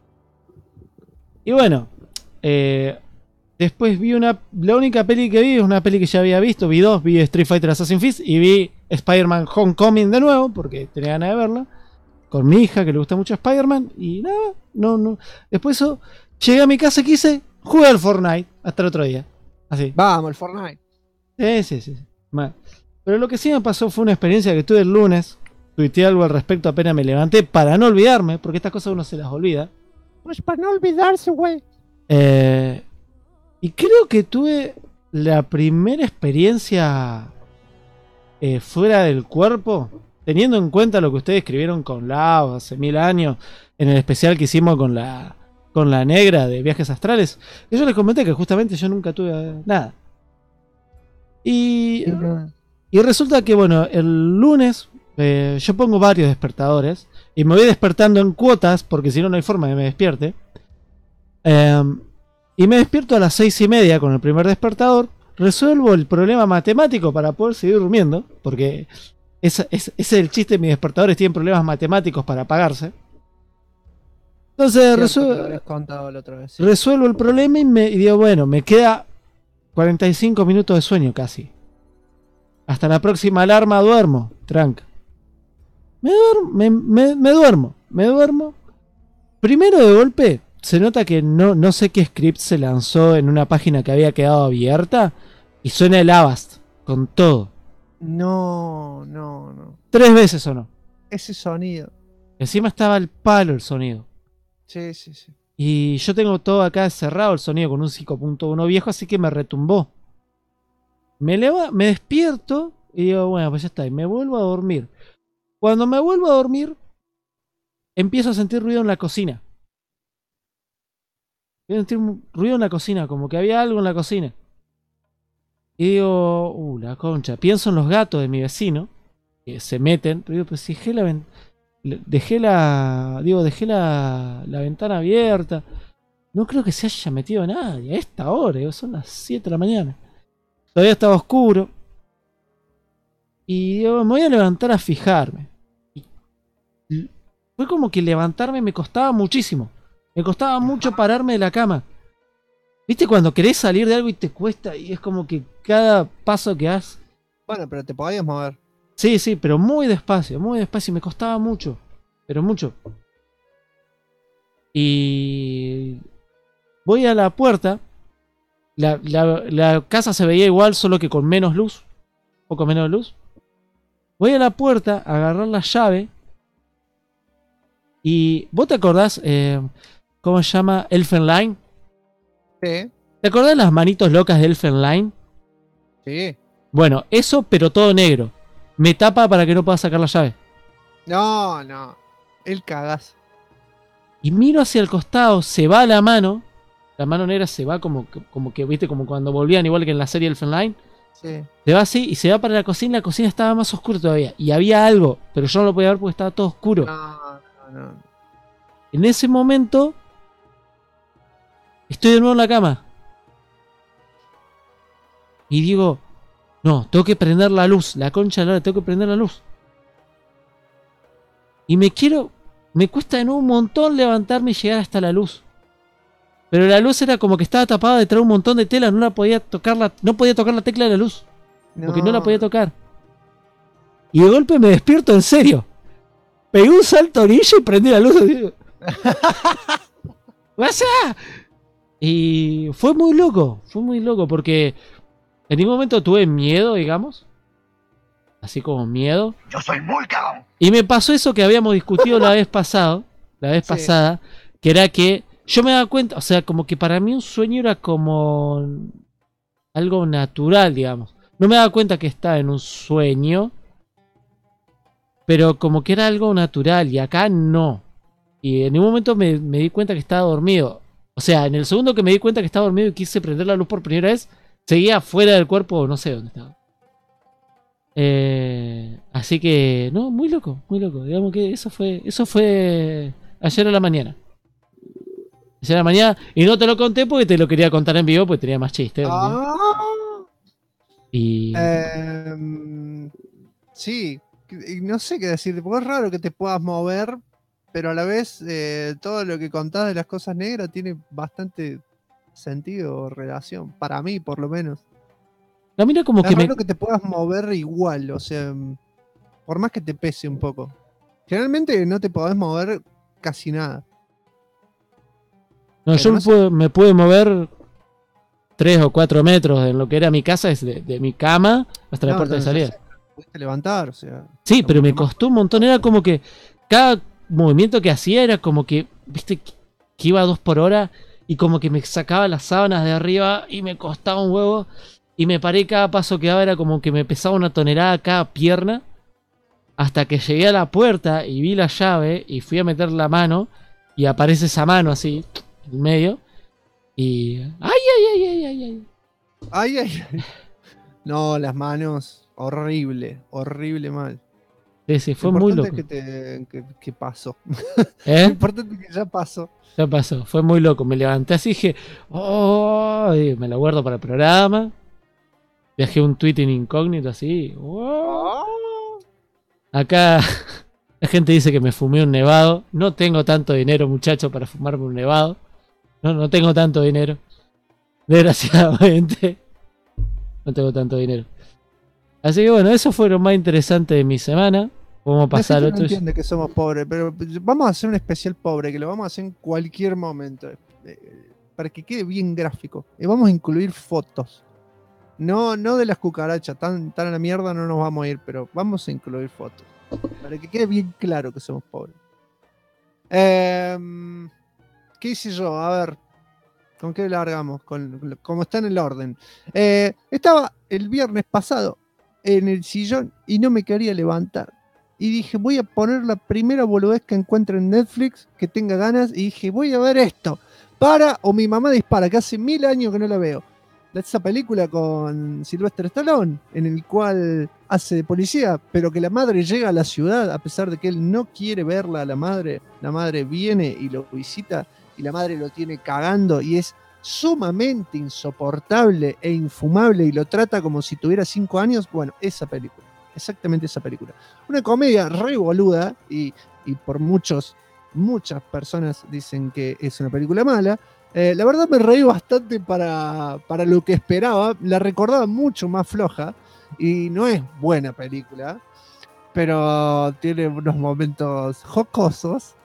bueno, después vi la única peli que vi es una peli que ya había visto, vi dos, vi Street Fighter Assassin's Fist y vi Spider-Man Homecoming de nuevo, porque tenía ganas de verla, con mi hija que le gusta mucho Spider-Man, y nada, no. Después eso, llegué a mi casa y quise jugar al Fortnite hasta el otro día, así. Vamos, el Fortnite. Sí. Mal. Pero lo que sí me pasó fue una experiencia que tuve el lunes, tuiteé algo al respecto apenas me levanté, para no olvidarme, porque estas cosas uno se las olvida. Pues para no olvidarse, güey. Y creo que tuve la primera experiencia fuera del cuerpo, teniendo en cuenta lo que ustedes escribieron con Lau hace 1000 años, en el especial que hicimos con la negra de Viajes Astrales. Y yo les comenté que justamente yo nunca tuve nada. Y resulta que, bueno, el lunes yo pongo varios despertadores y me voy despertando en cuotas porque si no, no hay forma de que me despierte. Y me despierto a las 6:30 con el primer despertador. Resuelvo el problema matemático para poder seguir durmiendo, porque ese es el chiste de mis despertadores, tienen problemas matemáticos para apagarse. Entonces resuelvo el problema y digo, bueno, me queda 45 minutos de sueño casi. Hasta la próxima alarma duermo, tranca. Me duermo. Primero de golpe se nota que no sé qué script se lanzó en una página que había quedado abierta y suena el Avast con todo. No. 3 veces sonó. Ese sonido. Encima estaba al palo el sonido. Sí, sí, sí. Y yo tengo todo acá cerrado el sonido con un 5.1 viejo, así que me retumbó. Me despierto y digo, bueno, pues ya está, y me vuelvo a dormir. Cuando me vuelvo a dormir, empiezo a sentir ruido en la cocina. Empiezo a sentir ruido en la cocina, como que había algo en la cocina. Y digo, la concha. Pienso en los gatos de mi vecino, que se meten. Pero digo, pues si dejé la ventana abierta. No creo que se haya metido nadie a esta hora. Digo, son las 7 de la mañana. Todavía estaba oscuro. Y digo, me voy a levantar a fijarme. Y fue como que levantarme me costaba muchísimo. Me costaba mucho pararme de la cama. ¿Viste cuando querés salir de algo y te cuesta? Y es como que cada paso que das... Bueno, pero te podías mover. Sí, sí, pero muy despacio, muy despacio. Me costaba mucho. Pero mucho. Y... voy a la puerta. La casa se veía igual, solo que con menos luz. Un poco menos luz. Voy a la puerta a agarrar la llave. Y... ¿vos te acordás cómo se llama Elfen Lied? Sí. ¿Te acordás de las manitos locas de Elfen Lied? Sí. Bueno, eso, pero todo negro. Me tapa para que no pueda sacar la llave. No. El cagas. Y miro hacia el costado, se va la mano. La mano negra se va como que, viste, como cuando volvían, igual que en la serie Elfen Lied. Sí. Se va así y se va para la cocina. La cocina estaba más oscura todavía. Y había algo, pero yo no lo podía ver porque estaba todo oscuro. No. En ese momento... estoy de nuevo en la cama. Y digo... no, tengo que prender la luz. La concha de la hora, tengo que prender la luz. Y me cuesta de nuevo un montón levantarme y llegar hasta la luz. Pero la luz era como que estaba tapada detrás de un montón de tela. No podía tocar la tecla de la luz. Porque no la podía tocar. Y de golpe me despierto en serio. Pegué un salto a orilla y prendí la luz. ¡Pasa! Y fue muy loco porque en ningún momento tuve miedo, digamos. Así como miedo. Yo soy muy cagón. Y me pasó eso que habíamos discutido la vez pasada, que era que yo me daba cuenta, o sea, como que para mí un sueño era como algo natural, digamos. No me daba cuenta que estaba en un sueño, pero como que era algo natural, y acá no. Y en ningún momento me di cuenta que estaba dormido. O sea, en el segundo que me di cuenta que estaba dormido y quise prender la luz por primera vez, seguía fuera del cuerpo, no sé dónde estaba. Así que, no, muy loco. Digamos que eso fue ayer a la mañana. Ayer a la mañana, y no te lo conté porque te lo quería contar en vivo porque tenía más chiste. Y... sí, no sé qué decirte, porque es raro que te puedas mover, pero a la vez todo lo que contás de las cosas negras tiene bastante sentido o relación, para mí por lo menos. No, mira como es que raro que te puedas mover igual, o sea, por más que te pese un poco. Generalmente no te podés mover casi nada. No, yo me pude mover 3 o 4 metros en lo que era mi casa, es de mi cama hasta la puerta de salida. Pudiste levantar, o sea. Sí, pero me costó un montón. Era como que cada movimiento que hacía era como que, viste, que iba a 2 por hora y como que me sacaba las sábanas de arriba y me costaba un huevo. Y me paré, cada paso que daba era como que me pesaba 1 tonelada cada pierna. Hasta que llegué a la puerta y vi la llave y fui a meter la mano. Y aparece esa mano así, en medio. Y... ¡ay! No, las manos, horrible mal. Sí, fue muy loco. Lo importante es que pasó. Lo importante es que ya pasó. Ya pasó, fue muy loco. Me levanté así y dije, oh, y me lo guardo para el programa. Dejé un tweet en incógnito así. Oh. Acá la gente dice que me fumé un nevado. No tengo tanto dinero, muchacho, para fumarme un nevado. No tengo tanto dinero. Desgraciadamente. No tengo tanto dinero. Así que bueno, eso fue lo más interesante de mi semana. Vamos a pasar otro. No entiende que somos pobres, pero vamos a hacer un especial pobre, que lo vamos a hacer en cualquier momento. Para que quede bien gráfico. Y vamos a incluir fotos. No de las cucarachas, tan a la mierda no nos vamos a ir, pero vamos a incluir fotos. Para que quede bien claro que somos pobres. ¿qué hice yo? A ver, ¿con qué largamos? Como está en el orden. Estaba el viernes pasado en el sillón y no me quería levantar. Y dije, voy a poner la primera boludez que encuentre en Netflix, que tenga ganas. Y dije, voy a ver esto. O mi mamá dispara, que hace 1000 años que no la veo. Esa película con Sylvester Stallone, en el cual hace de policía, pero que la madre llega a la ciudad, a pesar de que él no quiere verla a la madre viene y lo visita, y la madre lo tiene cagando, y es sumamente insoportable e infumable, y lo trata como si tuviera 5 años. Bueno, esa película, exactamente esa película. Una comedia re boluda, y por muchas personas dicen que es una película mala. La verdad me reí bastante para lo que esperaba. La recordaba mucho más floja y no es buena película, pero tiene unos momentos jocosos.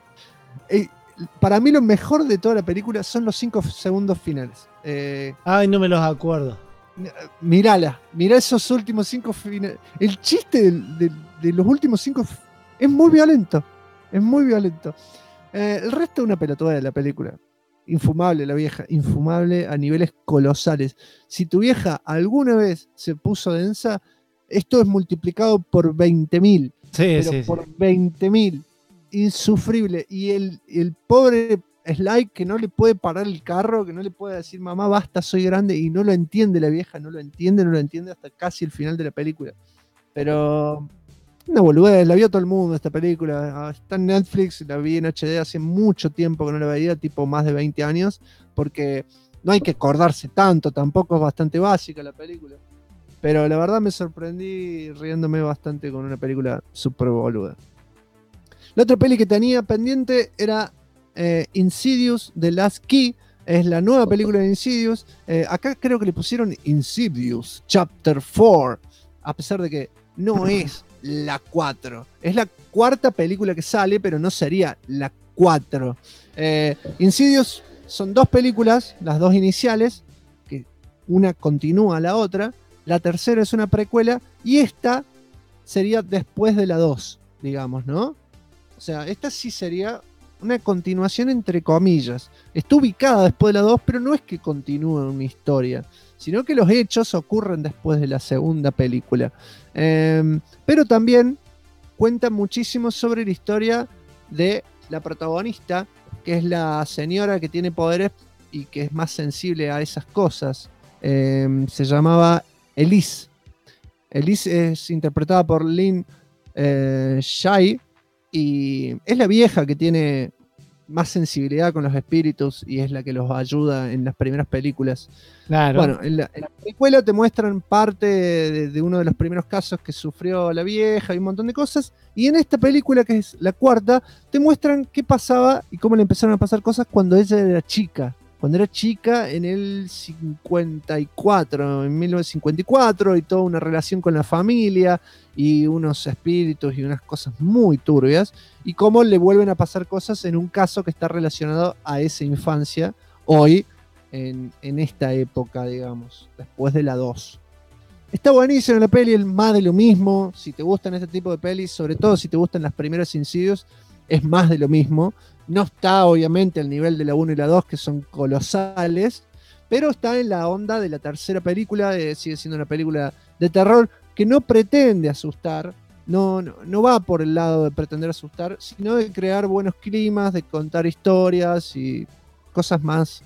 Para mí lo mejor de toda la película son los 5 segundos finales. Ay, no me los acuerdo. Mirá esos últimos 5 finales. El chiste de los últimos 5 es muy violento. Es muy violento. El resto es una pelotuda de la película. Infumable la vieja, infumable a niveles colosales. Si tu vieja alguna vez se puso densa, esto es multiplicado por 20.000. Sí. Por 20.000. Insufrible. Y el pobre Sly, que no le puede parar el carro, que no le puede decir mamá, basta, soy grande, y no lo entiende la vieja, no lo entiende hasta casi el final de la película. Pero una boludez, la vio todo el mundo esta película. Está en Netflix, la vi en HD hace mucho tiempo que no la veía, tipo más de 20 años, porque no hay que acordarse tanto, tampoco es bastante básica la película. Pero la verdad me sorprendí riéndome bastante con una película súper boluda. La otra peli que tenía pendiente era Insidious The Last Key. Es la nueva película de Insidious. Acá creo que le pusieron Insidious Chapter 4, a pesar de que no es la 4. Es la 4ª película que sale, pero no sería la 4. Insidious son 2 películas, las 2 iniciales, que una continúa a la otra. La tercera es una precuela y esta sería después de la 2, digamos, ¿no? O sea, esta sí sería una continuación entre comillas. Está ubicada después de la 2, pero no es que continúe una historia, sino que los hechos ocurren después de la segunda película. Pero también cuenta muchísimo sobre la historia de la protagonista, que es la señora que tiene poderes y que es más sensible a esas cosas. Se llamaba Elise. Elise es interpretada por Lynn Shay y es la vieja que tiene más sensibilidad con los espíritus y es la que los ayuda en las primeras películas. Claro. Bueno, en la película te muestran parte de uno de los primeros casos que sufrió la vieja y un montón de cosas, y en esta película, que es la 4ª, te muestran qué pasaba y cómo le empezaron a pasar cosas cuando ella era chica. Cuando era chica en el 54, en 1954, y toda una relación con la familia y unos espíritus y unas cosas muy turbias, y cómo le vuelven a pasar cosas en un caso que está relacionado a esa infancia, hoy, en esta época, digamos, después de la 2. Está buenísima la peli, es más de lo mismo. Si te gustan este tipo de pelis, sobre todo si te gustan las primeras Insidious, es más de lo mismo. No está obviamente al nivel de la 1 y la 2, que son colosales, pero está en la onda de la tercera película. Sigue siendo una película de terror que no pretende asustar, no va por el lado de pretender asustar, sino de crear buenos climas, de contar historias y cosas más,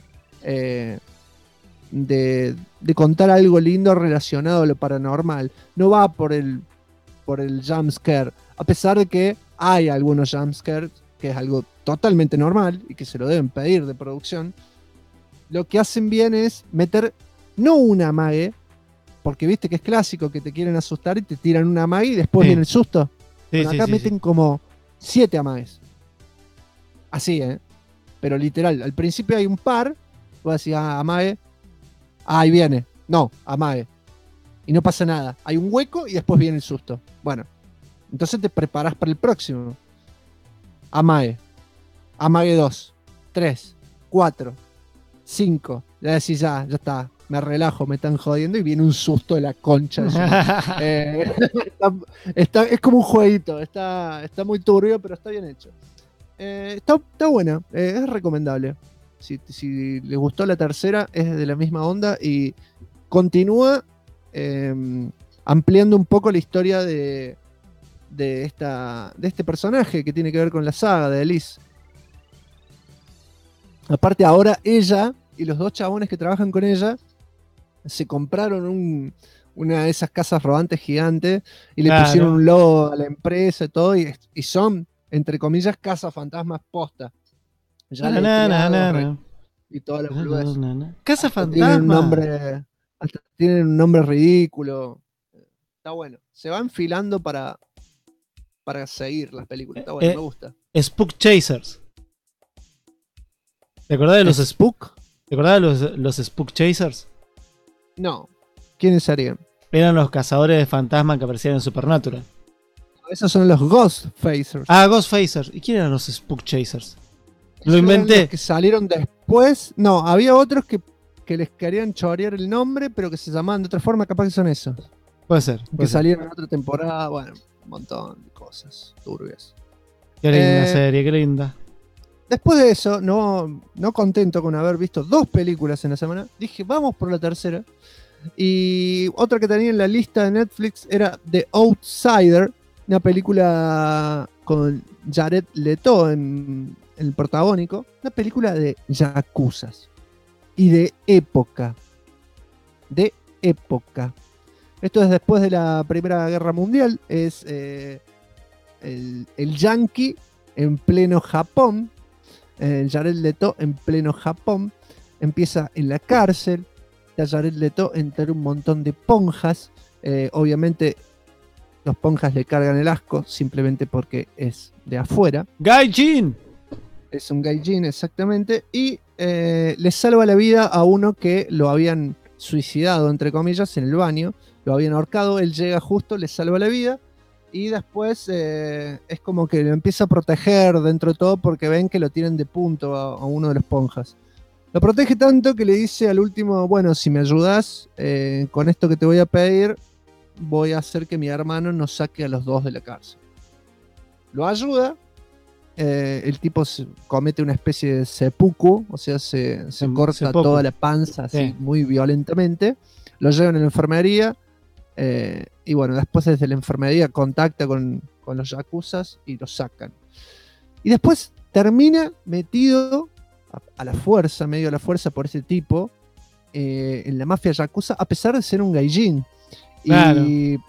de contar algo lindo relacionado a lo paranormal. No va por el jumpscare, a pesar de que hay algunos jumpscares, que es algo totalmente normal y que se lo deben pedir de producción. Lo que hacen bien es meter no una amague, porque viste que es clásico que te quieren asustar y te tiran una amague y después viene el susto. Bueno, acá meten como 7 amagues. Así, pero literal, al principio hay un par, vos decís, amague, ahí viene, no, amague, y no pasa nada, hay un hueco y después viene el susto. Bueno, entonces te preparás para el próximo. Amague 2, 3, 4, 5, ya decís, ya está, me relajo, me están jodiendo, y viene un susto de la concha. Es como un jueguito, está muy turbio, pero está bien hecho. Está buena, es recomendable. Si les gustó la tercera, es de la misma onda y continúa ampliando un poco la historia de este personaje que tiene que ver con la saga de Elise. Aparte, ahora ella y los 2 chabones que trabajan con ella se compraron una de esas casas rodantes gigantes y le pusieron un logo a la empresa y todo, y son, entre comillas, casas fantasmas posta. Ya y toda la boludez. Casa fantasma. Tienen un nombre ridículo. Está bueno. Se va enfilando para seguir las películas. Está bueno, me gusta. Spook Chasers. ¿Te acordás de los Spook? ¿Te acordás de los Spook Chasers? No. ¿Quiénes serían? Eran los cazadores de fantasmas que aparecían en Supernatural. Esos son los Ghostfacers. Ah, Ghostfacers. ¿Y quién eran los Spook Chasers? Lo Esos inventé. eran los que salieron después. No, había otros que les querían chorear el nombre, pero que se llamaban de otra forma. Capaz que son esos. Puede ser. Que salieron en otra temporada. Bueno, un montón de cosas turbias. Qué linda serie, qué linda. Después de eso, no contento con haber visto 2 películas en la semana, dije, vamos por la tercera. Y otra que tenía en la lista de Netflix era The Outsider, una película con Jared Leto en el protagónico, una película de yakuzas y de época. Esto es después de la Primera Guerra Mundial, es el yankee en pleno Japón, Jared Leto en pleno Japón, empieza en la cárcel, a Jared Leto entre un montón de ponjas, obviamente los ponjas le cargan el asco simplemente porque es de afuera. ¡Gaijin! Es un gaijin, exactamente, y le salva la vida a uno que lo habían suicidado, entre comillas, en el baño, lo habían ahorcado, él llega justo, le salva la vida, y después es como que lo empieza a proteger dentro de todo porque ven que lo tienen de punto a uno de los ponjas. Lo protege tanto que le dice al último, bueno, si me ayudas con esto que te voy a pedir, voy a hacer que mi hermano nos saque a los 2 de la cárcel. Lo ayuda, el tipo comete una especie de seppuku, o sea, se corta toda la panza así, muy violentamente, lo llevan a la enfermería, y bueno, después desde la enfermería contacta con los yakuzas y lo sacan. Y después termina metido a la fuerza, medio a la fuerza por ese tipo, en la mafia yakuza, a pesar de ser un gaijin. Claro.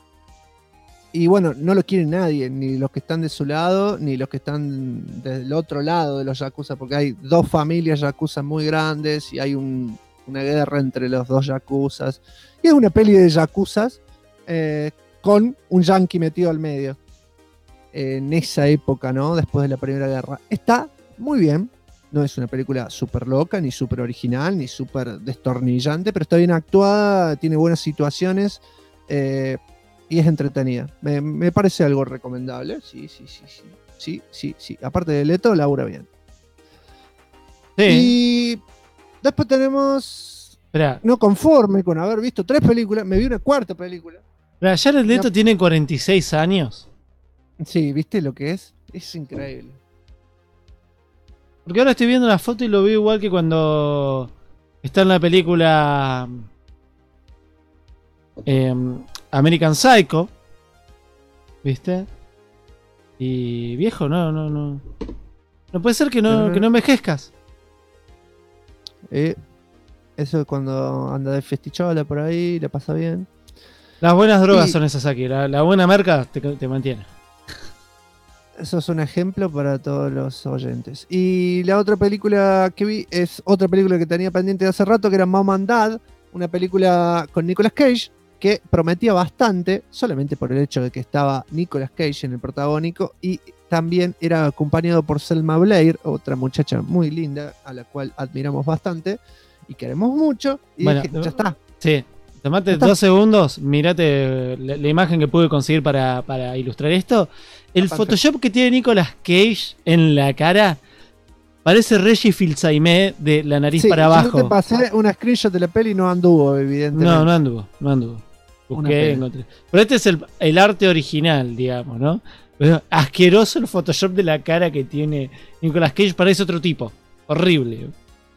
Y bueno, no lo quiere nadie, ni los que están de su lado, ni los que están del otro lado de los yakuza, porque hay 2 familias yakuza muy grandes y hay una guerra entre los 2 yakuzas. Y es una peli de yakuzas con un yankee metido al medio. En esa época, ¿no? Después de la Primera Guerra. Está muy bien. No es una película súper loca, ni súper original, ni súper destornillante, pero está bien actuada, tiene buenas situaciones y es entretenida. Me parece algo recomendable. Sí. Aparte de Leto, labura bien. Sí. Y después tenemos... Esperá. No conforme con haber visto 3 películas, me vi una 4ª película. Esperá, Jared Leto tiene 46 años. Sí, ¿viste lo que es? Es increíble. Porque ahora estoy viendo la foto y lo veo igual que cuando está en la película American Psycho. ¿Viste? Y viejo, no. No puede ser que no envejezcas. Eso es cuando anda de festichola por ahí, le pasa bien. Las buenas drogas son esas aquí. La buena marca te mantiene. Eso es un ejemplo para todos los oyentes. Y la otra película que vi es otra película que tenía pendiente de hace rato, que era Mom and Dad, una película con Nicolas Cage, que prometía bastante, solamente por el hecho de que estaba Nicolas Cage en el protagónico, y también era acompañado por Selma Blair, otra muchacha muy linda, a la cual admiramos bastante y queremos mucho, y bueno, dije, ya está. Sí, tomate 2 segundos, mirate la imagen que pude conseguir para ilustrar esto. El Photoshop que tiene Nicolas Cage en la cara parece Reggie Fils-Aimé de la nariz para abajo. Yo te pasé una screenshot de la peli y no anduvo, evidentemente. No anduvo. Busqué, encontré. Pero este es el arte original, digamos, ¿no? Pero asqueroso el Photoshop de la cara que tiene Nicolas Cage, parece otro tipo. Horrible.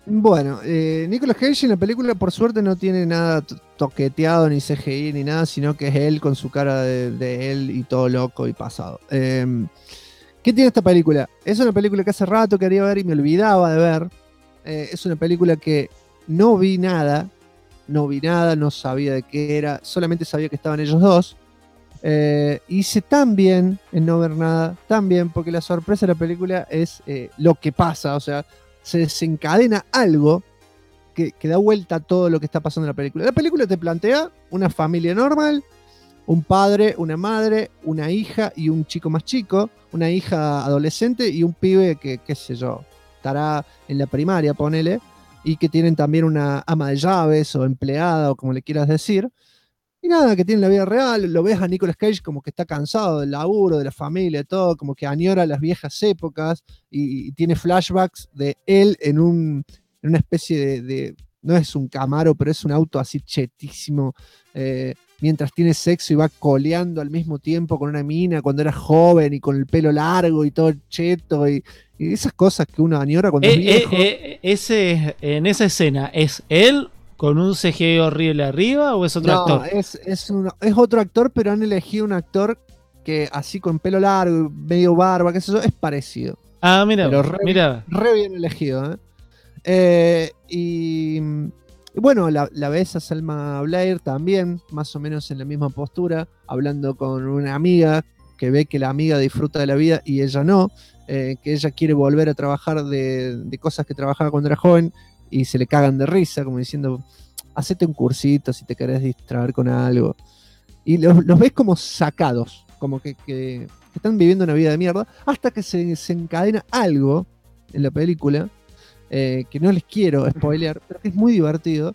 Bueno, Nicolas Cage en la película por suerte no tiene nada toqueteado, ni CGI, ni nada, sino que es él con su cara de él y todo loco y pasado. ¿Qué tiene esta película? Es una película que hace rato quería ver y me olvidaba de ver. Es una película que no vi nada, no sabía de qué era, solamente sabía que estaban ellos dos. Hice tan bien en no ver nada, tan bien, porque la sorpresa de la película es lo que pasa, o sea, se desencadena algo que da vuelta a todo lo que está pasando en la película. La película te plantea una familia normal, un padre, una madre, una hija y un chico más chico, una hija adolescente y un pibe que, qué sé yo, estará en la primaria, ponele, y que tienen también una ama de llaves o empleada o como le quieras decir. Y nada, que tiene la vida real, lo ves a Nicolas Cage como que está cansado del laburo, de la familia, de todo, como que añora las viejas épocas y tiene flashbacks de él en una especie no es un Camaro, pero es un auto así chetísimo, mientras tiene sexo y va coleando al mismo tiempo con una mina cuando era joven y con el pelo largo y todo cheto y esas cosas que uno añora cuando es viejo. En esa escena, ¿es él con un CGI horrible arriba o es otro actor? Es otro actor, pero han elegido un actor que así con pelo largo, medio barba, qué sé yo, es parecido. Ah, mira, pero mira. Re bien elegido, y bueno, la ves a Selma Blair también, más o menos en la misma postura, hablando con una amiga que ve que la amiga disfruta de la vida y ella no, que ella quiere volver a trabajar de cosas que trabajaba cuando era joven y se le cagan de risa, como diciendo, hacete un cursito si te querés distraer con algo. Y los ves como sacados, como que están viviendo una vida de mierda, hasta que se desencadena algo en la película, que no les quiero spoilear, pero que es muy divertido.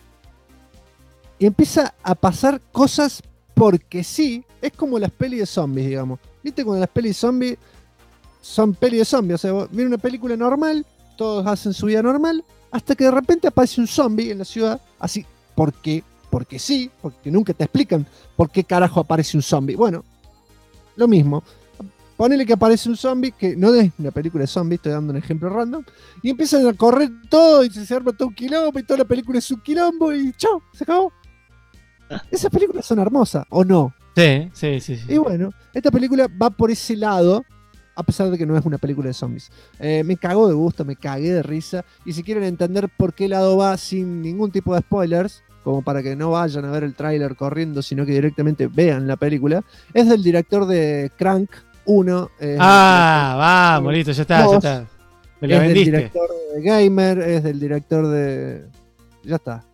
Y empieza a pasar cosas porque sí, es como las pelis de zombies, digamos. ¿Viste cuando las pelis de zombies son pelis de zombies? O sea, viene una película normal, todos hacen su vida normal, hasta que de repente aparece un zombie en la ciudad, así, porque sí, porque nunca te explican por qué carajo aparece un zombie. Bueno, lo mismo. Ponele que aparece un zombie, que no es una película de zombies, estoy dando un ejemplo random, y empiezan a correr todo y se arma todo un quilombo y toda la película es un quilombo y chao, se acabó. Esas películas son hermosas, ¿o no? Sí. Y bueno, esta película va por ese lado, a pesar de que no es una película de zombies. Me cagó de gusto, me cagué de risa. Y si quieren entender por qué lado va sin ningún tipo de spoilers, como para que no vayan a ver el tráiler corriendo, sino que directamente vean la película, es del director de Crank 1. Vamos, listo, ya está. Me la vendiste. Es del director de Gamer, es del director de... Ya está.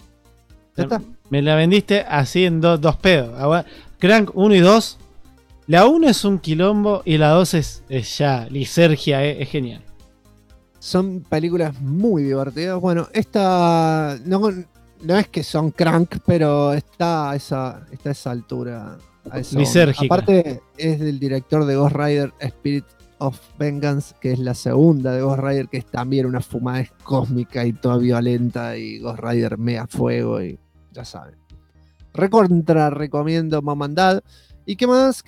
Me la vendiste así en dos pedos. Crank 1 y 2. La 1 es un quilombo y la 2 es ya lisergia, es genial. Son películas muy divertidas. Bueno, esta no es que son Crank, pero está a esa altura. Lisérgica. Aparte es del director de Ghost Rider Spirit of Vengeance, que es la segunda de Ghost Rider, que es también una fumada cósmica y toda violenta, y Ghost Rider mega fuego y ya saben. Recontra recomiendo Mom and Dad. ¿Y qué más?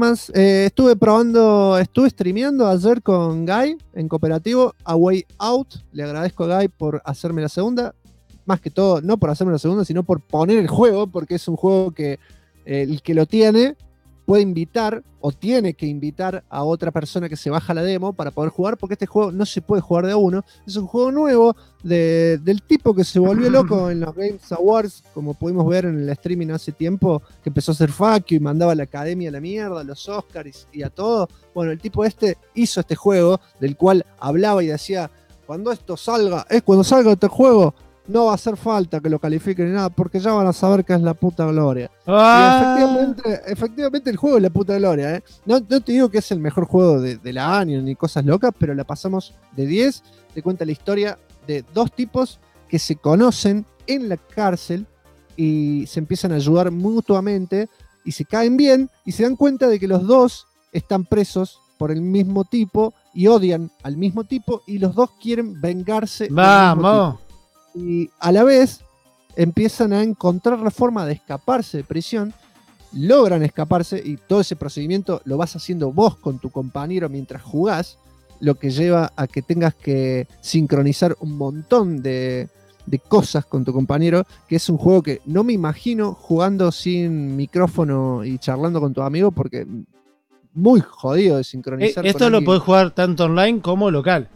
Estuve streameando ayer con Guy en cooperativo A Way Out. Le agradezco a Guy por hacerme la segunda. Más que todo, no por hacerme la segunda, sino por poner el juego, porque es un juego que el que lo tiene puede invitar o tiene que invitar a otra persona que se baja la demo para poder jugar, porque este juego no se puede jugar de a uno. Es un juego nuevo del tipo que se volvió loco en los Games Awards, como pudimos ver en el streaming hace tiempo, que empezó a hacer fuck y mandaba a la academia a la mierda, a los Oscars y a todo. Bueno, el tipo hizo este juego del cual hablaba y decía, cuando salga este juego, no va a hacer falta que lo califiquen ni nada, porque ya van a saber que es la puta gloria. Y efectivamente el juego es la puta gloria. No te digo que es el mejor juego del año ni cosas locas, pero la pasamos de 10. Te cuenta la historia de dos tipos que se conocen en la cárcel y se empiezan a ayudar mutuamente y se caen bien y se dan cuenta de que los dos están presos por el mismo tipo y odian al mismo tipo y los dos quieren vengarse. ¡Vamos! Y a la vez empiezan a encontrar la forma de escaparse de prisión, logran escaparse y todo ese procedimiento lo vas haciendo vos con tu compañero mientras jugás, lo que lleva a que tengas que sincronizar un montón de de cosas con tu compañero, que es un juego que no me imagino jugando sin micrófono y charlando con tu amigo, porque muy jodido de sincronizar. Esto con lo alguien. podés jugar tanto online como local.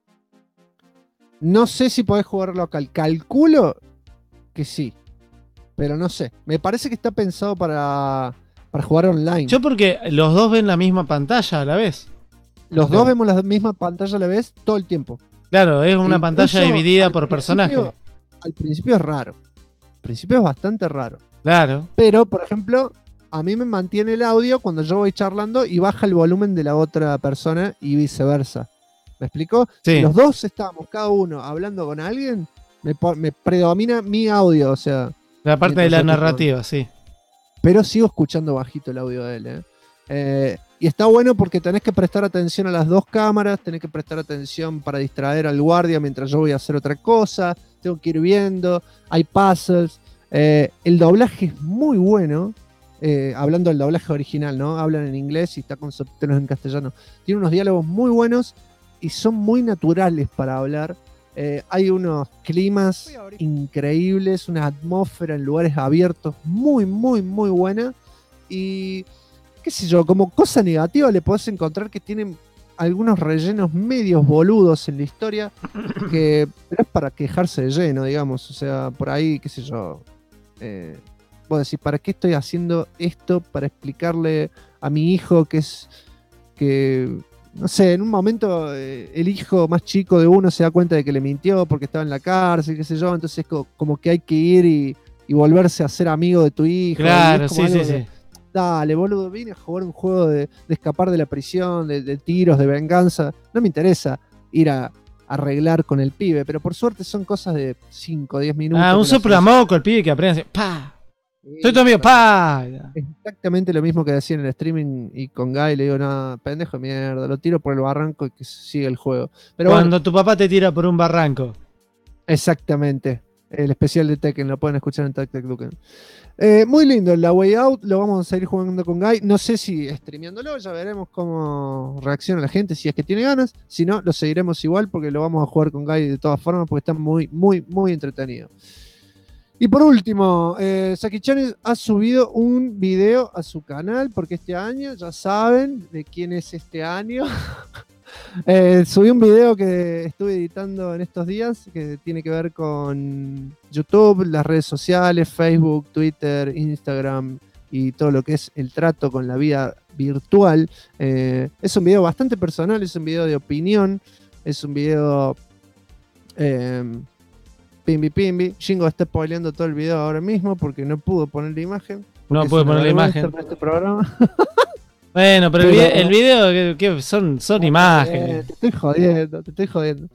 No sé si podés jugar local. Calculo que sí, pero no sé. Me parece que está pensado para jugar online. Yo porque los dos ven la misma pantalla a la vez. Los dos vemos la misma pantalla a la vez todo el tiempo. Claro, es una pantalla Incluso dividida al por principio- personaje. Al principio es raro. Al principio es bastante raro. Claro. Pero, por ejemplo, a mí me mantiene el audio cuando yo voy charlando y baja el volumen de la otra persona y viceversa. ¿Me explico? Sí. Si los dos estábamos cada uno hablando con alguien, me predomina mi audio, o sea. La parte de mientras la yo estoy narrativa, sí. pero sigo escuchando bajito el audio de él. Y está bueno porque tenés que prestar atención a las dos cámaras, tenés que prestar atención para distraer al guardia mientras yo voy a hacer otra cosa, tengo que ir viendo, hay puzzles. El doblaje es muy bueno, hablando del doblaje original, ¿no? Hablan en inglés y está con subtítulos en castellano. Tiene unos diálogos muy buenos y son muy naturales para hablar. Hay unos climas increíbles, una atmósfera en lugares abiertos muy, muy, muy buena. Y qué sé yo, como cosa negativa le podés encontrar que tienen algunos rellenos medios boludos en la historia, pero es para quejarse de lleno, digamos. O sea, por ahí, qué sé yo, vos decís, ¿para qué estoy haciendo esto? Para explicarle a mi hijo que no sé, en un momento el hijo más chico de uno se da cuenta de que le mintió porque estaba en la cárcel, qué sé yo, entonces como que hay que ir y volverse a ser amigo de tu hijo. Claro, y es como sí, algo sí, de, sí. dale, boludo, vine a jugar un juego de escapar de la prisión, de tiros, de venganza. No me interesa ir a arreglar con el pibe, pero por suerte son cosas de 5 o 10 minutos. Un que las soplamoco, el pibe que aprende así, ¡pa! Soy tu amigo, ¡pa! exactamente lo mismo que decía en el streaming y con Guy, le digo, no, pendejo de mierda, lo tiro por el barranco y que siga el juego. Pero Cuando bueno, tu papá te tira por un barranco. exactamente. El especial de Tekken, lo pueden escuchar en Duken. Muy lindo el La Way Out, lo vamos a seguir jugando con Guy. No sé si streameándolo, ya veremos cómo reacciona la gente, si es que tiene ganas. Si no, lo seguiremos igual porque lo vamos a jugar con Guy de todas formas porque está muy, muy, muy entretenido. Y por último, Saki-chan ha subido un video a su canal porque este año, ya saben de quién es este año. Subí un video que estuve editando en estos días que tiene que ver con YouTube, las redes sociales, Facebook, Twitter, Instagram y todo lo que es el trato con la vida virtual. Es un video bastante personal, es un video de opinión, es un video pimbi. Jingo está spoileando todo el video ahora mismo porque no pudo poner la imagen. No pude poner la imagen. En este programa. Bueno, pero el video que son imágenes. Te estoy jodiendo.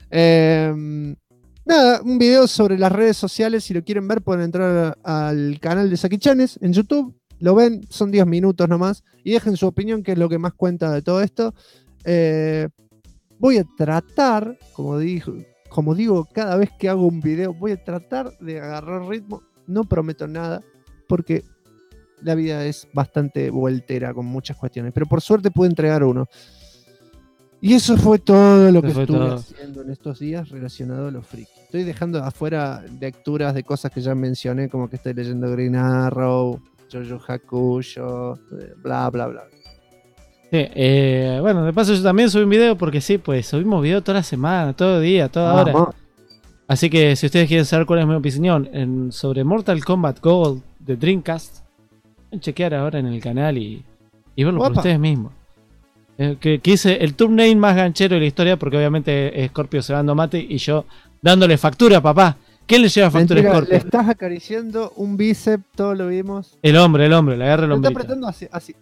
Nada, un video sobre las redes sociales. Si lo quieren ver, pueden entrar al canal de Saki-chanes en YouTube. Lo ven, son 10 minutos nomás. Y dejen su opinión, que es lo que más cuenta de todo esto. Voy a tratar, como digo cada vez que hago un video, voy a tratar de agarrar ritmo. No prometo nada, porque la vida es bastante voltera con muchas cuestiones, pero por suerte pude entregar uno. Y eso fue todo lo que estuve haciendo en estos días relacionado a los frikis. Estoy dejando afuera lecturas de cosas que ya mencioné, como que estoy leyendo Green Arrow, Jojo Hakusho, bla bla bla. Sí, bueno, de paso yo también subí un video porque sí, pues subimos video toda la semana, todo día, toda hora. Así que si ustedes quieren saber cuál es mi opinión sobre Mortal Kombat Gold de Dreamcast, pueden chequear ahora en el canal y verlo por ustedes mismos. Que hice el thumbnail más ganchero de la historia porque obviamente Scorpio se va dando mate y yo dándole factura, papá. ¿Quién le lleva factura a Scorpio? Le estás acariciando un bíceps, todo lo vimos. El hombre, le agarra el hombre. hombre. Está apretando así.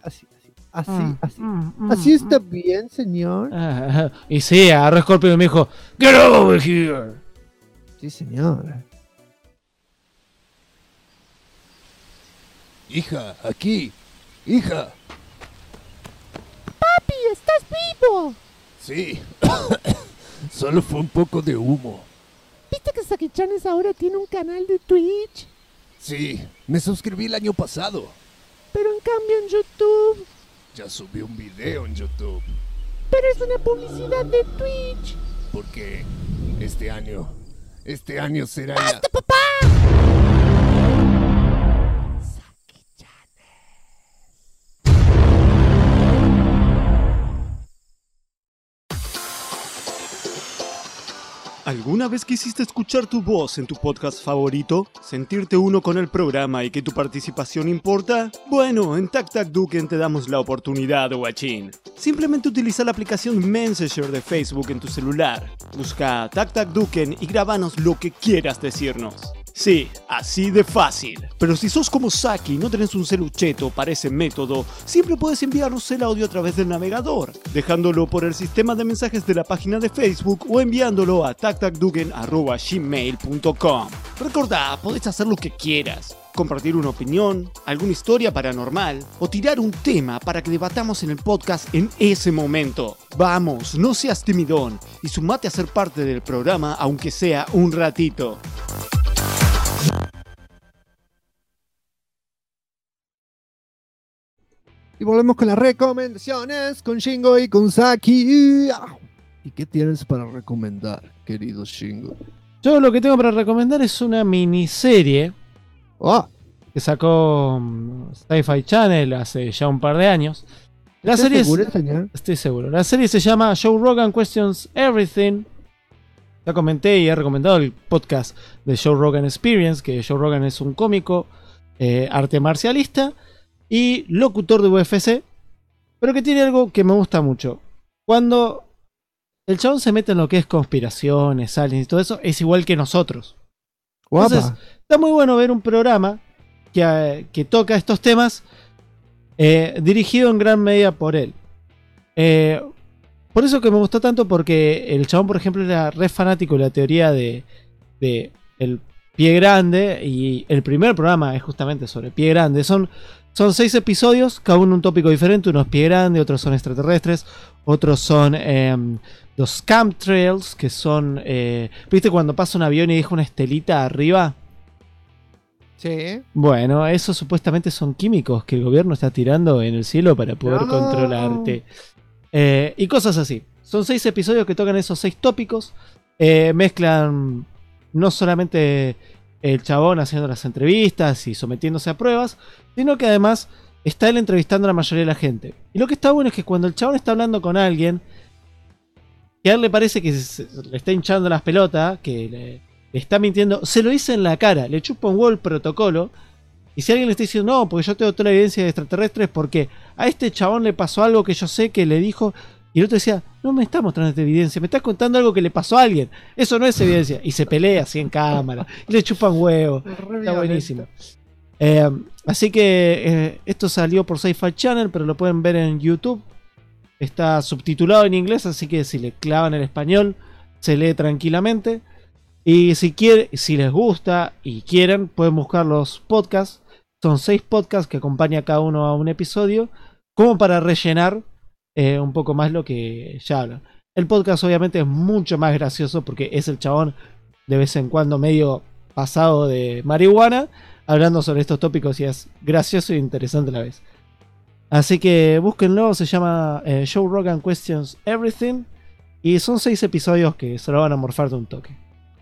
Así está bien, señor. Y sí, agarró Scorpio y me dijo, "Get over here." Sí, señor. Hija, aquí. Hija. ¡Papi, estás vivo! Sí. Solo fue un poco de humo. ¿Viste que Saki-chanes ahora tiene un canal de Twitch? Sí, me suscribí el año pasado. Pero en cambio en YouTube... Ya subí un video en YouTube. Pero es una publicidad de Twitch. Porque este año Este año será la... ¿Alguna vez quisiste escuchar tu voz en tu podcast favorito? ¿Sentirte uno con el programa y que tu participación importa? Bueno, en TacTacDuken te damos la oportunidad, guachín. Simplemente utiliza la aplicación Messenger de Facebook en tu celular. Busca TacTacDuken y grábanos lo que quieras decirnos. Sí, así de fácil. Pero si sos como Saki y no tenés un celucheto para ese método, siempre puedes enviarnos el audio a través del navegador, dejándolo por el sistema de mensajes de la página de Facebook o enviándolo a tactacduken@gmail.com. Recordá, podés hacer lo que quieras. Compartir una opinión, alguna historia paranormal o tirar un tema para que debatamos en el podcast en ese momento. Vamos, no seas timidón y sumate a ser parte del programa aunque sea un ratito. Y volvemos con las recomendaciones, con Shingo y con Saki. ¿Y qué tienes para recomendar, querido Shingo? Yo lo que tengo para recomendar es una miniserie que sacó Sci-Fi Channel hace ya un par de años. La serie seguro, señor? Estoy seguro. La serie se llama Joe Rogan Questions Everything. Ya comenté y he recomendado el podcast de Joe Rogan Experience, que Joe Rogan es un cómico, arte marcialista y locutor de UFC, pero que tiene algo que me gusta mucho. Cuando el chabón se mete en lo que es conspiraciones, aliens y todo eso, es igual que nosotros. Guapa. Entonces, está muy bueno ver un programa que toca estos temas, dirigido en gran medida por él. Por eso que me gustó tanto, porque el chabón, por ejemplo, era re fanático de la teoría de el pie grande, y el primer programa es justamente sobre pie grande. Son 6 episodios, cada uno un tópico diferente. Unos pie grande, otros son extraterrestres, otros son los chemtrails, que son... ¿viste cuando pasa un avión y deja una estelita arriba? Sí. Bueno, esos supuestamente son químicos que el gobierno está tirando en el cielo para poder controlarte. Y cosas así. Son 6 episodios que tocan esos 6 tópicos. Mezclan no solamente el chabón haciendo las entrevistas y sometiéndose a pruebas, sino que además está él entrevistando a la mayoría de la gente. Y lo que está bueno es que cuando el chabón está hablando con alguien, que a él le parece que le está hinchando las pelotas, que le está mintiendo, se lo dice en la cara, le chupa un huevo el protocolo. Y si alguien le está diciendo, no, porque yo tengo toda la evidencia de extraterrestres, porque a este chabón le pasó algo que yo sé que le dijo, y el otro decía, no me está mostrando esta evidencia, me estás contando algo que le pasó a alguien, eso no es evidencia. Y se pelea así en cámara, y le chupan huevo. Está buenísimo. Así que esto salió por Sci-Fi Channel, pero lo pueden ver en YouTube. Está subtitulado en inglés, así que si le clavan el español, se lee tranquilamente. Y si les gusta y quieren, pueden buscar los podcasts. Son 6 podcasts que acompaña cada uno a un episodio, como para rellenar un poco más lo que ya hablan. El podcast obviamente es mucho más gracioso porque es el chabón de vez en cuando medio pasado de marihuana, hablando sobre estos tópicos, y es gracioso e interesante a la vez. Así que búsquenlo, se llama Joe Rogan Questions Everything, y son 6 episodios que se lo van a morfar de un toque.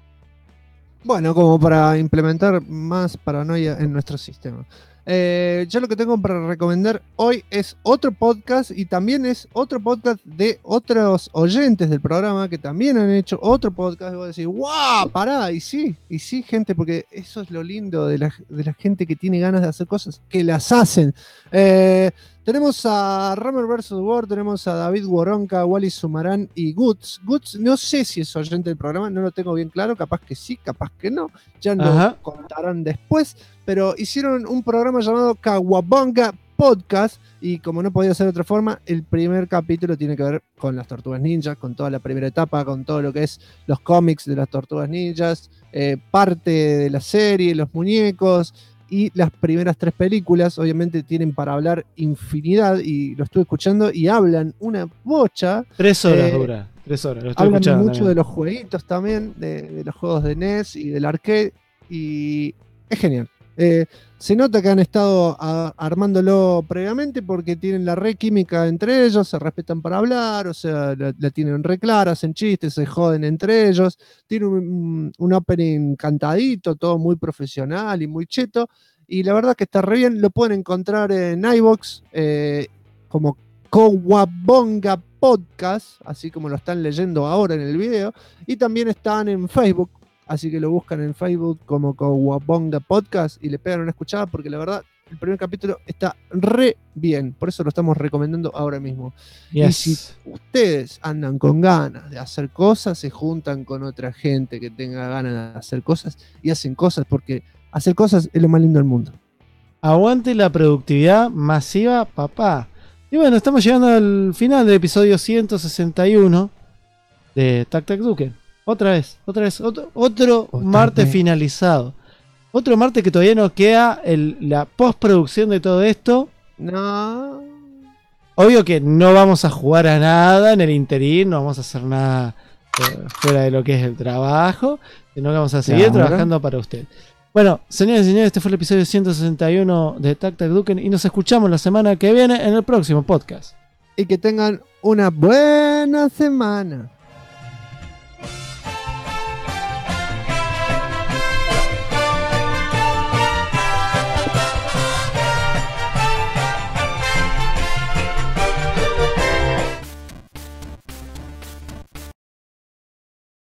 Bueno, como para implementar más paranoia en nuestro sistema. Yo lo que tengo para recomendar hoy es otro podcast, y también es otro podcast de otros oyentes del programa que también han hecho otro podcast. Y voy a decir, ¡guau! Pará, y sí, gente, porque eso es lo lindo de la gente que tiene ganas de hacer cosas, que las hacen. Tenemos a Ramer vs. War, tenemos a David Woronka, Wally Sumarán y Guts. Guts, no sé si es oyente del programa, no lo tengo bien claro, capaz que sí, capaz que no, ya lo contarán después, pero hicieron un programa llamado Kawabonga Podcast, y como no podía ser de otra forma, el primer capítulo tiene que ver con las Tortugas Ninjas, con toda la primera etapa, con todo lo que es los cómics de las Tortugas Ninjas, parte de la serie, los muñecos, y las primeras 3 películas. Obviamente tienen para hablar infinidad, y lo estuve escuchando y hablan una bocha. 3 horas dura, 3 horas. Lo estoy hablan escuchando mucho también de los jueguitos también, de los juegos de NES y del arcade, y es genial. Se nota que han estado armándolo previamente porque tienen la re química entre ellos, se respetan para hablar, o sea, la tienen re clara, hacen chistes, se joden entre ellos. Tiene un opening cantadito, todo muy profesional y muy cheto. Y la verdad que está re bien. Lo pueden encontrar en iVoox como Cowabonga Podcast, así como lo están leyendo ahora en el video. Y también están en Facebook. Así que lo buscan en Facebook como Cowabonga Podcast y le pegan una escuchada porque la verdad el primer capítulo está re bien. Por eso lo estamos recomendando ahora mismo. Yes. Y si ustedes andan con ganas de hacer cosas, se juntan con otra gente que tenga ganas de hacer cosas y hacen cosas porque hacer cosas es lo más lindo del mundo. Aguante la productividad masiva, papá. Y bueno, estamos llegando al final del episodio 161 de Tac Tac Duken. Otra vez, otro martes finalizado. Otro martes que todavía nos queda la postproducción de todo esto. No. Obvio que no vamos a jugar a nada en el interín, no vamos a hacer nada fuera de lo que es el trabajo, sino que vamos a seguir trabajando para usted. Bueno, señores y señores, este fue el episodio 161 de Tac Tac Duken y nos escuchamos la semana que viene en el próximo podcast. Y que tengan una buena semana.